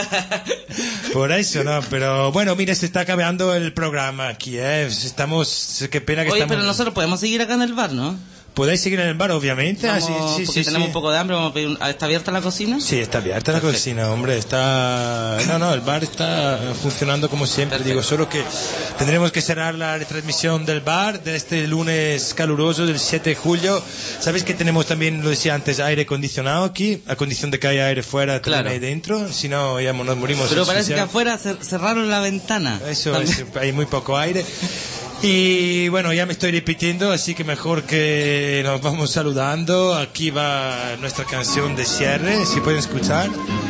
Por eso, ¿no? Pero bueno, mire, se está acabando el programa aquí, ¿eh? Estamos... Qué pena que Oye, estamos... pero nosotros podemos seguir acá en el bar, ¿no? Podéis seguir en el bar, obviamente. Vamos, ah, sí, sí, porque sí, tenemos sí. un poco de hambre. Vamos a pedir un... ¿Está abierta la cocina? Sí, está abierta Perfecto. La cocina, hombre. Está... No, no, el bar está funcionando como siempre. Perfecto. Digo, solo que tendremos que cerrar la retransmisión del bar de este lunes caluroso del siete de julio. ¿Sabes que tenemos también, lo decía antes, aire acondicionado aquí? A condición de que haya aire fuera, claro. También ahí dentro. Si no, ya nos morimos. Pero parece que afuera cerraron la ventana. Eso, es, hay muy poco aire. Y bueno, ya me estoy repitiendo, así que mejor que nos vamos saludando. Aquí va nuestra canción de cierre, si pueden escuchar.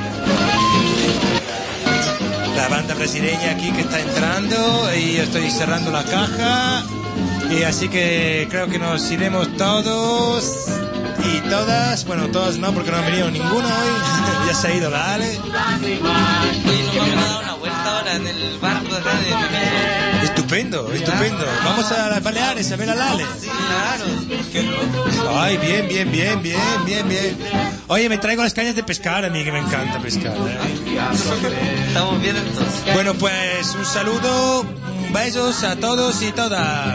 La banda brasileña aquí que está entrando y yo estoy cerrando la caja. Y así que creo que nos iremos todos y todas. Bueno, todas no, porque no ha venido ninguno hoy. Ya se ha ido la Ale. Oye, nos vamos a dar una vuelta ahora en el barco de acá de Mimero. Estupendo, estupendo. Vamos a las Baleares a ver a Lale. Sí, claro. Ay, bien, bien, bien, bien, bien, bien. Oye, me traigo las cañas de pescar a mí, que me encanta pescar. ¿eh? Estamos bien entonces. Bueno, pues un saludo, besos a todos y todas.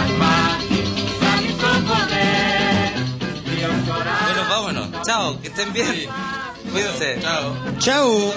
Bueno, vámonos. Chao, que estén bien. Cuídense. Chao. Chao.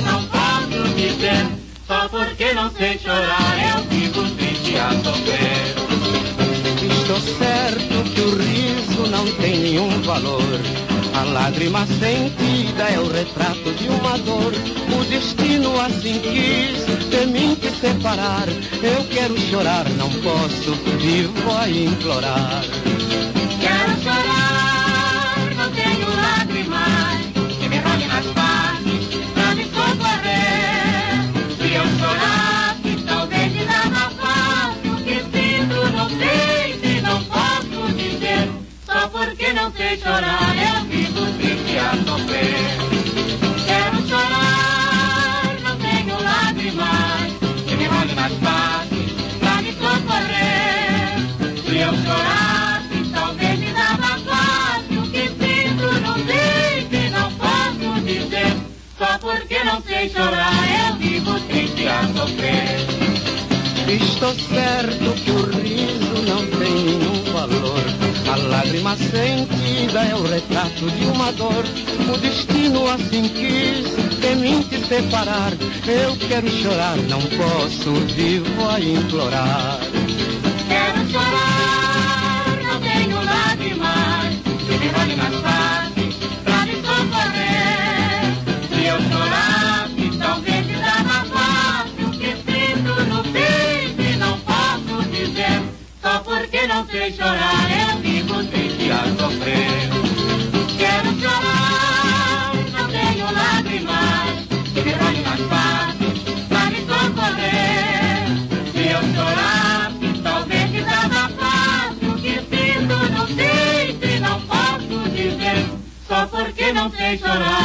Só porque não sei chorar eu vivo triste a sofrer. Estou certo que o riso não tem nenhum valor. A lágrima sentida é o retrato de uma dor. O destino assim quis de mim te separar. Eu quero chorar, não posso, vivo a implorar. Quero chorar, não tenho lágrimas que me rolem nas faces pra me socorrer. Se eu chorasse, talvez me dava fácil. Que sinto, não sei se não posso dizer. Só porque não sei chorar, eu vivo triste a sofrer. Quero chorar, não tenho lágrimas que me rolem nas faces pra me socorrer. Se eu chorasse, talvez me dava fácil. Que sinto, não sei se não posso dizer. Só porque não sei chorar, eu vivo triste a sofrer. Estou certo que o riso não tem nenhum valor. A lágrima sentida é o retrato de uma dor. O destino assim quis de mim te separar. Eu quero chorar, não posso, vivo a implorar. Quero chorar, não tenho lágrimas que me rolem nas faces pra me socorrer. Se eu chorasse, talvez me dava fácil. Que sinto no peito e não posso dizer. Só porque não sei chorar, eu vivo triste a sofrer. Quero chorar, não tenho lágrimas que me rolem nas faces pra me socorrer. Se eu chorasse, talvez me dava fácil. Que sinto no peito e não posso dizer. Só porque não sei chorar.